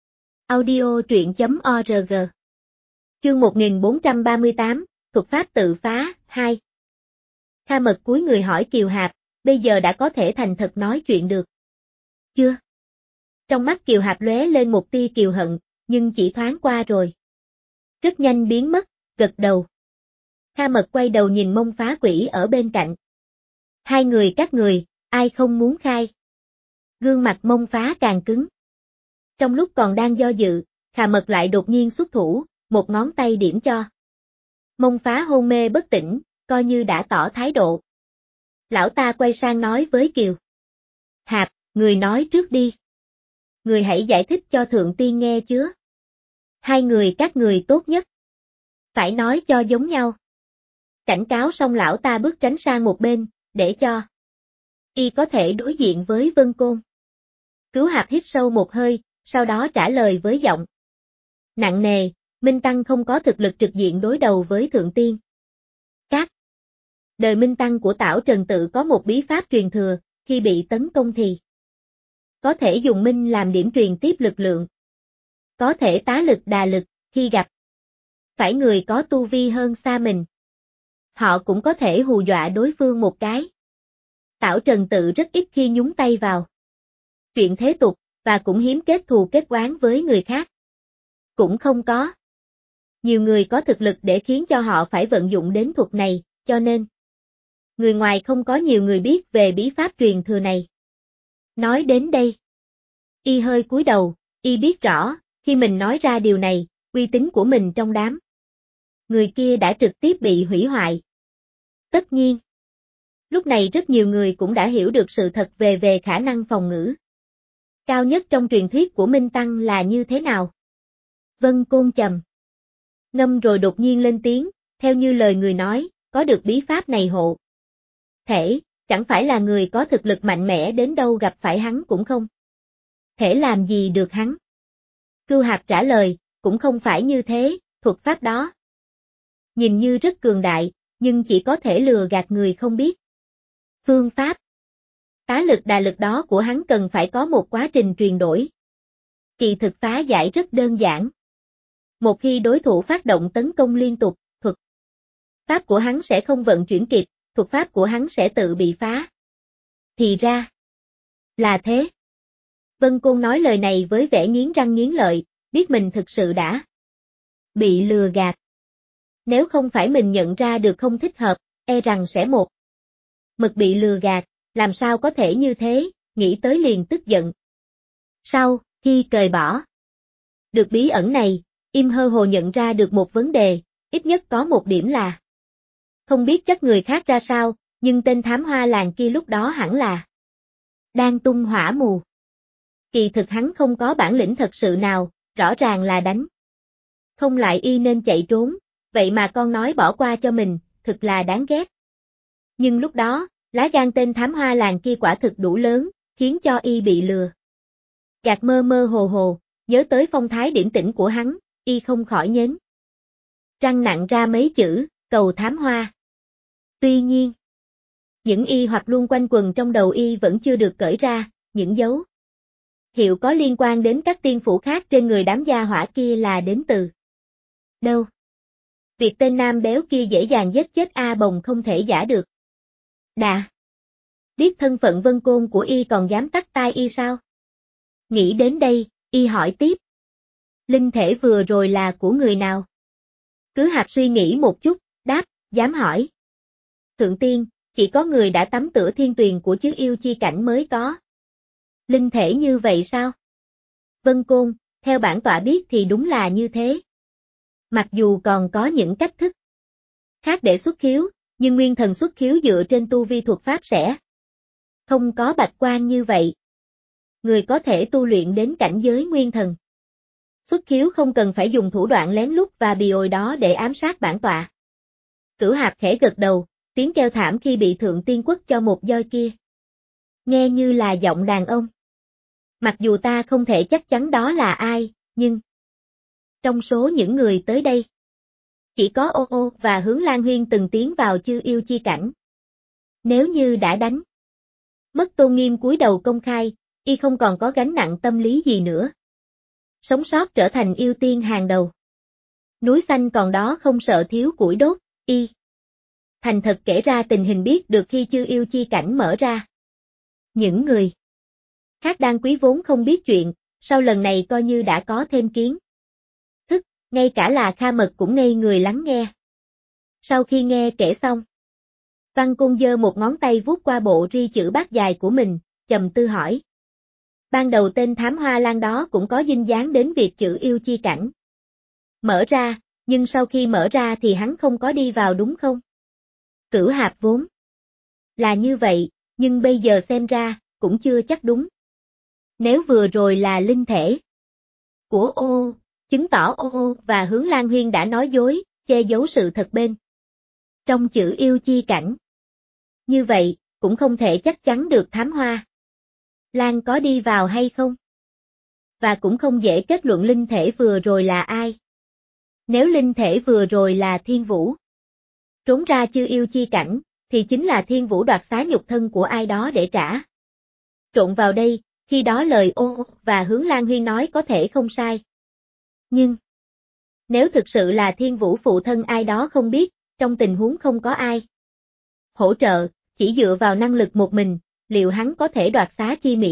[SPEAKER 1] Audio truyện.org. Chương 1438, thuật pháp tự phá, 2. Kha Mật cúi người hỏi Kiều Hạp, bây giờ đã có thể thành thật nói chuyện được chưa? Trong mắt Kiều Hạp lóe lên một tia kiều hận, nhưng chỉ thoáng qua rồi rất nhanh biến mất, gật đầu. Kha Mật quay đầu nhìn Mông Phá Quỷ ở bên cạnh. Hai người các người, ai không muốn khai? Gương mặt Mông Phá càng cứng. Trong lúc còn đang do dự, Kha Mật lại đột nhiên xuất thủ, một ngón tay điểm cho Mông Phá hôn mê bất tỉnh, coi như đã tỏ thái độ. Lão ta quay sang nói với Kiều Hạp, người nói trước đi. Người hãy giải thích cho Thượng Tiên nghe chứa. Hai người các người tốt nhất phải nói cho giống nhau. Cảnh cáo xong lão ta bước tránh sang một bên, để cho y có thể đối diện với Vân Côn. Kiều Hạp hít sâu một hơi, sau đó trả lời với giọng nặng nề, Minh Tăng không có thực lực trực diện đối đầu với Thượng Tiên. Các đời Minh Tăng của Tảo Trần Tự có một bí pháp truyền thừa, khi bị tấn công thì có thể dùng Minh làm điểm truyền tiếp lực lượng. Có thể tá lực đà lực, khi gặp phải người có tu vi hơn xa mình. Họ cũng có thể hù dọa đối phương một cái. Tảo Trần Tự rất ít khi nhúng tay vào chuyện thế tục, và cũng hiếm kết thù kết oán với người khác. Cũng không có nhiều người có thực lực để khiến cho họ phải vận dụng đến thuật này, cho nên người ngoài không có nhiều người biết về bí pháp truyền thừa này. Nói đến đây, y hơi cúi đầu, y biết rõ, khi mình nói ra điều này, uy tín của mình trong đám người kia đã trực tiếp bị hủy hoại. Tất nhiên, lúc này rất nhiều người cũng đã hiểu được sự thật về khả năng phòng ngự cao nhất trong truyền thuyết của Minh Tăng là như thế nào. Vân Côn trầm ngâm rồi đột nhiên lên tiếng, theo như lời người nói, có được bí pháp này hộ thể, chẳng phải là người có thực lực mạnh mẽ đến đâu gặp phải hắn cũng không thể làm gì được hắn. Cưu Hạp trả lời, cũng không phải như thế, thuật pháp đó nhìn như rất cường đại, nhưng chỉ có thể lừa gạt người không biết phương pháp. Tá lực đà lực đó của hắn cần phải có một quá trình truyền đổi. Kỳ thực phá giải rất đơn giản. Một khi đối thủ phát động tấn công liên tục, thuật pháp của hắn sẽ không vận chuyển kịp, thuật pháp của hắn sẽ tự bị phá. Thì ra là thế. Vân Côn nói lời này với vẻ nghiến răng nghiến lợi, biết mình thực sự đã bị lừa gạt. Nếu không phải mình nhận ra được không thích hợp, e rằng sẽ một mực bị lừa gạt, làm sao có thể như thế, nghĩ tới liền tức giận. Sau khi cởi bỏ được bí ẩn này, Im Hơ Hồ nhận ra được một vấn đề, ít nhất có một điểm là không biết chắc người khác ra sao, nhưng tên thám hoa làng kia lúc đó hẳn là đang tung hỏa mù. Kỳ thực hắn không có bản lĩnh thật sự nào, rõ ràng là đánh không lại y nên chạy trốn, vậy mà con nói bỏ qua cho mình, thực là đáng ghét. Nhưng lúc đó, lá gan tên thám hoa làng kia quả thực đủ lớn, khiến cho y bị lừa gạt mơ mơ hồ hồ, nhớ tới phong thái điển tĩnh của hắn, y không khỏi nhến răng nặng ra mấy chữ, cầu thám hoa. Tuy nhiên, những y hoặc luôn quanh quần trong đầu y vẫn chưa được cởi ra, những dấu hiệu có liên quan đến các tiên phủ khác trên người đám gia hỏa kia là đến từ đâu. Việc tên nam béo kia dễ dàng giết chết A Bồng không thể giả được. Đã biết thân phận Vân Côn của y còn dám tắt tai y sao? Nghĩ đến đây, y hỏi tiếp. Linh thể vừa rồi là của người nào? Cứ Hạp suy nghĩ một chút, đáp, dám hỏi. Thượng tiên, chỉ có người đã tắm tửa thiên tuyền của chứ yêu chi cảnh mới có. Linh thể như vậy sao? Vân Côn, theo bản tọa biết thì đúng là như thế. Mặc dù còn có những cách thức khác để xuất khiếu, nhưng nguyên thần xuất khiếu dựa trên tu vi thuật pháp sẽ không có bạch quan như vậy. Người có thể tu luyện đến cảnh giới nguyên thần xuất khiếu không cần phải dùng thủ đoạn lén lút và bì ổi đó để ám sát bản tọa. Cửu Hạp khẽ gật đầu, tiếng kêu thảm khi bị thượng tiên quất cho một roi kia. Nghe như là giọng đàn ông. Mặc dù ta không thể chắc chắn đó là ai, nhưng trong số những người tới đây, chỉ có Ô Ô và Hướng Lan Huyên từng tiến vào chư yêu chi cảnh. Nếu như đã đánh mất tôn nghiêm cúi đầu công khai, y không còn có gánh nặng tâm lý gì nữa. Sống sót trở thành yêu tiên hàng đầu. Núi xanh còn đó không sợ thiếu củi đốt, y thành thật kể ra tình hình biết được khi chư yêu chi cảnh mở ra. Những người khác đang quý vốn không biết chuyện, sau lần này coi như đã có thêm kiến thức, ngay cả là Kha Mật cũng ngây người lắng nghe. Sau khi nghe kể xong, Văn Côn giơ một ngón tay vuốt qua bộ ri chữ bát dài của mình, trầm tư hỏi. Ban đầu tên thám hoa lan đó cũng có dinh dáng đến việc chữ yêu chi cảnh mở ra, nhưng sau khi mở ra thì hắn không có đi vào đúng không? Cửu Hạp vốn là như vậy, nhưng bây giờ xem ra, cũng chưa chắc đúng. Nếu vừa rồi là linh thể của Ô, chứng tỏ Ô và Hướng Lan Huyên đã nói dối, che giấu sự thật bên trong chữ yêu chi cảnh. Như vậy, cũng không thể chắc chắn được thám hoa Lan có đi vào hay không. Và cũng không dễ kết luận linh thể vừa rồi là ai. Nếu linh thể vừa rồi là Thiên Vũ trốn ra chư yêu chi cảnh, thì chính là Thiên Vũ đoạt xá nhục thân của ai đó để trả trộn vào đây, khi đó lời Ô và Hướng Lan Huyên nói có thể không sai. Nhưng, nếu thực sự là Thiên Vũ phụ thân ai đó không biết, trong tình huống không có ai hỗ trợ, chỉ dựa vào năng lực một mình, liệu hắn có thể đoạt xá chi Mỹ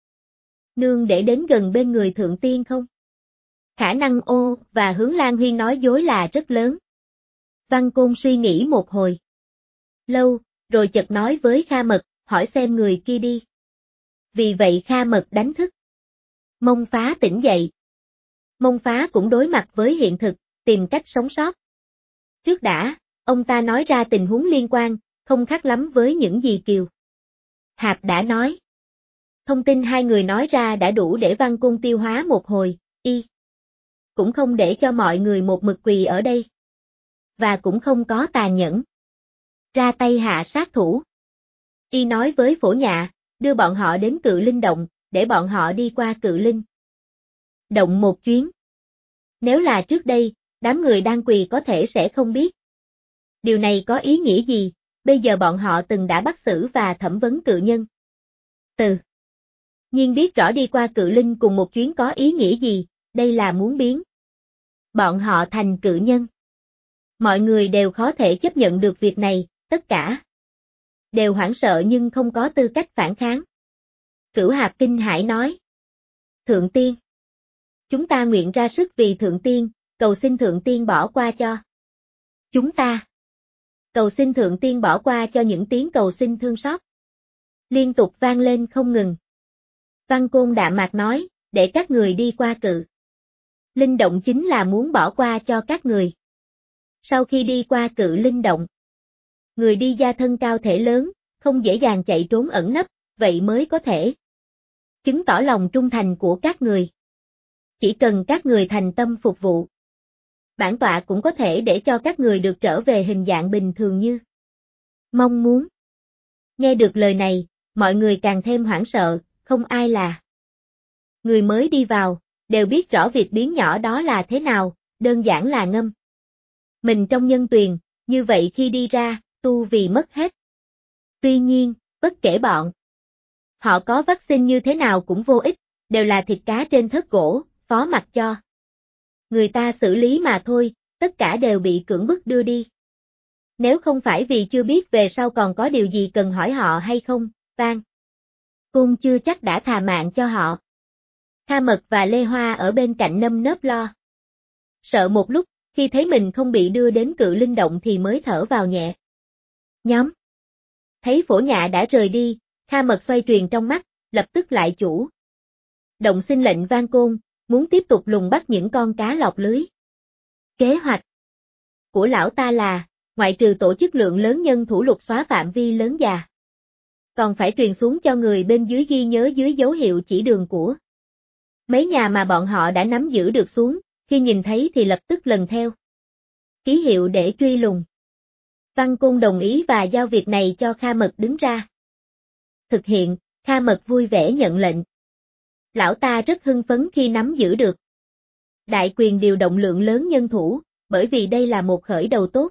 [SPEAKER 1] Nương để đến gần bên người thượng tiên không? Khả năng Ô và Hướng Lan Huyên nói dối là rất lớn. Văn Côn suy nghĩ một hồi lâu, rồi chợt nói với Kha Mật, hỏi xem người kia đi. Vì vậy Kha Mật đánh thức Mông Phá tỉnh dậy. Mông Phá cũng đối mặt với hiện thực, tìm cách sống sót. Trước đã, ông ta nói ra tình huống liên quan, không khác lắm với những gì Kiều Hạp đã nói. Thông tin hai người nói ra đã đủ để Văn Côn tiêu hóa một hồi, y cũng không để cho mọi người một mực quỳ ở đây. Và cũng không có tàn nhẫn. Ra tay hạ sát thủ. Y nói với Phổ Nhạ, đưa bọn họ đến Cự Linh Động, để bọn họ đi qua Cự Linh Động một chuyến. Nếu là trước đây, đám người đang quỳ có thể sẽ không biết. Điều này có ý nghĩa gì, bây giờ bọn họ từng đã bắt xử và thẩm vấn cự nhân. Từ nhiên biết rõ đi qua Cự Linh cùng một chuyến có ý nghĩa gì, đây là muốn biến bọn họ thành cự nhân. Mọi người đều khó thể chấp nhận được việc này, tất cả đều hoảng sợ nhưng không có tư cách phản kháng. Cửu Hạp kinh hãi nói. Thượng tiên. Chúng ta nguyện ra sức vì Thượng tiên, cầu xin Thượng tiên bỏ qua cho chúng ta. Cầu xin Thượng tiên bỏ qua cho những tiếng cầu xin thương xót. Liên tục vang lên không ngừng. Văn Côn đạm mạc nói, để các người đi qua Cự Linh Động chính là muốn bỏ qua cho các người. Sau khi đi qua Cự Linh Động, người đi gia thân cao thể lớn, không dễ dàng chạy trốn ẩn nấp, vậy mới có thể chứng tỏ lòng trung thành của các người. Chỉ cần các người thành tâm phục vụ, bản tọa cũng có thể để cho các người được trở về hình dạng bình thường như mong muốn. Nghe được lời này, mọi người càng thêm hoảng sợ, không ai là người mới đi vào, đều biết rõ việc biến nhỏ đó là thế nào, đơn giản là ngâm mình trong nhân tuyền, như vậy khi đi ra, tu vì mất hết. Tuy nhiên, bất kể bọn họ có vaccine như thế nào cũng vô ích, đều là thịt cá trên thớt gỗ, phó mặc cho người ta xử lý mà thôi, tất cả đều bị cưỡng bức đưa đi. Nếu không phải vì chưa biết về sau còn có điều gì cần hỏi họ hay không, Văn Côn chưa chắc đã thà mạng cho họ. Kha Mật và Lê Hoa ở bên cạnh nâm nớp lo sợ một lúc, khi thấy mình không bị đưa đến Cự Linh Động thì mới thở vào nhẹ. Nhóm thấy Phổ Nhạ đã rời đi, Kha Mật xoay truyền trong mắt, lập tức lại chủ động xin lệnh Văn Côn, muốn tiếp tục lùng bắt những con cá lọt lưới. Kế hoạch của lão ta là, ngoại trừ tổ chức lượng lớn nhân thủ lục xóa phạm vi lớn già, còn phải truyền xuống cho người bên dưới ghi nhớ dưới dấu hiệu chỉ đường của mấy nhà mà bọn họ đã nắm giữ được xuống, khi nhìn thấy thì lập tức lần theo ký hiệu để truy lùng. Văn Côn đồng ý và giao việc này cho Kha Mật đứng ra thực hiện. Kha Mật vui vẻ nhận lệnh. Lão ta rất hưng phấn khi nắm giữ được đại quyền điều động lượng lớn nhân thủ, bởi vì đây là một khởi đầu tốt.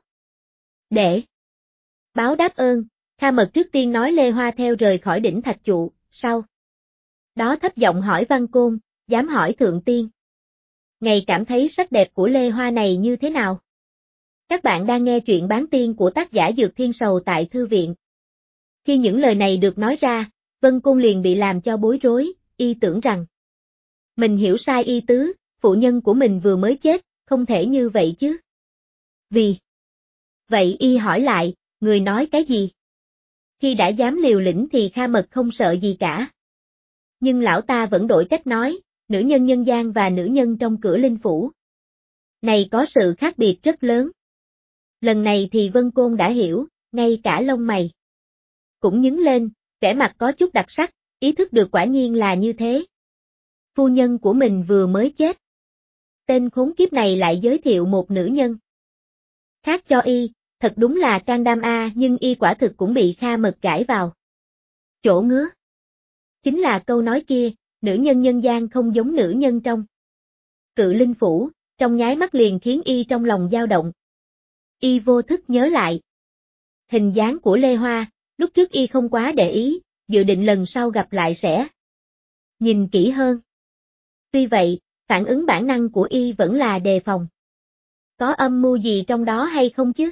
[SPEAKER 1] Để báo đáp ơn, Kha Mật trước tiên nói Lê Hoa theo rời khỏi đỉnh Thạch Trụ, sau đó thấp giọng hỏi Văn Côn, dám hỏi Thượng tiên. Ngài cảm thấy sắc đẹp của Lê Hoa này như thế nào? Các bạn đang nghe truyện bán tiên của tác giả Dược Thiên Sầu tại thư viện. Khi những lời này được nói ra, Vân Côn liền bị làm cho bối rối, y tưởng rằng mình hiểu sai y tứ, phụ nhân của mình vừa mới chết, không thể như vậy chứ. Vì vậy y hỏi lại, người nói cái gì? Khi đã dám liều lĩnh thì Kha Mật không sợ gì cả. Nhưng lão ta vẫn đổi cách nói, nữ nhân nhân gian và nữ nhân trong cửa linh phủ này có sự khác biệt rất lớn. Lần này thì Vân Côn đã hiểu, ngay cả lông mày cũng nhướng lên, vẻ mặt có chút đặc sắc, ý thức được quả nhiên là như thế. Phu nhân của mình vừa mới chết. Tên khốn kiếp này lại giới thiệu một nữ nhân khác cho y, thật đúng là can đảm a, nhưng y quả thực cũng bị Kha Mật gãi vào chỗ ngứa. Chính là câu nói kia, nữ nhân nhân gian không giống nữ nhân trong Cự Linh phủ, trong nháy mắt liền khiến y trong lòng dao động. Y vô thức nhớ lại hình dáng của Lê Hoa, lúc trước y không quá để ý, dự định lần sau gặp lại sẽ nhìn kỹ hơn. Tuy vậy, phản ứng bản năng của y vẫn là đề phòng. Có âm mưu gì trong đó hay không chứ?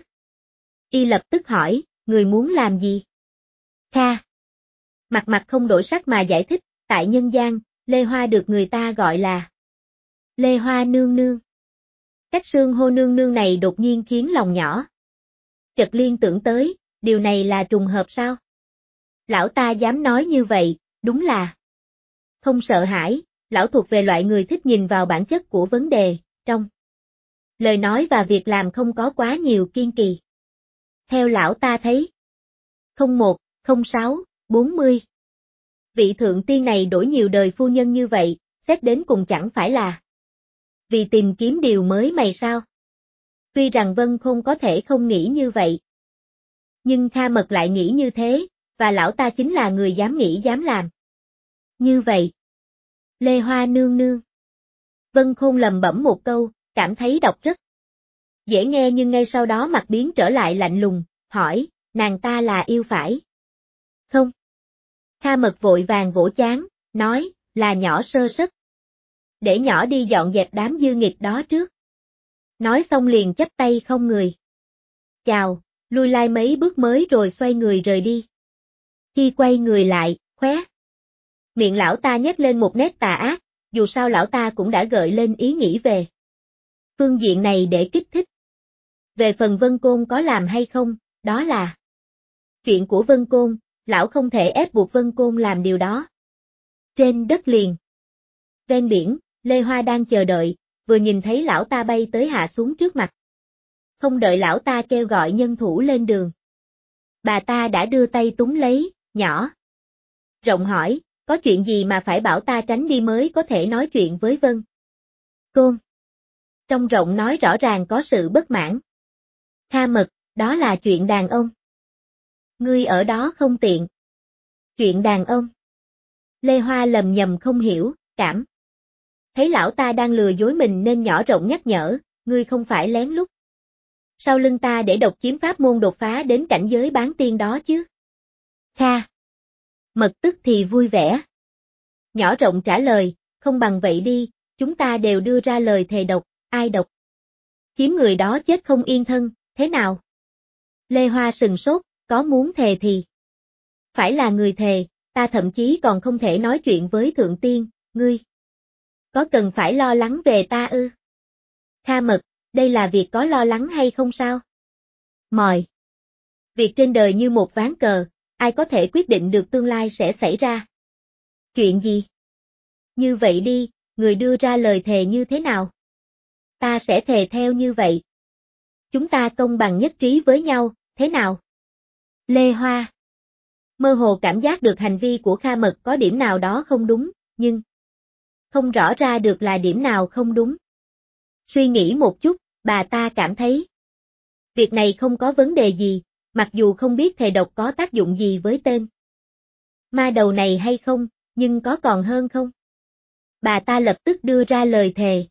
[SPEAKER 1] Y lập tức hỏi, người muốn làm gì? Kha mặt không đổi sắc mà giải thích, tại nhân gian, Lê Hoa được người ta gọi là Lê Hoa nương nương. Cách xưng hô nương nương này đột nhiên khiến lòng nhỏ chợt liên tưởng tới, điều này là trùng hợp sao? Lão ta dám nói như vậy, đúng là không sợ hãi, lão thuộc về loại người thích nhìn vào bản chất của vấn đề, trong lời nói và việc làm không có quá nhiều kiên kỳ. Theo lão ta thấy, 01, 06, 40. Vị thượng tiên này đổi nhiều đời phu nhân như vậy, xét đến cùng chẳng phải là Vì tìm kiếm điều mới mày sao? Tuy rằng Vân Khôn có thể không nghĩ như vậy. Nhưng Kha Mật lại nghĩ như thế, và lão ta chính là người dám nghĩ dám làm. Như vậy. Lê Hoa nương nương. Vân Khôn lầm bẩm một câu, cảm thấy đọc rất dễ nghe nhưng ngay sau đó mặt biến trở lại lạnh lùng, hỏi, nàng ta là yêu phải? Không. Kha Mật vội vàng vỗ trán, nói, là nhỏ sơ suất. Để nhỏ đi dọn dẹp đám dư nghịch đó trước. Nói xong liền chắp tay không người. Chào, lui lai mấy bước mới rồi xoay người rời đi. Khi quay người lại, khóe miệng lão ta nhếch lên một nét tà ác, dù sao lão ta cũng đã gợi lên ý nghĩ về phương diện này để kích thích. Về phần Vân Côn có làm hay không, đó là chuyện của Vân Côn, lão không thể ép buộc Vân Côn làm điều đó. Trên đất liền. Ven biển, Lê Hoa đang chờ đợi, vừa nhìn thấy lão ta bay tới hạ xuống trước mặt. Không đợi lão ta kêu gọi nhân thủ lên đường. Bà ta đã đưa tay túm lấy, nhỏ. Rộng hỏi, có chuyện gì mà phải bảo ta tránh đi mới có thể nói chuyện với Vân Côn? Trong Rộng nói rõ ràng có sự bất mãn. Kha Mật, đó là chuyện đàn ông. Ngươi ở đó không tiện. Chuyện đàn ông. Lê Hoa lầm nhầm không hiểu, cảm thấy lão ta đang lừa dối mình nên nhỏ Rộng nhắc nhở, ngươi không phải lén lút sau lưng ta để độc chiếm pháp môn đột phá đến cảnh giới bán tiên đó chứ. Kha Mật tức thì vui vẻ. Nhỏ Rộng trả lời, không bằng vậy đi, chúng ta đều đưa ra lời thề độc, ai độc chiếm người đó chết không yên thân, thế nào? Lê Hoa sừng sốt, có muốn thề thì phải là người thề, ta thậm chí còn không thể nói chuyện với thượng tiên, ngươi có cần phải lo lắng về ta ư? Kha Mật, đây là việc có lo lắng hay không sao? Mời. Việc trên đời như một ván cờ, ai có thể quyết định được tương lai sẽ xảy ra? Chuyện gì? Như vậy đi, người đưa ra lời thề như thế nào? Ta sẽ thề theo như vậy. Chúng ta công bằng nhất trí với nhau, thế nào? Lê Hoa mơ hồ cảm giác được hành vi của Kha Mật có điểm nào đó không đúng, nhưng không rõ ra được là điểm nào không đúng. Suy nghĩ một chút, bà ta cảm thấy việc này không có vấn đề gì, mặc dù không biết thề độc có tác dụng gì với tên ma đầu này hay không, nhưng có còn hơn không? Bà ta lập tức đưa ra lời thề,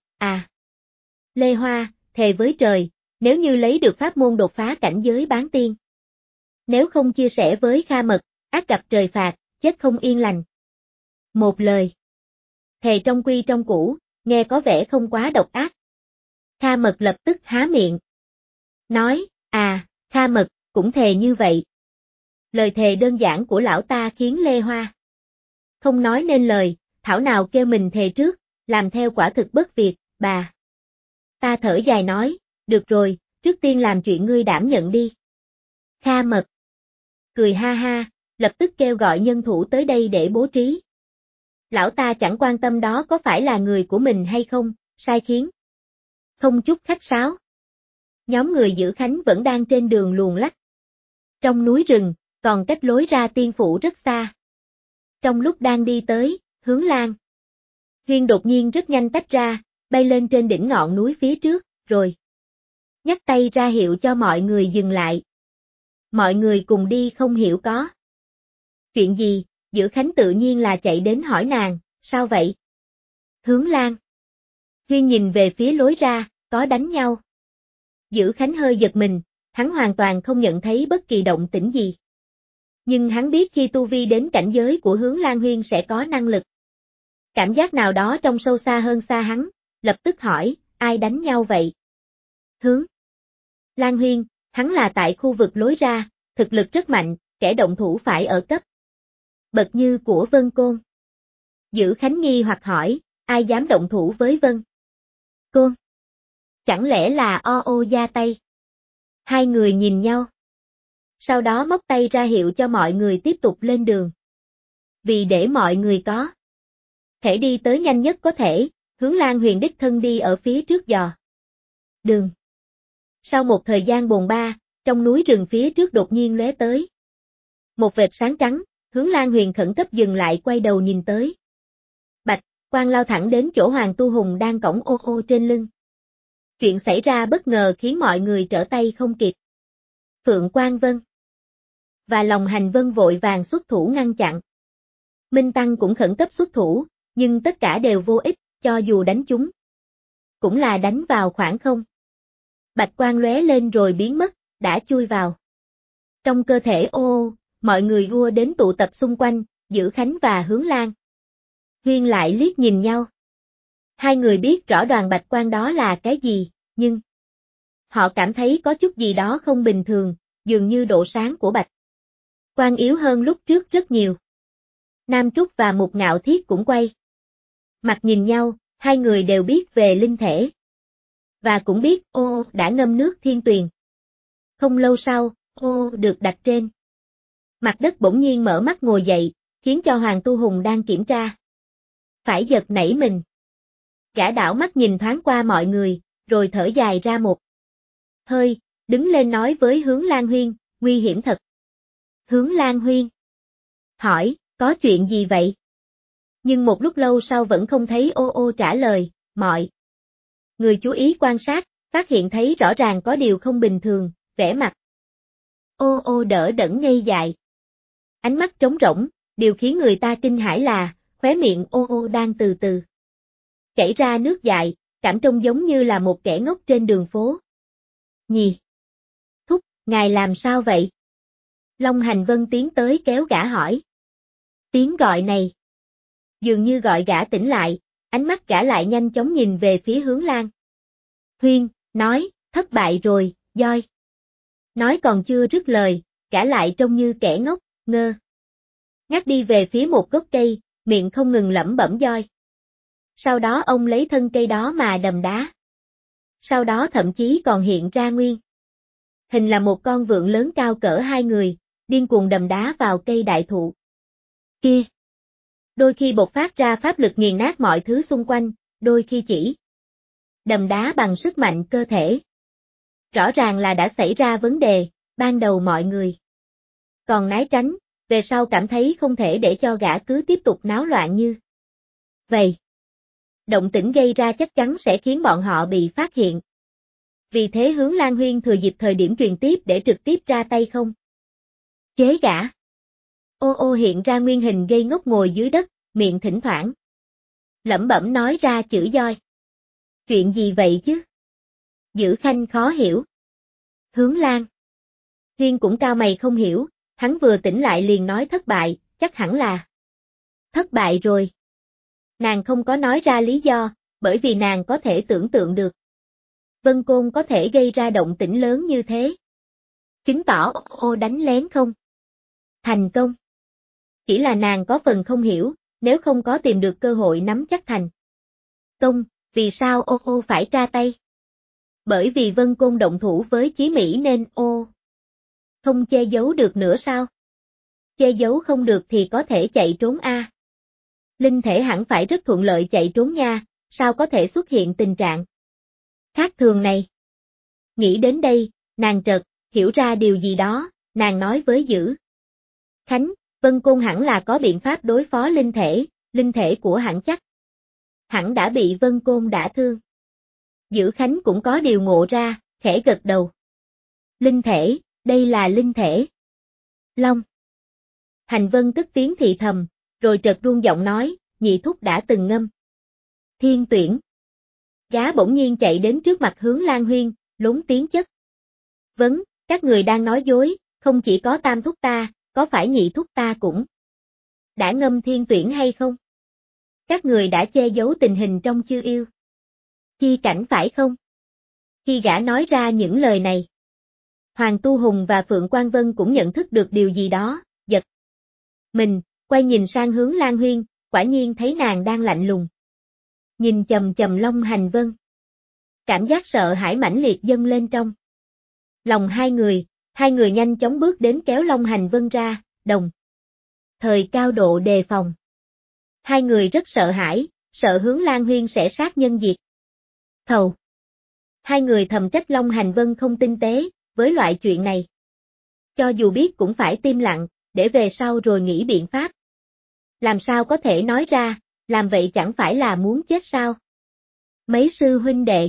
[SPEAKER 1] Lê Hoa, thề với trời, nếu như lấy được pháp môn đột phá cảnh giới bán tiên. Nếu không chia sẻ với Kha Mật, ác gặp trời phạt, chết không yên lành. Một lời. Thề trong quy trong củ, nghe có vẻ không quá độc ác. Kha Mật lập tức há miệng. Nói, Kha Mật, cũng thề như vậy. Lời thề đơn giản của lão ta khiến Lê Hoa không nói nên lời, thảo nào kêu mình thề trước, làm theo quả thực bất việc, bà. Ta thở dài nói, được rồi, trước tiên làm chuyện ngươi đảm nhận đi. Kha Mật cười ha ha, lập tức kêu gọi nhân thủ tới đây để bố trí. Lão ta chẳng quan tâm đó có phải là người của mình hay không, sai khiến. Không chút khách sáo. Nhóm người giữ Khánh vẫn đang trên đường luồn lách. Trong núi rừng, còn cách lối ra tiên phủ rất xa. Trong lúc đang đi tới, hướng Lan Huyên đột nhiên rất nhanh tách ra, bay lên trên đỉnh ngọn núi phía trước, rồi nhấc tay ra hiệu cho mọi người dừng lại. Mọi người cùng đi không hiểu có chuyện gì, Giữ Khánh tự nhiên là chạy đến hỏi nàng, sao vậy? Hướng Lan Huyên nhìn về phía lối ra, có đánh nhau. Giữ Khánh hơi giật mình, hắn hoàn toàn không nhận thấy bất kỳ động tĩnh gì. Nhưng hắn biết khi tu vi đến cảnh giới của Hướng Lan Huyên sẽ có năng lực. Cảm giác nào đó trong sâu xa hơn xa hắn, lập tức hỏi, ai đánh nhau vậy? Hướng Lan Huyên, hắn là tại khu vực lối ra, thực lực rất mạnh, kẻ động thủ phải ở cấp bậc như của Vân Côn. Giữ Khánh nghi hoặc hỏi, ai dám động thủ với Vân Côn? Chẳng lẽ là O ra tay? Hai người nhìn nhau. Sau đó móc tay ra hiệu cho mọi người tiếp tục lên đường. Vì để mọi người có thể đi tới nhanh nhất có thể, Hướng Lan Huyền đích thân đi ở phía trước dò đường. Sau một thời gian bồn ba, trong núi rừng phía trước đột nhiên lóe tới một vệt sáng trắng, Hướng Lan Huyền khẩn cấp dừng lại quay đầu nhìn tới. Bạch, Quang lao thẳng đến chỗ Hoàng Tu Hùng đang cõng ô ô trên lưng. Chuyện xảy ra bất ngờ khiến mọi người trở tay không kịp. Phượng Quang Vân và Lòng Hành Vân vội vàng xuất thủ ngăn chặn. Minh Tăng cũng khẩn cấp xuất thủ, nhưng tất cả đều vô ích, cho dù đánh chúng. Cũng là đánh vào khoảng không. Bạch quang lóe lên rồi biến mất, đã chui vào. Trong cơ thể ô, mọi người ùa đến tụ tập xung quanh, Dữ Khánh và Hướng Lan. Huyên lại liếc nhìn nhau. Hai người biết rõ đoàn bạch quang đó là cái gì, nhưng họ cảm thấy có chút gì đó không bình thường, dường như độ sáng của bạch quang yếu hơn lúc trước rất nhiều. Nam Trúc và Mục Ngạo Thiết cũng quay mặt nhìn nhau, hai người đều biết về linh thể. Và cũng biết ô đã ngâm nước thiên tuyền. Không lâu sau, ô được đặt trên mặt đất bỗng nhiên mở mắt ngồi dậy, khiến cho Hoàng Tu Hùng đang kiểm tra phải giật nảy mình. Gã đảo mắt nhìn thoáng qua mọi người, rồi thở dài ra một hơi, đứng lên nói với Hướng Lan Huyên, nguy hiểm thật. Hướng Lan Huyên hỏi, có chuyện gì vậy? Nhưng một lúc lâu sau vẫn không thấy ô ô trả lời, mọi người chú ý quan sát, phát hiện thấy rõ ràng có điều không bình thường, vẻ mặt ô ô đỡ đẫn ngây dại. Ánh mắt trống rỗng, điều khiến người ta kinh hãi là, khóe miệng ô ô đang từ từ chảy ra nước dại, cảm trông giống như là một kẻ ngốc trên đường phố. Nhì thúc, ngài làm sao vậy? Long Hành Vân tiến tới kéo gã hỏi. Tiếng gọi này dường như gọi gã tỉnh lại, ánh mắt gã lại nhanh chóng nhìn về phía Hướng Lan Huyên, nói, thất bại rồi, Doi. Nói còn chưa dứt lời, gã lại trông như kẻ ngốc, ngơ ngác đi về phía một gốc cây, miệng không ngừng lẩm bẩm Doi. Sau đó ông lấy thân cây đó mà đầm đá. Sau đó thậm chí còn hiện ra nguyên hình là một con vượn lớn cao cỡ hai người, điên cuồng đầm đá vào cây đại thụ kia. Đôi khi bộc phát ra pháp lực nghiền nát mọi thứ xung quanh, đôi khi chỉ đầm đá bằng sức mạnh cơ thể. Rõ ràng là đã xảy ra vấn đề, ban đầu mọi người còn né tránh, về sau cảm thấy không thể để cho gã cứ tiếp tục náo loạn như vậy. Động tĩnh gây ra chắc chắn sẽ khiến bọn họ bị phát hiện. Vì thế Hướng Lan Huyên thừa dịp thời điểm truyền tiếp để trực tiếp ra tay không chế gã. Ô ô hiện ra nguyên hình gây ngốc ngồi dưới đất, miệng thỉnh thoảng lẩm bẩm nói ra chữ Doi. Chuyện gì vậy chứ? Dữ Khanh khó hiểu. Hướng Lan Huyên cũng cao mày không hiểu, hắn vừa tỉnh lại liền nói thất bại, chắc hẳn là thất bại rồi. Nàng không có nói ra lý do, bởi vì nàng có thể tưởng tượng được Vân Côn có thể gây ra động tĩnh lớn như thế. Chứng tỏ ô đánh lén không thành công. Chỉ là nàng có phần không hiểu, nếu không có tìm được cơ hội nắm chắc thành công, vì sao ô ô phải ra tay? Bởi vì Vân Côn động thủ với Chí Mỹ nên ô không che giấu được nữa sao? Che giấu không được thì có thể chạy trốn a. Linh thể hẳn phải rất thuận lợi chạy trốn nha, sao có thể xuất hiện tình trạng khác thường này? Nghĩ đến đây, nàng chợt hiểu ra điều gì đó, nàng nói với Dữ Khánh, Vân Côn hẳn là có biện pháp đối phó linh thể của hẳn chắc hẳn đã bị Vân Côn đả thương. Dữ Khánh cũng có điều ngộ ra, khẽ gật đầu. Linh thể, đây là linh thể. Long Hành Vân cất tiếng thì thầm, rồi chợt run giọng nói, nhị thúc đã từng ngâm thiên tuyển. Gã bỗng nhiên chạy đến trước mặt Hướng Lan Huyên, lúng tiếng chất vấn, các người đang nói dối, không chỉ có tam thúc ta, có phải nhị thúc ta cũng đã ngâm thiên tuyển hay không? Các người đã che giấu tình hình trong Chư Yêu Chi cảnh phải không? Khi gã nói ra những lời này, Hoàng Tu Hùng và Phượng Quang Vân cũng nhận thức được điều gì đó, giật mình, quay nhìn sang Hướng Lan Huyên, quả nhiên thấy nàng đang lạnh lùng nhìn chầm chầm Long Hành Vân. Cảm giác sợ hãi mãnh liệt dâng lên trong lòng hai người nhanh chóng bước đến kéo Long Hành Vân ra, đồng thời cao độ đề phòng. Hai người rất sợ hãi, sợ Hướng Lan Huyên sẽ sát nhân diệt khẩu. Hai người thầm trách Long Hành Vân không tinh tế, với loại chuyện này. Cho dù biết cũng phải tim lặng, để về sau rồi nghĩ biện pháp. Làm sao có thể nói ra, Làm vậy chẳng phải là muốn chết sao? Mấy sư huynh đệ.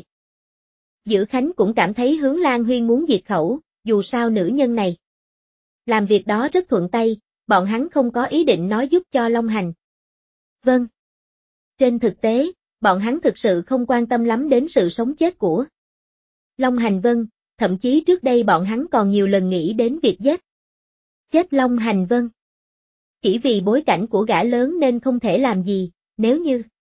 [SPEAKER 1] Dữ Khánh cũng cảm thấy Hướng Lan Huyên muốn diệt khẩu, dù sao nữ nhân này. Làm việc đó rất thuận tay, bọn hắn không có ý định nói giúp cho Long Hành. Vâng. Trên thực tế, bọn hắn thực sự không quan tâm lắm đến sự sống chết của Long Hành Vân, thậm chí trước đây bọn hắn còn nhiều lần nghĩ đến việc giết chết Long Hành Vân. Chỉ vì bối cảnh của gã lớn nên không thể làm gì, nếu như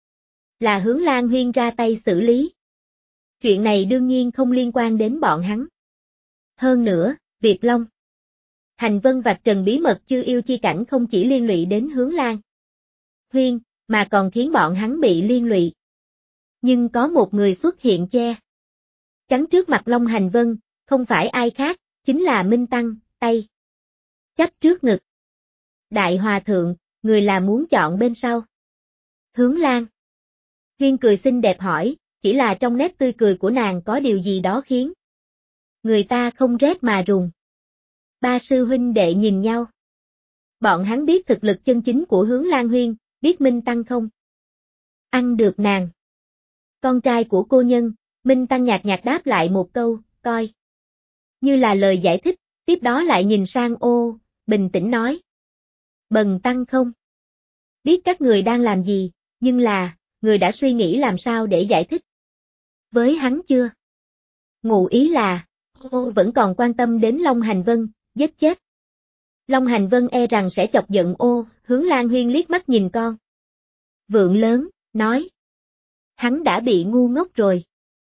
[SPEAKER 1] là Hướng Lan Huyên ra tay xử lý. Chuyện này đương nhiên không liên quan đến bọn hắn. Hơn nữa, việc Long Hành Vân vạch trần bí mật Chư Yêu chi cảnh không chỉ liên lụy đến Hướng Lan Huyên, mà còn khiến bọn hắn bị liên lụy. Nhưng có một người xuất hiện che chắn trước mặt Long Hành Vân, không phải ai khác, chính là Minh Tăng, tay chắp trước ngực. Đại Hòa Thượng, người là muốn chọn bên sau. Hướng Lan Huyên cười xinh đẹp hỏi, chỉ là trong nét tươi cười của nàng có điều gì đó khiến người ta không rét mà run. Ba sư huynh đệ nhìn nhau. Bọn hắn biết thực lực chân chính của Hướng Lan Huyên, biết Minh Tăng không ăn được nàng. Con trai của cô nhân, Minh Tăng nhạt nhạt đáp lại một câu, coi như là lời giải thích, tiếp đó lại nhìn sang Ô, bình tĩnh nói. Bần Tăng không biết các người đang làm gì, nhưng là, người đã suy nghĩ làm sao để giải thích với hắn chưa? Ngụ ý là, Ô vẫn còn quan tâm đến Long Hành Vân, giết chết Long Hành Vân e rằng sẽ chọc giận Ô, Hướng Lan Huyên liếc mắt nhìn con vượn lớn, nói. Hắn đã bị ngu ngốc rồi.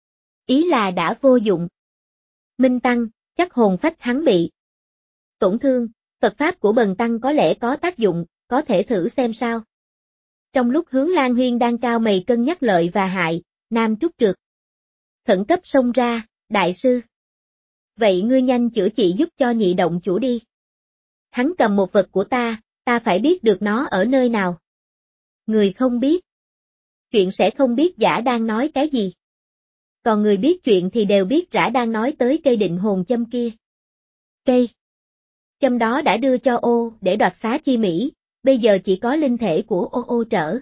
[SPEAKER 1] Ý là đã vô dụng. Minh Tăng, chắc hồn phách hắn bị tổn thương, Phật Pháp của bần Tăng có lẽ có tác dụng, có thể thử xem sao. Trong lúc Hướng Lan Huyên đang cao mày cân nhắc lợi và hại, Nam Trúc Trượt khẩn cấp xông ra, đại sư. Vậy ngươi nhanh chữa trị giúp cho nhị động chủ đi. Hắn cầm một vật của ta phải biết được nó ở nơi nào. Người không biết. Chuyện sẽ không biết giả đang nói cái gì. Còn người biết chuyện thì đều biết rã đang nói tới cây định hồn châm kia. Cây châm đó đã đưa cho Ô để đoạt xá chi mỹ, bây giờ chỉ có linh thể của Ô trở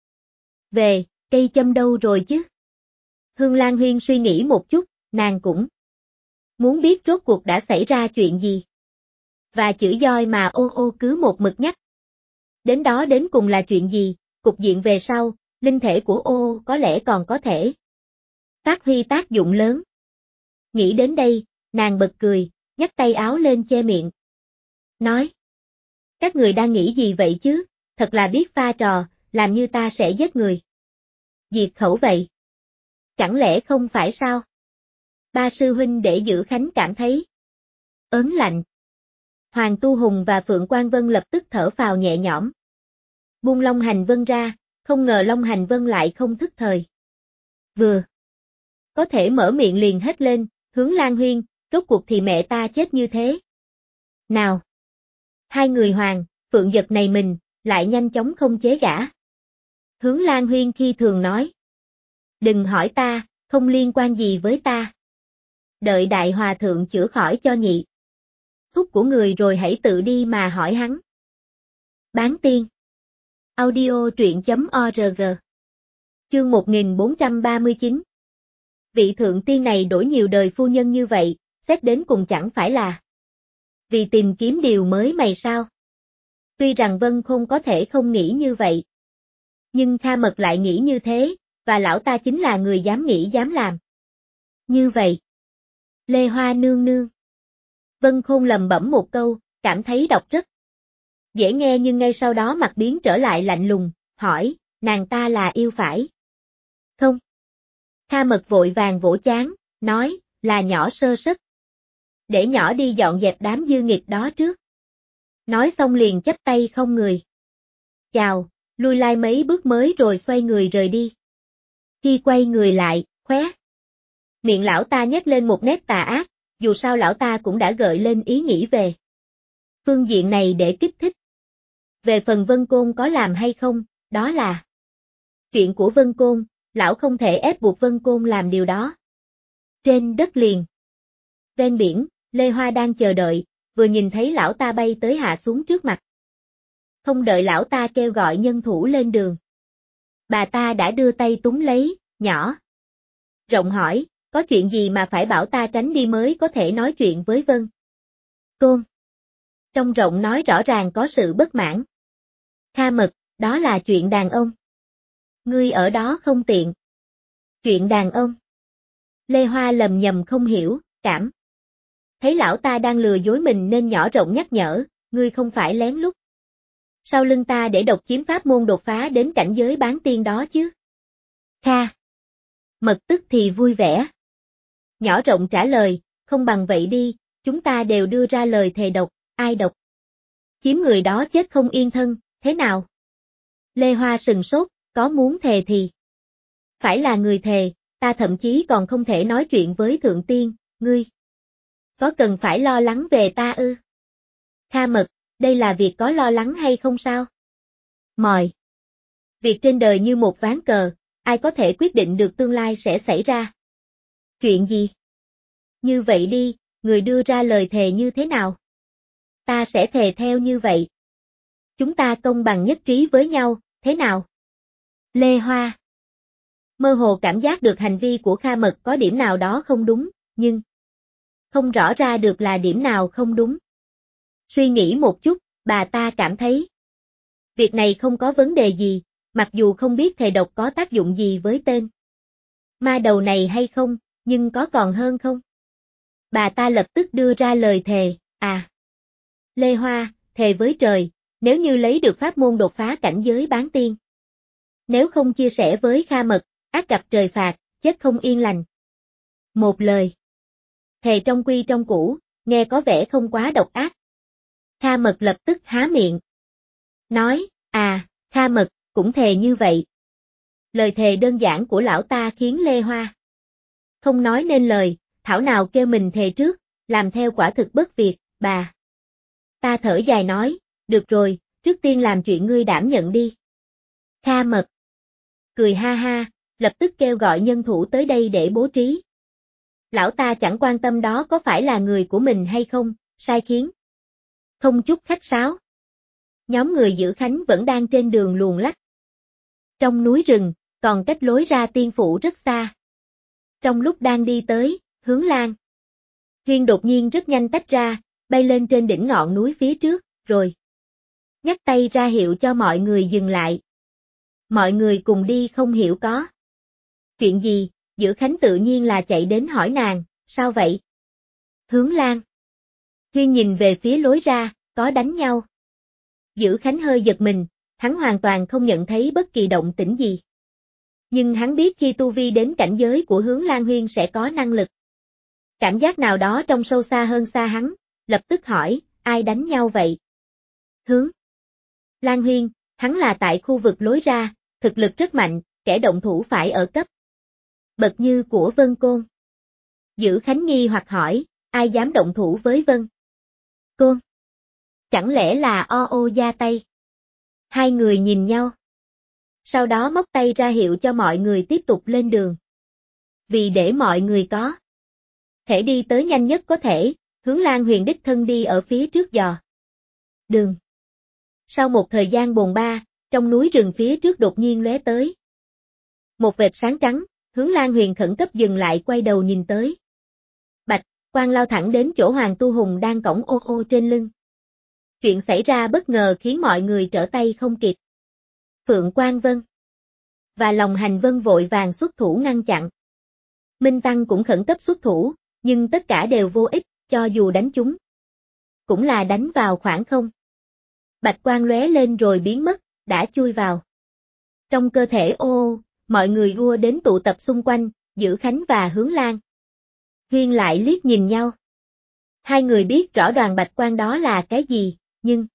[SPEAKER 1] về, cây châm đâu rồi chứ? Hương Lan Huyên suy nghĩ một chút, nàng cũng muốn biết rốt cuộc đã xảy ra chuyện gì. Và chữ doi mà Ô cứ một mực nhắc. Đến đó đến cùng là chuyện gì, cục diện về sau, linh thể của Ô có lẽ còn có thể phát huy tác dụng lớn. Nghĩ đến đây, nàng bật cười, nhấc tay áo lên che miệng. Nói. Các người đang nghĩ gì vậy chứ, thật là biết pha trò, làm như ta sẽ giết người. Diệt khẩu vậy. Chẳng lẽ không phải sao? Ba sư huynh để Giữ Khánh cảm thấy ớn lạnh. Hoàng Tu Hùng và Phượng Quang Vân lập tức thở phào nhẹ nhõm. Buông Long Hành Vân ra, không ngờ Long Hành Vân lại không thức thời. Vừa có thể mở miệng liền hết lên, Hướng Lan Huyên, rốt cuộc thì mẹ ta chết như thế. Nào! Hai người Hoàng, Phượng giật này mình, lại nhanh chóng không chế gã. Hướng Lan Huyên khi thường nói. Đừng hỏi ta, không liên quan gì với ta. Đợi Đại Hòa Thượng chữa khỏi cho nhị thúc của người rồi hãy tự đi mà hỏi hắn. Bán tiên. Audio truyện.org. Chương 1439. Vị thượng tiên này đổi nhiều đời phu nhân như vậy, xét đến cùng chẳng phải là vì tìm kiếm điều mới mày sao? Tuy rằng Vân Khôn có thể không nghĩ như vậy. Nhưng Kha Mật lại nghĩ như thế, và lão ta chính là người dám nghĩ dám làm. Như vậy. Lê Hoa nương nương. Vân Khôn lầm bẩm một câu, cảm thấy đọc rất dễ nghe nhưng ngay sau đó mặt biến trở lại lạnh lùng, hỏi, nàng ta là yêu phải? Không. Kha Mật vội vàng vỗ chán, nói, là nhỏ sơ suất. Để nhỏ đi dọn dẹp đám dư nghiệt đó trước. Nói xong liền chắp tay không người. Chào, lui lai mấy bước mới rồi xoay người rời đi. Khi quay người lại, khóe miệng lão ta nhếch lên một nét tà ác, dù sao lão ta cũng đã gợi lên ý nghĩ về phương diện này để kích thích. Về phần Vân Côn có làm hay không, đó là chuyện của Vân Côn, lão không thể ép buộc Vân Côn làm điều đó. Trên đất liền, ven biển, Lê Hoa đang chờ đợi, vừa nhìn thấy lão ta bay tới hạ xuống trước mặt. Không đợi lão ta kêu gọi nhân thủ lên đường. Bà ta đã đưa tay túm lấy, nhỏ. Rộng hỏi, có chuyện gì mà phải bảo ta tránh đi mới có thể nói chuyện với Vân? Côn. Trong Rộng nói rõ ràng có sự bất mãn. Kha Mật, đó là chuyện đàn ông. Ngươi ở đó không tiện. Chuyện đàn ông. Lê Hoa lầm nhầm không hiểu, cảm. Thấy lão ta đang lừa dối mình nên nhỏ Rộng nhắc nhở, ngươi không phải lén lút. Sau lưng ta để độc chiếm pháp môn đột phá đến cảnh giới bán tiên đó chứ. Kha. Mật tức thì vui vẻ. Nhỏ Rộng trả lời, không bằng vậy đi, chúng ta đều đưa ra lời thề độc, ai độc. Chiếm người đó chết không yên thân, thế nào? Lê Hoa sừng sốt, có muốn thề thì. Phải là người thề, ta thậm chí còn không thể nói chuyện với Thượng Tiên, ngươi. Có cần phải lo lắng về ta ư? Kha Mật, đây là việc có lo lắng hay không sao? Mòi. Việc trên đời như một ván cờ, ai có thể quyết định được tương lai sẽ xảy ra? Chuyện gì? Như vậy đi, người đưa ra lời thề như thế nào? Ta sẽ thề theo như vậy. Chúng ta công bằng nhất trí với nhau, thế nào? Lê Hoa. Mơ hồ cảm giác được hành vi của Kha Mật có điểm nào đó không đúng, nhưng không rõ ra được là điểm nào không đúng. Suy nghĩ một chút, bà ta cảm thấy việc này không có vấn đề gì, mặc dù không biết thề độc có tác dụng gì với tên ma đầu này hay không, nhưng có còn hơn không? Bà ta lập tức đưa ra lời thề, Lê Hoa, thề với trời, nếu như lấy được pháp môn đột phá cảnh giới bán tiên. Nếu không chia sẻ với Kha Mật, ác gặp trời phạt, chết không yên lành. Một lời. Thề trong quy trong cũ, nghe có vẻ không quá độc ác. Kha Mật lập tức há miệng. Nói, Kha Mật, cũng thề như vậy. Lời thề đơn giản của lão ta khiến Lê Hoa không nói nên lời, thảo nào kêu mình thề trước, làm theo quả thực bất việc, bà. Ta thở dài nói, được rồi, trước tiên làm chuyện ngươi đảm nhận đi. Kha Mật cười ha ha, lập tức kêu gọi nhân thủ tới đây để bố trí. Lão ta chẳng quan tâm đó có phải là người của mình hay không, sai khiến. Không chút khách sáo. Nhóm người giữ Khánh vẫn đang trên đường luồn lách. Trong núi rừng, còn cách lối ra tiên phủ rất xa. Trong lúc đang đi tới, hướng Lan. Huyên đột nhiên rất nhanh tách ra, bay lên trên đỉnh ngọn núi phía trước, rồi nhắc tay ra hiệu cho mọi người dừng lại. Mọi người cùng đi không hiểu có chuyện gì, Giữ Khánh tự nhiên là chạy đến hỏi nàng, sao vậy? Hướng Lan. Huyên nhìn về phía lối ra, có đánh nhau. Giữ Khánh hơi giật mình, hắn hoàn toàn không nhận thấy bất kỳ động tĩnh gì. Nhưng hắn biết khi tu vi đến cảnh giới của Hướng Lan Huyên sẽ có năng lực. Cảm giác nào đó trong sâu xa hơn xa hắn, lập tức hỏi, ai đánh nhau vậy? Hướng Lan Huyên, hắn là tại khu vực lối ra, thực lực rất mạnh, kẻ động thủ phải ở cấp bậc như của Vân Côn. Giữ Khánh nghi hoặc hỏi, ai dám động thủ với Vân Côn? Chẳng lẽ là O ra tay? Hai người nhìn nhau. Sau đó móc tay ra hiệu cho mọi người tiếp tục lên đường. Vì để mọi người có thể đi tới nhanh nhất có thể, Hướng Lan Huyền đích thân đi ở phía trước dò đường. Sau một thời gian bồn ba, trong núi rừng phía trước đột nhiên lóe tới một vệt sáng trắng, Hướng Lan Huyền khẩn cấp dừng lại quay đầu nhìn tới. Bạch Quang lao thẳng đến chỗ Hoàng Tu Hùng đang cõng ô trên lưng. Chuyện xảy ra bất ngờ khiến mọi người trở tay không kịp. Phượng Quang Vân và Lòng Hành Vân vội vàng xuất thủ ngăn chặn. Minh Tăng cũng khẩn cấp xuất thủ, nhưng tất cả đều vô ích, cho dù đánh chúng cũng là đánh vào khoảng không. Bạch quang lóe lên rồi biến mất, đã chui vào trong cơ thể mọi người ùa đến tụ tập xung quanh, Giữ Khánh và Hướng Lan. Huyên lại liếc nhìn nhau. Hai người biết rõ đoàn bạch quang đó là cái gì, nhưng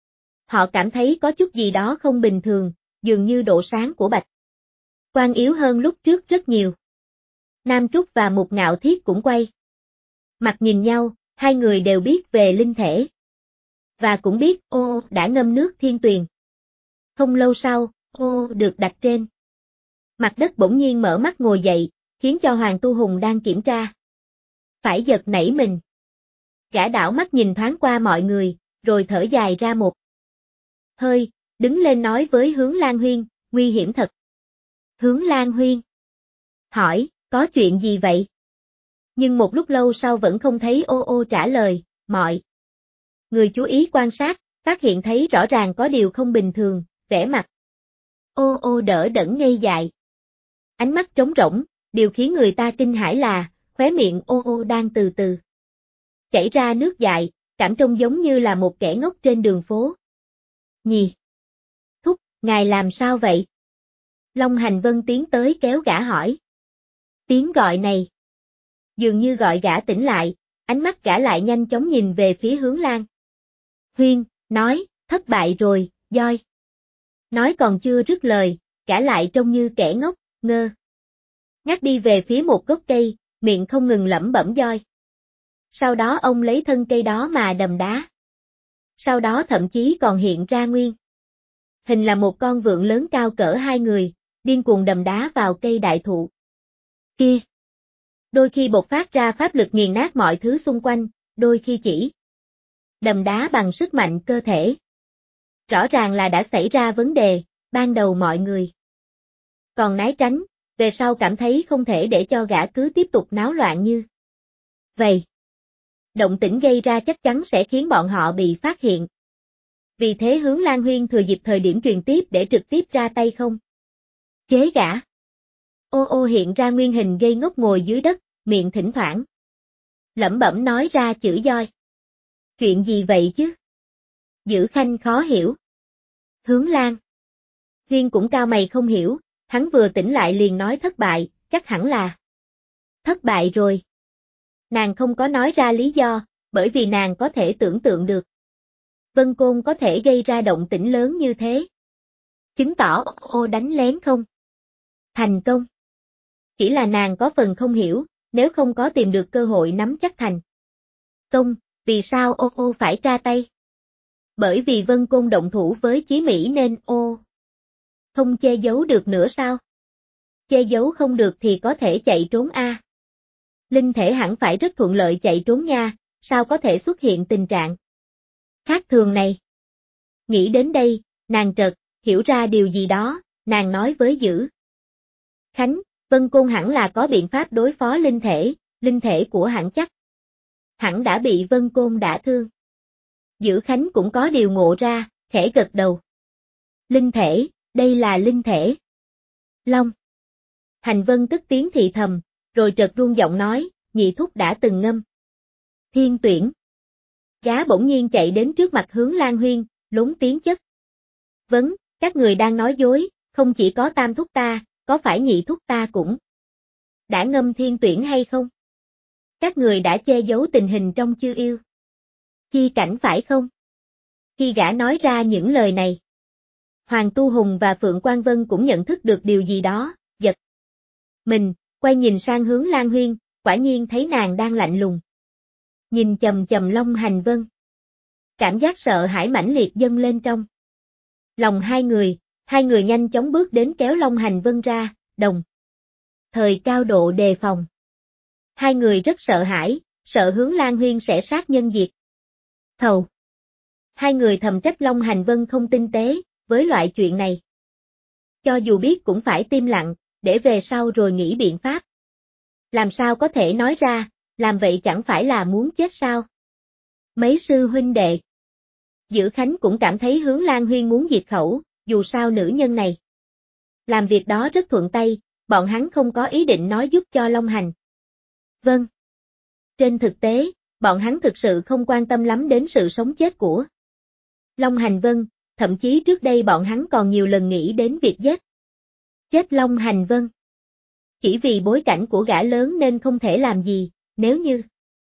[SPEAKER 1] họ cảm thấy có chút gì đó không bình thường, dường như độ sáng của bạch quang yếu hơn lúc trước rất nhiều. Nam Trúc và Mục Ngạo Thiết cũng quay mặt nhìn nhau, hai người đều biết về linh thể. Và cũng biết đã ngâm nước thiên tuyền. Không lâu sau, được đặt trên mặt đất bỗng nhiên mở mắt ngồi dậy, khiến cho Hoàng Tu Hùng đang kiểm tra phải giật nảy mình. Gã đảo mắt nhìn thoáng qua mọi người, rồi thở dài ra một hơi, đứng lên nói với Hướng Lan Huyên, nguy hiểm thật. Hướng Lan Huyên hỏi, có chuyện gì vậy? Nhưng một lúc lâu sau vẫn không thấy ô ô trả lời, mọi người chú ý quan sát, phát hiện thấy rõ ràng có điều không bình thường, vẻ mặt ô ô đỡ đẫn ngây dại. Ánh mắt trống rỗng, điều khiến người ta kinh hãi là, khóe miệng ô ô đang từ từ chảy ra nước dại, cảm trông giống như là một kẻ ngốc trên đường phố. Nhì thúc, ngài làm sao vậy? Long Hành Vân tiến tới kéo gã hỏi. Tiếng gọi này dường như gọi gã tỉnh lại, ánh mắt gã lại nhanh chóng nhìn về phía Hướng Lan Huyên, nói, thất bại rồi, Doi. Nói còn chưa dứt lời, gã lại trông như kẻ ngốc, ngơ ngác đi về phía một gốc cây, miệng không ngừng lẩm bẩm Doi. Sau đó ông lấy thân cây đó mà đầm đá. Sau đó thậm chí còn hiện ra nguyên hình là một con vượn lớn cao cỡ hai người, điên cuồng đầm đá vào cây đại thụ kia. Đôi khi bộc phát ra pháp lực nghiền nát mọi thứ xung quanh, đôi khi chỉ đầm đá bằng sức mạnh cơ thể. Rõ ràng là đã xảy ra vấn đề, ban đầu mọi người còn né tránh, về sau cảm thấy không thể để cho gã cứ tiếp tục náo loạn như vậy. Động tĩnh gây ra chắc chắn sẽ khiến bọn họ bị phát hiện. Vì thế Hướng Lan Huyên thừa dịp thời điểm truyền tiếp để trực tiếp ra tay không chế gã. Ô ô hiện ra nguyên hình gây ngốc ngồi dưới đất, miệng thỉnh thoảng lẩm bẩm nói ra chữ Doi. Chuyện gì vậy chứ? Dữ Khanh khó hiểu. Hướng Lan Huyên cũng cao mày không hiểu, hắn vừa tỉnh lại liền nói thất bại, chắc hẳn là thất bại rồi. Nàng không có nói ra lý do, bởi vì nàng có thể tưởng tượng được Vân Côn có thể gây ra động tĩnh lớn như thế. Chứng tỏ ô đánh lén không thành công. Chỉ là nàng có phần không hiểu, nếu không có tìm được cơ hội nắm chắc thành công, vì sao ô ô phải ra tay? Bởi vì Vân Côn động thủ với Chí Mỹ nên ô không che giấu được nữa sao? Che giấu không được thì có thể chạy trốn a. Linh thể hẳn phải rất thuận lợi chạy trốn nha, sao có thể xuất hiện tình trạng khác thường này? Nghĩ đến đây, nàng chợt hiểu ra điều gì đó, nàng nói với Dữ Khánh, Vân Côn hẳn là có biện pháp đối phó linh thể của hẳn chắc hẳn đã bị Vân Côn đả thương. Dữ Khánh cũng có điều ngộ ra, khẽ gật đầu. Linh thể, đây là linh thể. Long Hành Vân cất tiếng thì thầm, rồi chợt run giọng nói, nhị thúc đã từng ngâm thiên tuyển. Gã bỗng nhiên chạy đến trước mặt Hướng Lan Huyên, lúng tiếng chất vấn, các người đang nói dối, không chỉ có tam thúc ta, có phải nhị thúc ta cũng đã ngâm thiên tuyển hay không? Các người đã che giấu tình hình trong Chư Yêu chi cảnh phải không? Khi gã nói ra những lời này, Hoàng Tu Hùng và Phượng Quang Vân cũng nhận thức được điều gì đó, giật mình, quay nhìn sang Hướng Lan Huyên, quả nhiên thấy nàng đang lạnh lùng nhìn chầm chầm Long Hành Vân. Cảm giác sợ hãi mãnh liệt dâng lên trong lòng hai người nhanh chóng bước đến kéo Long Hành Vân ra, đồng thời cao độ đề phòng. Hai người rất sợ hãi, sợ Hướng Lan Huyên sẽ sát nhân diệt thầu. Hai người thầm trách Long Hành Vân không tinh tế, với loại chuyện này. Cho dù biết cũng phải tim lặng, để về sau rồi nghĩ biện pháp. Làm sao có thể nói ra, làm vậy chẳng phải là muốn chết sao? Mấy sư huynh đệ Dữ Khánh cũng cảm thấy Hướng Lan Huyên muốn diệt khẩu, dù sao nữ nhân này làm việc đó rất thuận tay, bọn hắn không có ý định nói giúp cho Long Hành. Vâng. Trên thực tế, bọn hắn thực sự không quan tâm lắm đến sự sống chết của Long Hành Vân, thậm chí trước đây bọn hắn còn nhiều lần nghĩ đến việc giết chết Long Hành Vân. Chỉ vì bối cảnh của gã lớn nên không thể làm gì, nếu như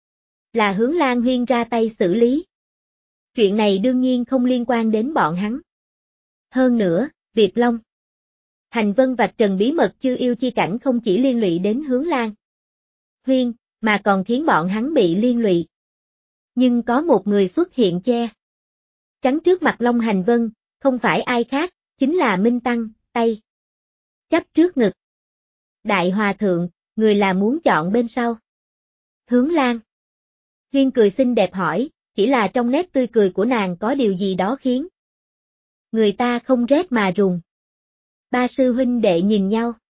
[SPEAKER 1] là Hướng Lan Huyên ra tay xử lý. Chuyện này đương nhiên không liên quan đến bọn hắn. Hơn nữa, việc Long Hành Vân vạch trần bí mật Chư Yêu chi cảnh không chỉ liên lụy đến Hướng Lan Huyên, mà còn khiến bọn hắn bị liên lụy. Nhưng có một người xuất hiện che chắn trước mặt Long Hành Vân, không phải ai khác, chính là Minh Tăng, tay chắp trước ngực. Đại Hòa Thượng, người là muốn chọn bên sau. Hướng Lan Huyên cười xinh đẹp hỏi, chỉ là trong nét tươi cười của nàng có điều gì đó khiến người ta không rét mà run. Ba sư huynh đệ nhìn nhau.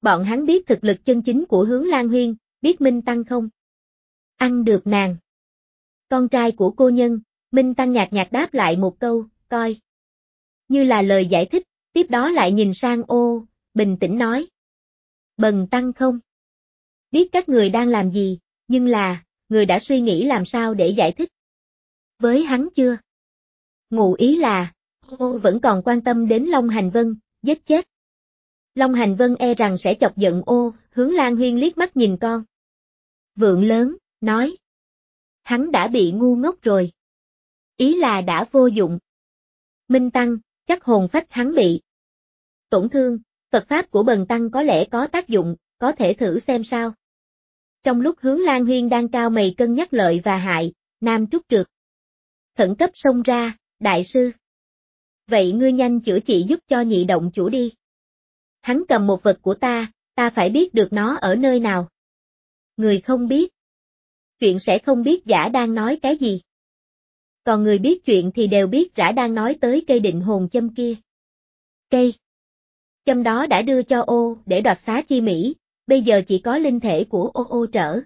[SPEAKER 1] Bọn hắn biết thực lực chân chính của Hướng Lan Huyên, biết Minh Tăng không? Ăn được nàng. Con trai của cô nhân, Minh Tăng nhạt nhạt đáp lại một câu, coi. Như là lời giải thích, tiếp đó lại nhìn sang ô, bình tĩnh nói. Bần Tăng không biết các người đang làm gì, nhưng là, người đã suy nghĩ làm sao để giải thích. Với hắn chưa? Ngụ ý là, ô vẫn còn quan tâm đến Long Hành Vân, giết chết. Long Hành Vân e rằng sẽ chọc giận ô, Hướng Lan Huyên liếc mắt nhìn con. Vượng lớn, nói. Hắn đã bị ngu ngốc rồi. Ý là đã vô dụng. Minh Tăng, chắc hồn phách hắn bị tổn thương, Phật Pháp của Bần Tăng có lẽ có tác dụng, có thể thử xem sao. Trong lúc Hướng Lan Huyên đang cao mày cân nhắc lợi và hại, Nam Trúc Trượt khẩn cấp xông ra, đại sư. Vậy ngươi nhanh chữa trị giúp cho nhị động chủ đi. Hắn cầm một vật của ta phải biết được nó ở nơi nào. Người không biết. Chuyện sẽ không biết giả đang nói cái gì. Còn người biết chuyện thì đều biết rã đang nói tới cây định hồn châm kia. Cây châm đó đã đưa cho ô để đoạt xá chi mỹ, bây giờ chỉ có linh thể của ô trở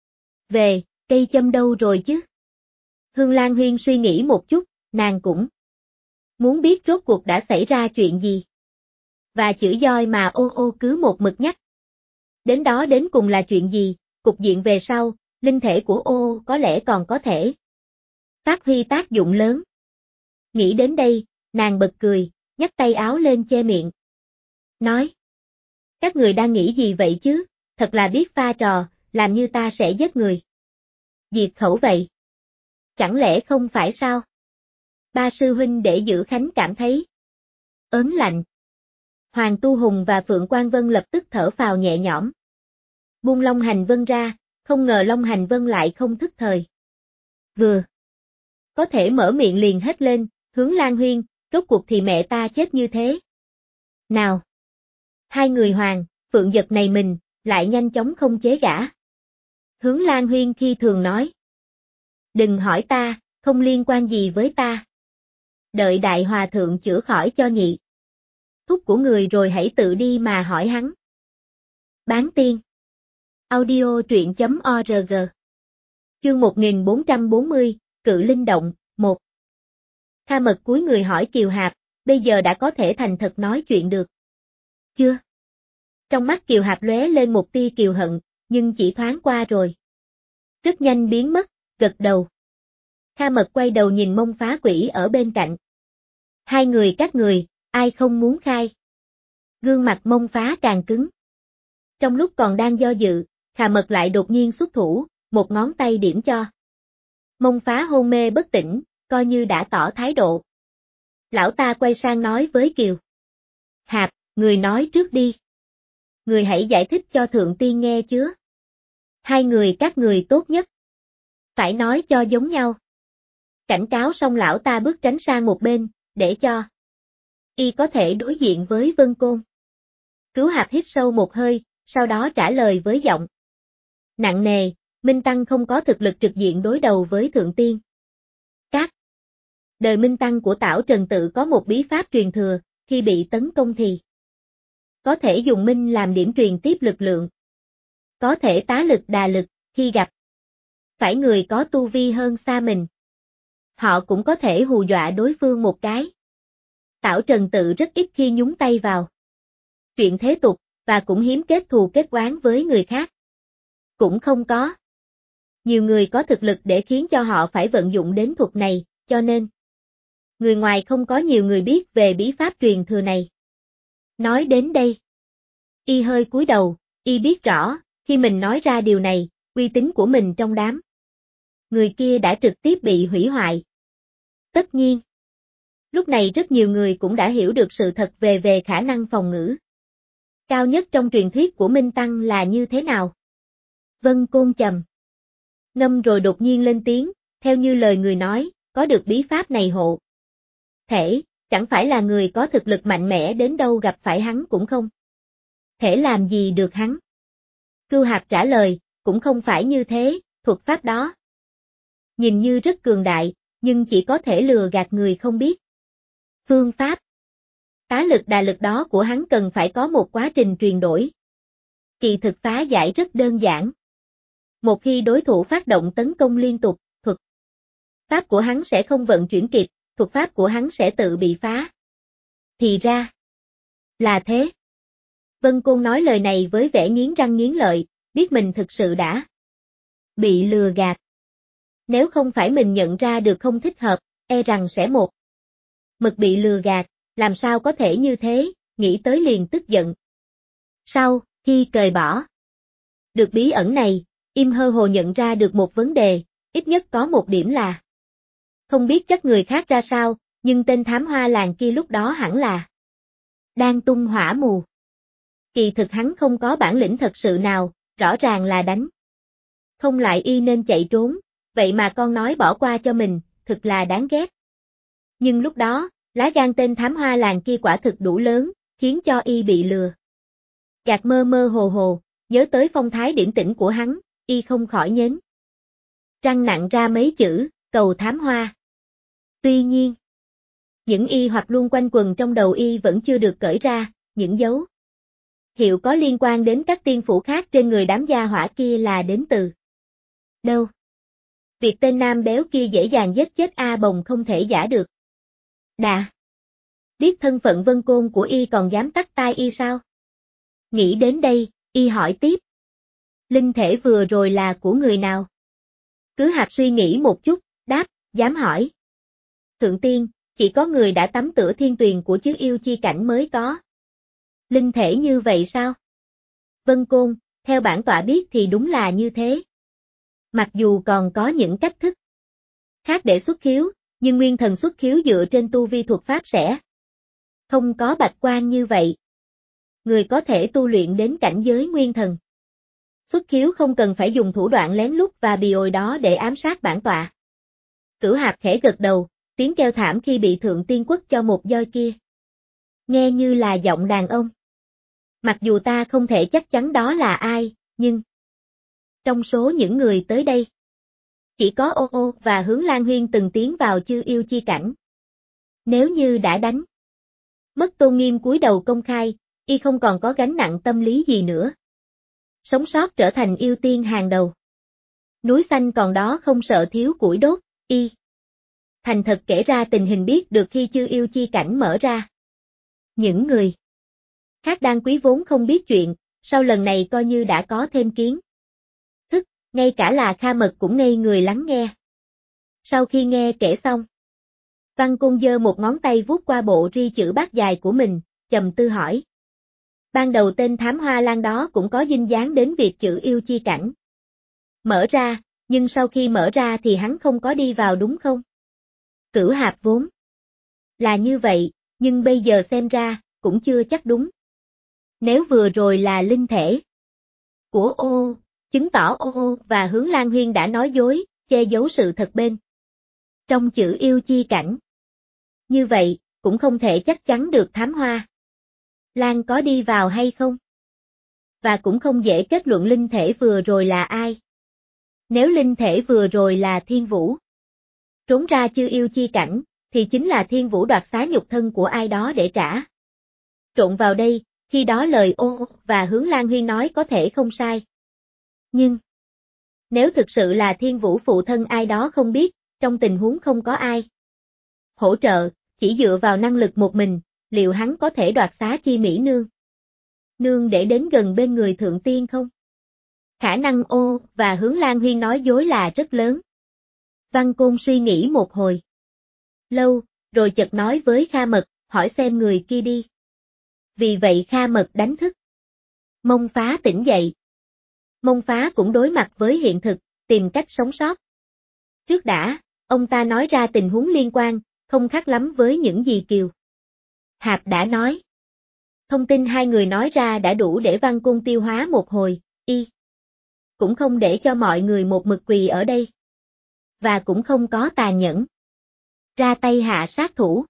[SPEAKER 1] về, cây châm đâu rồi chứ? Hương Lan Huyên suy nghĩ một chút, nàng cũng muốn biết rốt cuộc đã xảy ra chuyện gì. Và chữ doi mà ô cứ một mực nhắc. Đến đó đến cùng là chuyện gì, cục diện về sau, linh thể của ô có lẽ còn có thể phát huy tác dụng lớn. Nghĩ đến đây, nàng bật cười, nhấc tay áo lên che miệng. Nói. Các người đang nghĩ gì vậy chứ, thật là biết pha trò, làm như ta sẽ giết người. Diệt khẩu vậy. Chẳng lẽ không phải sao? Ba sư huynh để giữ Khánh cảm thấy ớn lạnh. Hoàng Tu Hùng và Phượng Quang Vân lập tức thở phào nhẹ nhõm. Buông Long Hành Vân ra, không ngờ Long Hành Vân lại không thức thời. Vừa có thể mở miệng liền hết lên, Hướng Lan Huyên, rốt cuộc thì mẹ ta chết như thế. Nào! Hai người Hoàng, Phượng giật này mình, lại nhanh chóng không chế gã. Hướng Lan Huyên khi thường nói. Đừng hỏi ta, không liên quan gì với ta. Đợi Đại Hòa Thượng chữa khỏi cho nhị thúc của người rồi hãy tự đi mà hỏi hắn. Bán tiên. Audio truyện.org. Chương 1440, Cự Linh Động, 1. Kha Mật cúi người hỏi Kiều Hạp, bây giờ đã có thể thành thật nói chuyện được. Chưa? Trong mắt Kiều Hạp lóe lên một tia kiều hận, nhưng chỉ thoáng qua rồi. Rất nhanh biến mất, gật đầu. Kha Mật quay đầu nhìn Mông Phá Quỷ ở bên cạnh. Hai người các người, ai không muốn khai? Gương mặt Mông Phá càng cứng. Trong lúc còn đang do dự, Kha Mật lại đột nhiên xuất thủ, một ngón tay điểm cho. Mông Phá hôn mê bất tỉnh, coi như đã tỏ thái độ. Lão ta quay sang nói với Kiều Hạp, người nói trước đi. Người hãy giải thích cho Thượng Tiên nghe chứ. Hai người các người tốt nhất. Phải nói cho giống nhau. Cảnh cáo xong lão ta bước tránh sang một bên, để cho y có thể đối diện với Vân Côn. Cứu Hạp hít sâu một hơi, sau đó trả lời với giọng nặng nề, Minh Tăng không có thực lực trực diện đối đầu với Thượng Tiên. Các đời Minh Tăng của Tảo Trần Tự có một bí pháp truyền thừa, khi bị tấn công thì có thể dùng minh làm điểm truyền tiếp lực lượng. Có thể tá lực đà lực, khi gặp phải người có tu vi hơn xa mình. Họ cũng có thể hù dọa đối phương một cái. Tảo Trần Tự rất ít khi nhúng tay vào chuyện thế tục, và cũng hiếm kết thù kết oán với người khác. Cũng không có nhiều người có thực lực để khiến cho họ phải vận dụng đến thuật này, cho nên người ngoài không có nhiều người biết về bí pháp truyền thừa này. Nói đến đây, y hơi cúi đầu, y biết rõ, khi mình nói ra điều này, uy tín của mình trong đám người kia đã trực tiếp bị hủy hoại. Tất nhiên, lúc này rất nhiều người cũng đã hiểu được sự thật về khả năng phòng ngự cao nhất trong truyền thuyết của Minh Tăng là như thế nào. Vân Côn trầm ngâm rồi đột nhiên lên tiếng, theo như lời người nói, có được bí pháp này hộ thể, chẳng phải là người có thực lực mạnh mẽ đến đâu gặp phải hắn cũng không thể làm gì được hắn. Cưu Hạp trả lời, cũng không phải như thế, thuật pháp đó nhìn như rất cường đại, nhưng chỉ có thể lừa gạt người không biết phương pháp. Tá lực đà lực đó của hắn cần phải có một quá trình truyền đổi Kỳ thực phá giải rất đơn giản. Một khi đối thủ phát động tấn công liên tục, thuật pháp của hắn sẽ không vận chuyển kịp, thuật pháp của hắn sẽ tự bị phá. Thì ra là thế. Vân Côn nói lời này với vẻ nghiến răng nghiến lợi, biết mình thực sự đã bị lừa gạt. Nếu không phải mình nhận ra được không thích hợp, e rằng sẽ một mực bị lừa gạt, làm sao có thể như thế, nghĩ tới liền tức giận. Sau khi cởi bỏ được bí ẩn này, Im Hơ Hồ nhận ra được một vấn đề, ít nhất có một điểm là không biết chắc người khác ra sao, nhưng tên thám hoa làng kia lúc đó hẳn là đang tung hỏa mù. Kỳ thực hắn không có bản lĩnh thật sự nào, rõ ràng là đánh không lại y nên chạy trốn, vậy mà con nói bỏ qua cho mình, thực là đáng ghét. Nhưng lúc đó, lá gan tên thám hoa làng kia quả thực đủ lớn, khiến cho y bị lừa gạt mơ mơ hồ hồ, nhớ tới phong thái điềm tĩnh của hắn, y không khỏi nhến răng nặng ra mấy chữ, cầu thám hoa. Tuy nhiên, những y hoặc luôn quanh quần trong đầu y vẫn chưa được cởi ra, những dấu hiệu có liên quan đến các tiên phủ khác trên người đám gia hỏa kia là đến từ đâu. Việc tên nam béo kia dễ dàng giết chết A Bồng không thể giả được. Đã biết thân phận Vân Côn của y còn dám tắt tai y sao? Nghĩ đến đây, y hỏi tiếp. Linh thể vừa rồi là của người nào? Cứ hạp suy nghĩ một chút, đáp, dám hỏi. Thượng tiên, chỉ có người đã tắm tửa thiên tuyền của chứ yêu chi cảnh mới có. Linh thể như vậy sao? Vân Côn, theo bản tọa biết thì đúng là như thế. Mặc dù còn có những cách thức khác để xuất khiếu, nhưng nguyên thần xuất khiếu dựa trên tu vi thuật pháp sẽ không có bạch quan như vậy. Người có thể tu luyện đến cảnh giới nguyên thần xuất khiếu không cần phải dùng thủ đoạn lén lút và bì ổi đó để ám sát bản tọa. Cửu Hạp khẽ gật đầu, tiếng kêu thảm khi bị Thượng Tiên quất cho một roi kia. Nghe như là giọng đàn ông. Mặc dù ta không thể chắc chắn đó là ai, nhưng trong số những người tới đây, chỉ có Ô Ô và Hướng Lan Huyên từng tiến vào chư yêu chi cảnh. Nếu như đã đánh mất tôn nghiêm cúi đầu công khai, y không còn có gánh nặng tâm lý gì nữa. Sống sót trở thành yêu tiên hàng đầu. Núi xanh còn đó không sợ thiếu củi đốt, y thành thật kể ra tình hình biết được khi chư yêu chi cảnh mở ra. Những người khác đang quý vốn không biết chuyện, sau lần này coi như đã có thêm kiến thức, ngay cả là Kha Mật cũng ngây người lắng nghe. Sau khi nghe kể xong, Văn Côn giơ một ngón tay vuốt qua bộ ri chữ bát dài của mình, trầm tư hỏi. Ban đầu tên thám hoa lan đó cũng có dinh dáng đến việc chữ yêu chi cảnh mở ra, nhưng sau khi mở ra thì hắn không có đi vào đúng không? Cửu Hạp vốn là như vậy, nhưng bây giờ xem ra, cũng chưa chắc đúng. Nếu vừa rồi là linh thể của Ô, chứng tỏ Ô và Hướng Lan Huyên đã nói dối, che giấu sự thật bên trong chữ yêu chi cảnh. Như vậy, cũng không thể chắc chắn được thám hoa Lan có đi vào hay không. Và cũng không dễ kết luận linh thể vừa rồi là ai. Nếu linh thể vừa rồi là Thiên Vũ trốn ra chư yêu chi cảnh, thì chính là Thiên Vũ đoạt xá nhục thân của ai đó để trả trộn vào đây, khi đó lời Ô và Hướng Lan Huyên nói có thể không sai. Nhưng, nếu thực sự là Thiên Vũ phụ thân ai đó không biết, trong tình huống không có ai hỗ trợ, chỉ dựa vào năng lực một mình, liệu hắn có thể đoạt xá chi Mỹ Nương để đến gần bên người Thượng Tiên không? Khả năng Ô và Hướng Lan Huyên nói dối là rất lớn. Văn Côn suy nghĩ một hồi lâu, rồi chợt nói với Kha Mật, hỏi xem người kia đi. Vì vậy Kha Mật đánh thức Mông Phá tỉnh dậy. Mông Phá cũng đối mặt với hiện thực, tìm cách sống sót. Trước đã, ông ta nói ra tình huống liên quan, không khác lắm với những gì Kiều Hạp đã nói. Thông tin hai người nói ra đã đủ để Văn Côn tiêu hóa một hồi, y cũng không để cho mọi người một mực quỳ ở đây. Và cũng không có tàn nhẫn ra tay hạ sát thủ.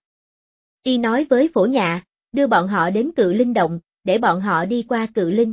[SPEAKER 1] Y nói với Phổ Nhạ, đưa bọn họ đến Cự Linh Động, để bọn họ đi qua Cự Linh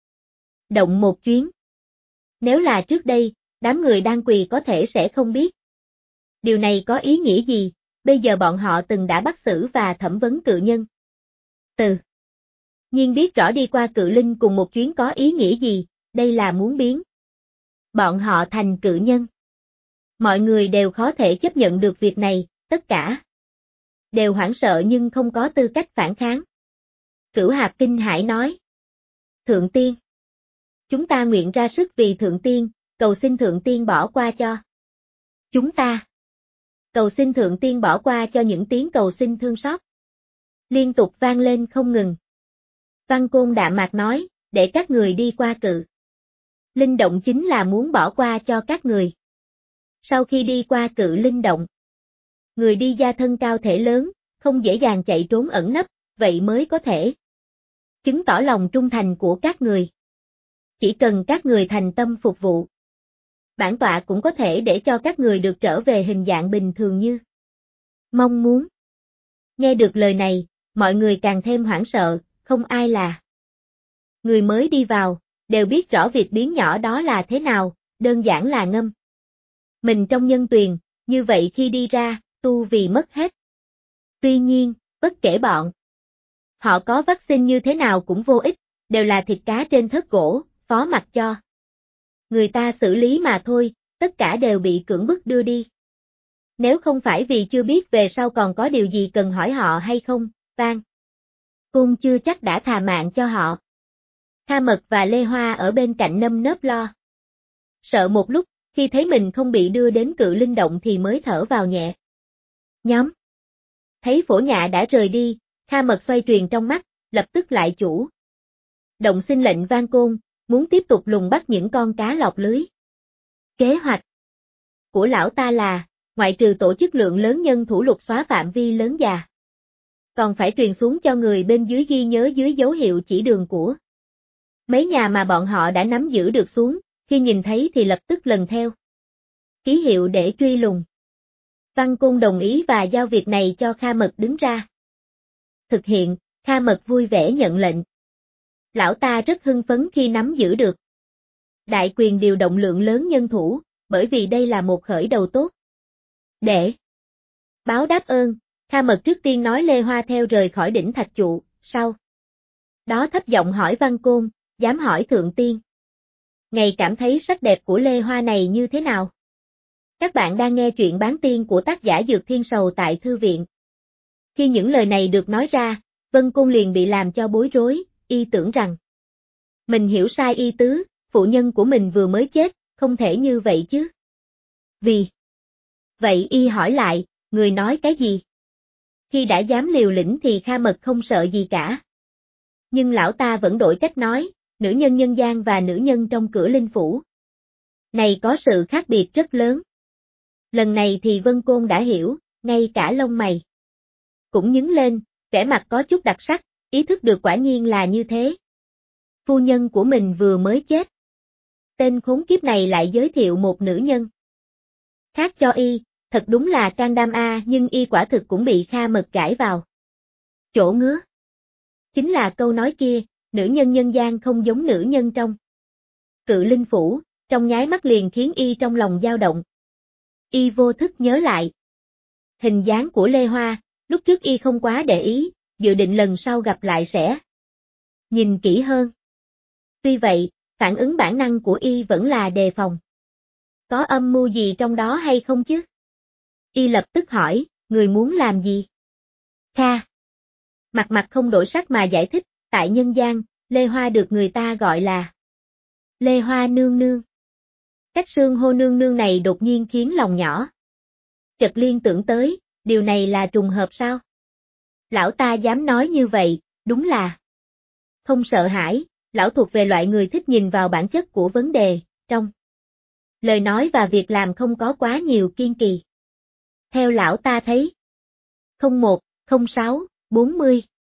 [SPEAKER 1] Động một chuyến. Nếu là trước đây, đám người đang quỳ có thể sẽ không biết. Điều này có ý nghĩa gì, bây giờ bọn họ từng đã bắt xử và thẩm vấn cự nhân. Từ nhiên biết rõ đi qua Cự Linh cùng một chuyến có ý nghĩa gì, đây là muốn biến bọn họ thành cự nhân. Mọi người đều khó thể chấp nhận được việc này, tất cả đều hoảng sợ nhưng không có tư cách phản kháng. Cửu Hạp kinh hãi nói: Thượng tiên, chúng ta nguyện ra sức vì Thượng tiên, cầu xin Thượng tiên bỏ qua cho chúng ta. Cầu xin Thượng tiên bỏ qua cho những tiếng cầu xin thương xót liên tục vang lên không ngừng. Văn Côn đạm mạc nói, để các người đi qua Cự Linh động chính là muốn bỏ qua cho các người. Sau khi đi qua Cự Linh động, người đi gia thân cao thể lớn, không dễ dàng chạy trốn ẩn nấp, vậy mới có thể chứng tỏ lòng trung thành của các người. Chỉ cần các người thành tâm phục vụ, bản tọa cũng có thể để cho các người được trở về hình dạng bình thường như mong muốn. Nghe được lời này, mọi người càng thêm hoảng sợ, không ai là người mới đi vào, đều biết rõ việc biến nhỏ đó là thế nào, đơn giản là ngâm mình trong nhân tuyền, như vậy khi đi ra, tu vì mất hết. Tuy nhiên, bất kể bọn họ có vaccine như thế nào cũng vô ích, đều là thịt cá trên thớt gỗ, phó mặc cho người ta xử lý mà thôi, tất cả đều bị cưỡng bức đưa đi. Nếu không phải vì chưa biết về sau còn có điều gì cần hỏi họ hay không, Văn Côn chưa chắc đã thà mạng cho họ. Kha Mật và Lê Hoa ở bên cạnh nâm nớp lo sợ một lúc, khi thấy mình không bị đưa đến Cự Linh động thì mới thở vào nhẹ nhõm. Thấy Phổ Nhạ đã rời đi, Kha Mật xoay truyền trong mắt, lập tức lại chủ động xin lệnh Văn Côn, muốn tiếp tục lùng bắt những con cá lọt lưới. Kế hoạch của lão ta là, ngoại trừ tổ chức lượng lớn nhân thủ lục xóa phạm vi lớn già, còn phải truyền xuống cho người bên dưới ghi nhớ dưới dấu hiệu chỉ đường của mấy nhà mà bọn họ đã nắm giữ được xuống, khi nhìn thấy thì lập tức lần theo ký hiệu để truy lùng. Văn Côn đồng ý và giao việc này cho Kha Mật đứng ra thực hiện. Kha Mật vui vẻ nhận lệnh. Lão ta rất hưng phấn khi nắm giữ được đại quyền điều động lượng lớn nhân thủ, bởi vì đây là một khởi đầu tốt. Để báo đáp ơn, Kha Mật trước tiên nói Lê Hoa theo rời khỏi đỉnh Thạch Trụ, sau đó thấp giọng hỏi Văn Côn, dám hỏi Thượng tiên, ngài cảm thấy sắc đẹp của Lê Hoa này như thế nào? Các bạn đang nghe truyện bán tiên của tác giả Dược Thiên Sầu tại thư viện. Khi những lời này được nói ra, Vân Côn liền bị làm cho bối rối, y tưởng rằng mình hiểu sai ý tứ, phụ nhân của mình vừa mới chết, không thể như vậy chứ. Vì vậy y hỏi lại, người nói cái gì? Khi đã dám liều lĩnh thì Kha Mật không sợ gì cả. Nhưng lão ta vẫn đổi cách nói, nữ nhân nhân gian và nữ nhân trong Cửa Linh Phủ này có sự khác biệt rất lớn. Lần này thì Vân Côn đã hiểu, ngay cả lông mày cũng nhướng lên, vẻ mặt có chút đặc sắc, ý thức được quả nhiên là như thế. Phu nhân của mình vừa mới chết. Tên khốn kiếp này lại giới thiệu một nữ nhân khác cho y, thật đúng là can đảm a, nhưng y quả thực cũng bị Kha Mật gãi vào chỗ ngứa. Chính là câu nói kia, nữ nhân nhân gian không giống nữ nhân trong Cự Linh Phủ, trong nháy mắt liền khiến y trong lòng dao động. Y vô thức nhớ lại hình dáng của Lê Hoa, lúc trước y không quá để ý, dự định lần sau gặp lại sẽ nhìn kỹ hơn. Tuy vậy, phản ứng bản năng của y vẫn là đề phòng. Có âm mưu gì trong đó hay không chứ? Y lập tức hỏi, người muốn làm gì? Kha mặt không đổi sắc mà giải thích, tại nhân gian, Lê Hoa được người ta gọi là Lê Hoa nương nương. Cách xưng hô nương nương này đột nhiên khiến lòng nhỏ chợt liên tưởng tới, điều này là trùng hợp sao? Lão ta dám nói như vậy, đúng là không sợ hãi, lão thuộc về loại người thích nhìn vào bản chất của vấn đề, trong lời nói và việc làm không có quá nhiều kiên kỳ. Theo lão ta thấy, 01, 06, 40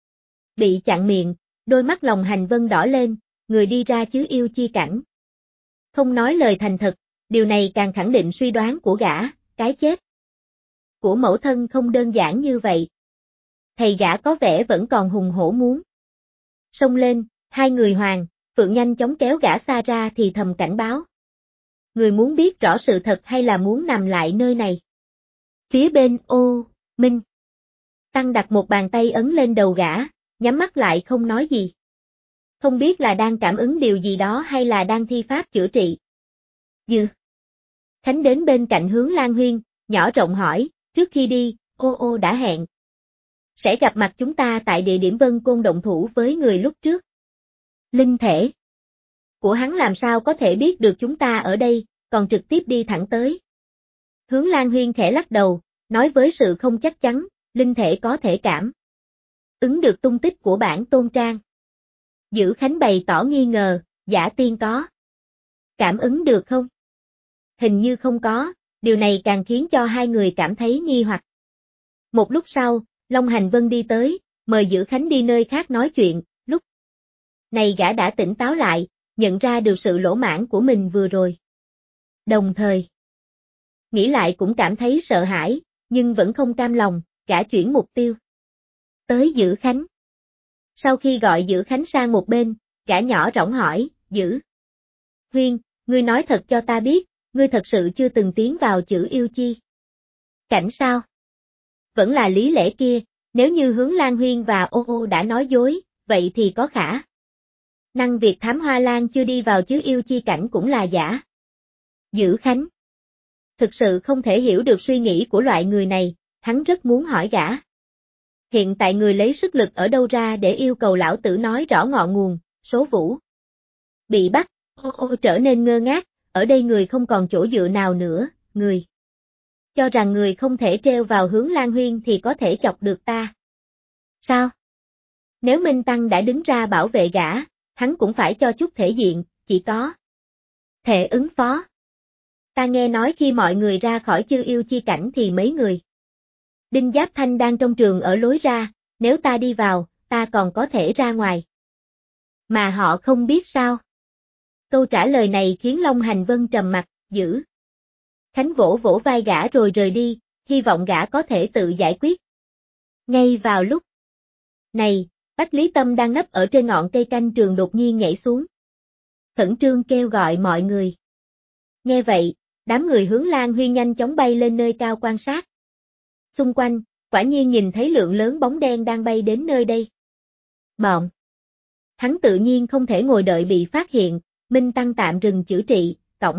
[SPEAKER 1] bị chặn miệng, đôi mắt lòng hành vân đỏ lên, người đi ra chứ yêu chi cảnh. Không nói lời thành thật, điều này càng khẳng định suy đoán của gã, cái chết của mẫu thân không đơn giản như vậy. Thầy gã có vẻ vẫn còn hùng hổ muốn xông lên, hai người Hoàng, Phượng nhanh chóng kéo gã xa ra thì thầm cảnh báo. Người muốn biết rõ sự thật hay là muốn nằm lại nơi này? Phía bên Ô Minh Tăng đặt một bàn tay ấn lên đầu gã, nhắm mắt lại không nói gì. không biết là đang cảm ứng điều gì đó hay là đang thi pháp chữa trị. Dư Khánh đến bên cạnh Hướng Lan Huyên, nhỏ giọng hỏi, trước khi đi, ô đã hẹn. Sẽ gặp mặt chúng ta tại địa điểm Vân Côn động thủ với người lúc trước. Linh thể của hắn làm sao có thể biết được chúng ta ở đây, còn trực tiếp đi thẳng tới. Hướng Lan Huyên khẽ lắc đầu, nói với sự không chắc chắn, linh thể có thể cảm ứng được tung tích của bản tôn trang. Dữ Khánh bày tỏ nghi ngờ, giả tiên có cảm ứng được không? Hình như không có, điều này càng khiến cho hai người cảm thấy nghi hoặc. Một lúc sau, Long Hành Vân đi tới, mời Dữ Khánh đi nơi khác nói chuyện, lúc này gã đã tỉnh táo lại, nhận ra được sự lỗ mãng của mình vừa rồi. Đồng thời, nghĩ lại cũng cảm thấy sợ hãi, nhưng vẫn không cam lòng, gã chuyển mục tiêu tới Dữ Khánh. Sau khi gọi Dữ Khánh sang một bên, gã nhỏ rỗng hỏi, Dữ Huyên, ngươi nói thật cho ta biết, ngươi thật sự chưa từng tiến vào chữ yêu chi cảnh sao? Vẫn là lý lẽ kia, nếu như Hướng Lan Huyên và ô đã nói dối, vậy thì có khả năng việc Thám Hoa Lan chưa đi vào chữ yêu chi cảnh cũng là giả. Dữ Khánh thực sự không thể hiểu được suy nghĩ của loại người này, hắn rất muốn hỏi gã. Hiện tại người lấy sức lực ở đâu ra để yêu cầu lão tử nói rõ ngọn nguồn, số vũ bị bắt, ô trở nên ngơ ngác, ở đây người không còn chỗ dựa nào nữa, người cho rằng người không thể treo vào Hướng Lan Huyên thì có thể chọc được ta. Sao? Nếu Minh Tăng đã đứng ra bảo vệ gã, hắn cũng phải cho chút thể diện, chỉ có thể ứng phó. Ta nghe nói khi mọi người ra khỏi chư yêu chi cảnh thì mấy người Đinh Giáp Thanh đang trong trường ở lối ra, nếu ta đi vào, ta còn có thể ra ngoài. Mà họ không biết sao? Câu trả lời này khiến Long Hành Vân trầm mặt, Dữ Khánh vỗ vỗ vai gã rồi rời đi, hy vọng gã có thể tự giải quyết. Ngay vào lúc này, Bách Lý Tâm đang nấp ở trên ngọn cây canh trường đột nhiên nhảy xuống. Khẩn trương kêu gọi mọi người. Nghe vậy, đám người Hướng Lan Huyên nhanh chóng bay lên nơi cao quan sát. Xung quanh, quả nhiên nhìn thấy lượng lớn bóng đen đang bay đến nơi đây. Bọn hắn tự nhiên không thể ngồi đợi bị phát hiện, Minh Tăng tạm dừng chữa trị, cổng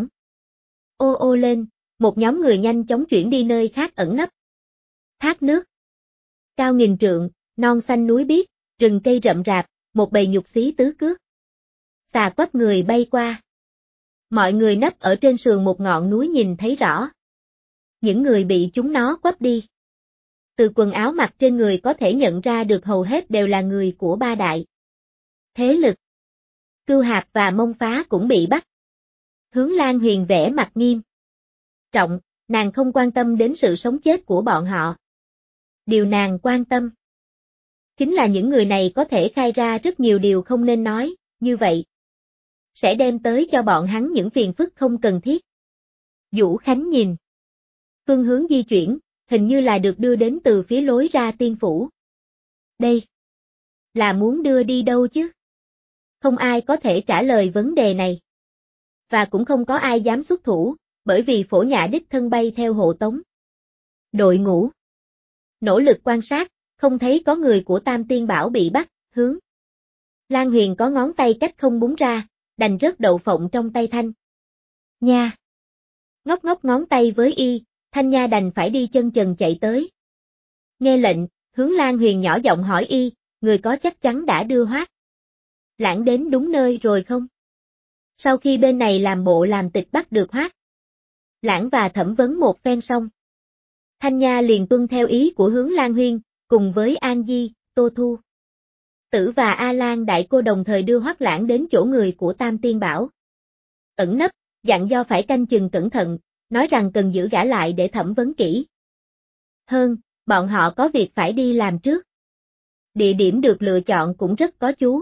[SPEAKER 1] ô lên, một nhóm người nhanh chóng chuyển đi nơi khác ẩn nấp. Thác nước cao nghìn trượng, non xanh núi biếc, rừng cây rậm rạp, một bầy nhục xí tứ cước. Xà quắp người bay qua. Mọi người nấp ở trên sườn một ngọn núi nhìn thấy rõ. Những người bị chúng nó quắp đi. Từ quần áo mặc trên người có thể nhận ra được hầu hết đều là người của ba đại thế lực. Cưu Hạp và Mông Phá cũng bị bắt. Hướng Lan Huyền vẻ mặt nghiêm trọng, nàng không quan tâm đến sự sống chết của bọn họ. Điều nàng quan tâm chính là những người này có thể khai ra rất nhiều điều không nên nói, như vậy sẽ đem tới cho bọn hắn những phiền phức không cần thiết. Vũ Khánh nhìn phương hướng di chuyển, hình như là được đưa đến từ phía lối ra tiên phủ. Đây là muốn đưa đi đâu chứ? Không ai có thể trả lời vấn đề này. Và cũng không có ai dám xuất thủ, bởi vì Phổ Nhã đích thân bay theo hộ tống đội ngũ. Nỗ lực quan sát, không thấy có người của Tam Tiên Bảo bị bắt, Hướng Lan Huyền có ngón tay cách không búng ra, đành rớt đậu phộng trong tay Thanh Nha. Ngóc ngóc ngón tay với y, Thanh Nha đành phải đi chân trần chạy tới. Nghe lệnh, Hướng Lan Huyền nhỏ giọng hỏi y, người có chắc chắn đã đưa Hoác Lãng đến đúng nơi rồi không? Sau khi bên này làm bộ làm tịch bắt được Hoác Lãng và thẩm vấn một phen xong, Thanh Nha liền tuân theo ý của Hướng Lan Huyên, cùng với An Di, Tô Thu Tử và A Lan Đại Cô đồng thời đưa Hoác Lãng đến chỗ người của Tam Tiên Bảo. Ẩn nấp, dặn do phải canh chừng cẩn thận, nói rằng cần giữ gã lại để thẩm vấn kỹ. Hơn, bọn họ có việc phải đi làm trước. Địa điểm được lựa chọn cũng rất có chú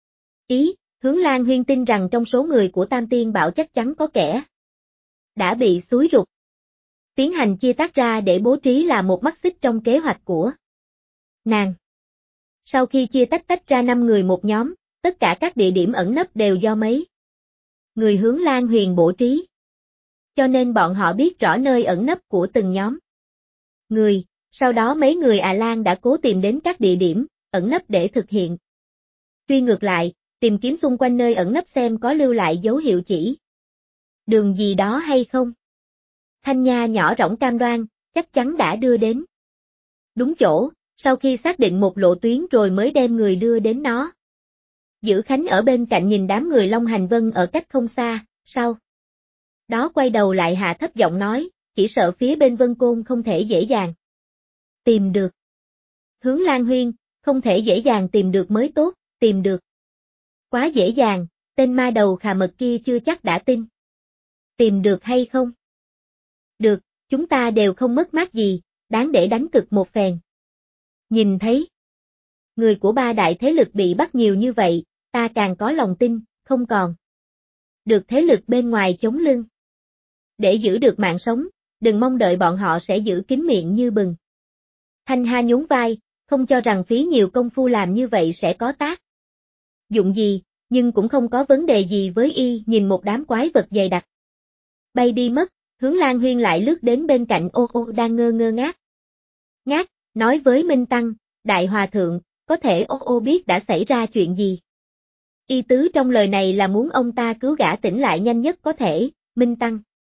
[SPEAKER 1] ý, Hướng Lan Huyên tin rằng trong số người của Tam Tiên Bảo chắc chắn có kẻ đã bị xúi rục. Tiến hành chia tách ra để bố trí là một mắt xích trong kế hoạch của nàng. Sau khi chia tách ra 5 người một nhóm, tất cả các địa điểm ẩn nấp đều do mấy người Hướng Lan Huyền bố trí. Cho nên bọn họ biết rõ nơi ẩn nấp của từng nhóm người, sau đó mấy người Lan đã cố tìm đến các địa điểm ẩn nấp để thực hiện. Tuy ngược lại, tìm kiếm xung quanh nơi ẩn nấp xem có lưu lại dấu hiệu chỉ đường gì đó hay không. Thanh Nha nhỏ rỗng cam đoan, chắc chắn đã đưa đến đúng chỗ, sau khi xác định một lộ tuyến rồi mới đem người đưa đến nó. Dữ Khánh ở bên cạnh nhìn đám người Long Hành Vân ở cách không xa, sau đó quay đầu lại hạ thấp giọng nói, chỉ sợ phía bên Vân Côn không thể dễ dàng tìm được. Hướng Lan Huyên, không thể dễ dàng tìm được mới tốt, tìm được quá dễ dàng, tên ma đầu khà mật kia chưa chắc đã tin. Tìm được hay không? Được, chúng ta đều không mất mát gì, đáng để đánh cực một phen. Nhìn thấy người của ba đại thế lực bị bắt nhiều như vậy, ta càng có lòng tin, không còn được thế lực bên ngoài chống lưng. Để giữ được mạng sống, đừng mong đợi bọn họ sẽ giữ kín miệng như bừng. Thanh Ha nhún vai, không cho rằng phí nhiều công phu làm như vậy sẽ có tác dụng gì, nhưng cũng không có vấn đề gì với y. Nhìn một đám quái vật dày đặc bay đi mất, Hướng Lan Huyên lại lướt đến bên cạnh Ô Ô đang ngơ ngơ ngác, nói với Minh Tăng, Đại Hòa Thượng, có thể Ô Ô biết đã xảy ra chuyện gì. Y tứ trong lời này là muốn ông ta cứu gã tỉnh lại nhanh nhất có thể. Minh Tăng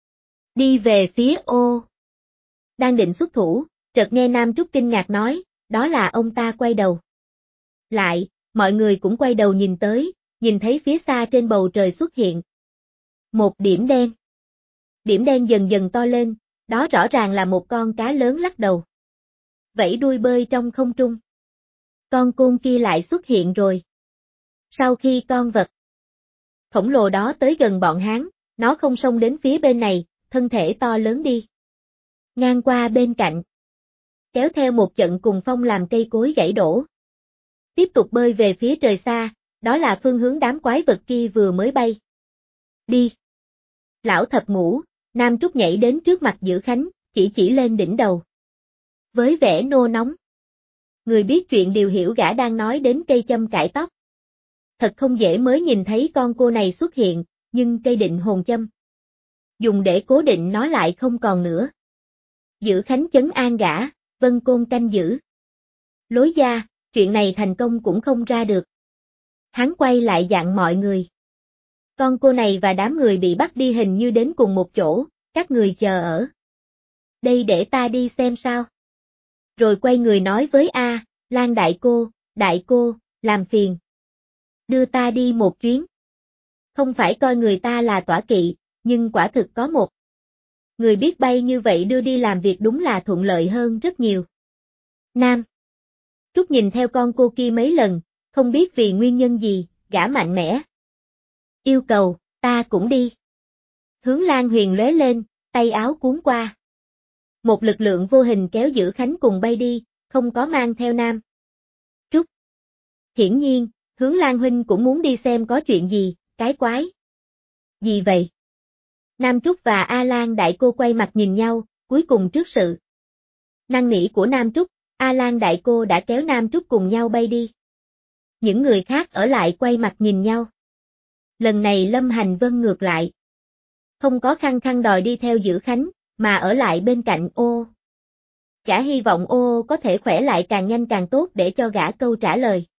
[SPEAKER 1] đi về phía Ô, đang định xuất thủ, chợt nghe Nam Trúc kinh ngạc nói, đó là ông ta quay đầu lại, mọi người cũng quay đầu nhìn tới, nhìn thấy phía xa trên bầu trời xuất hiện một điểm đen. Điểm đen dần dần to lên, đó rõ ràng là một con cá lớn lắc đầu vẫy đuôi bơi trong không trung. Con côn kia lại xuất hiện rồi. Sau khi con vật khổng lồ đó tới gần bọn hắn, nó không xông đến phía bên này, thân thể to lớn đi ngang qua bên cạnh, kéo theo một trận cùng phong làm cây cối gãy đổ. Tiếp tục bơi về phía trời xa, đó là phương hướng đám quái vật kia vừa mới bay đi. Lão thập ngũ, Nam Trúc nhảy đến trước mặt Dữ Khánh, chỉ lên đỉnh đầu với vẻ nô nóng. Người biết chuyện đều hiểu gã đang nói đến cây châm cải tóc. Thật không dễ mới nhìn thấy con cô này xuất hiện, nhưng cây định hồn châm dùng để cố định nó lại không còn nữa. Dữ Khánh trấn an gã, Vân Côn canh giữ lối ra, chuyện này thành công cũng không ra được. Hắn quay lại dặn mọi người. Con cô này và đám người bị bắt đi hình như đến cùng một chỗ, các người chờ ở đây để ta đi xem sao. Rồi quay người nói với Lan đại cô, làm phiền đưa ta đi một chuyến. Không phải coi người ta là tọa kỵ, nhưng quả thực có một người biết bay như vậy đưa đi làm việc đúng là thuận lợi hơn rất nhiều. Nam Trúc nhìn theo con cô kia mấy lần, không biết vì nguyên nhân gì, gã mạnh mẽ yêu cầu, ta cũng đi. Hướng Lan Huyền lóe lên, tay áo cuốn qua. Một lực lượng vô hình kéo Dữ Khánh cùng bay đi, không có mang theo Nam Trúc. Hiển nhiên, Hướng Lan huynh cũng muốn đi xem có chuyện gì, cái quái gì vậy? Nam Trúc và Lan đại cô quay mặt nhìn nhau, cuối cùng trước sự năn nỉ của Nam Trúc, Lan đại cô đã kéo Nam Trúc cùng nhau bay đi. Những người khác ở lại quay mặt nhìn nhau. Lần này Lâm Hành Vân ngược lại không có khăng khăng đòi đi theo Dữ Khánh, mà ở lại bên cạnh Ô. Gã hy vọng Ô có thể khỏe lại càng nhanh càng tốt để cho gã câu trả lời.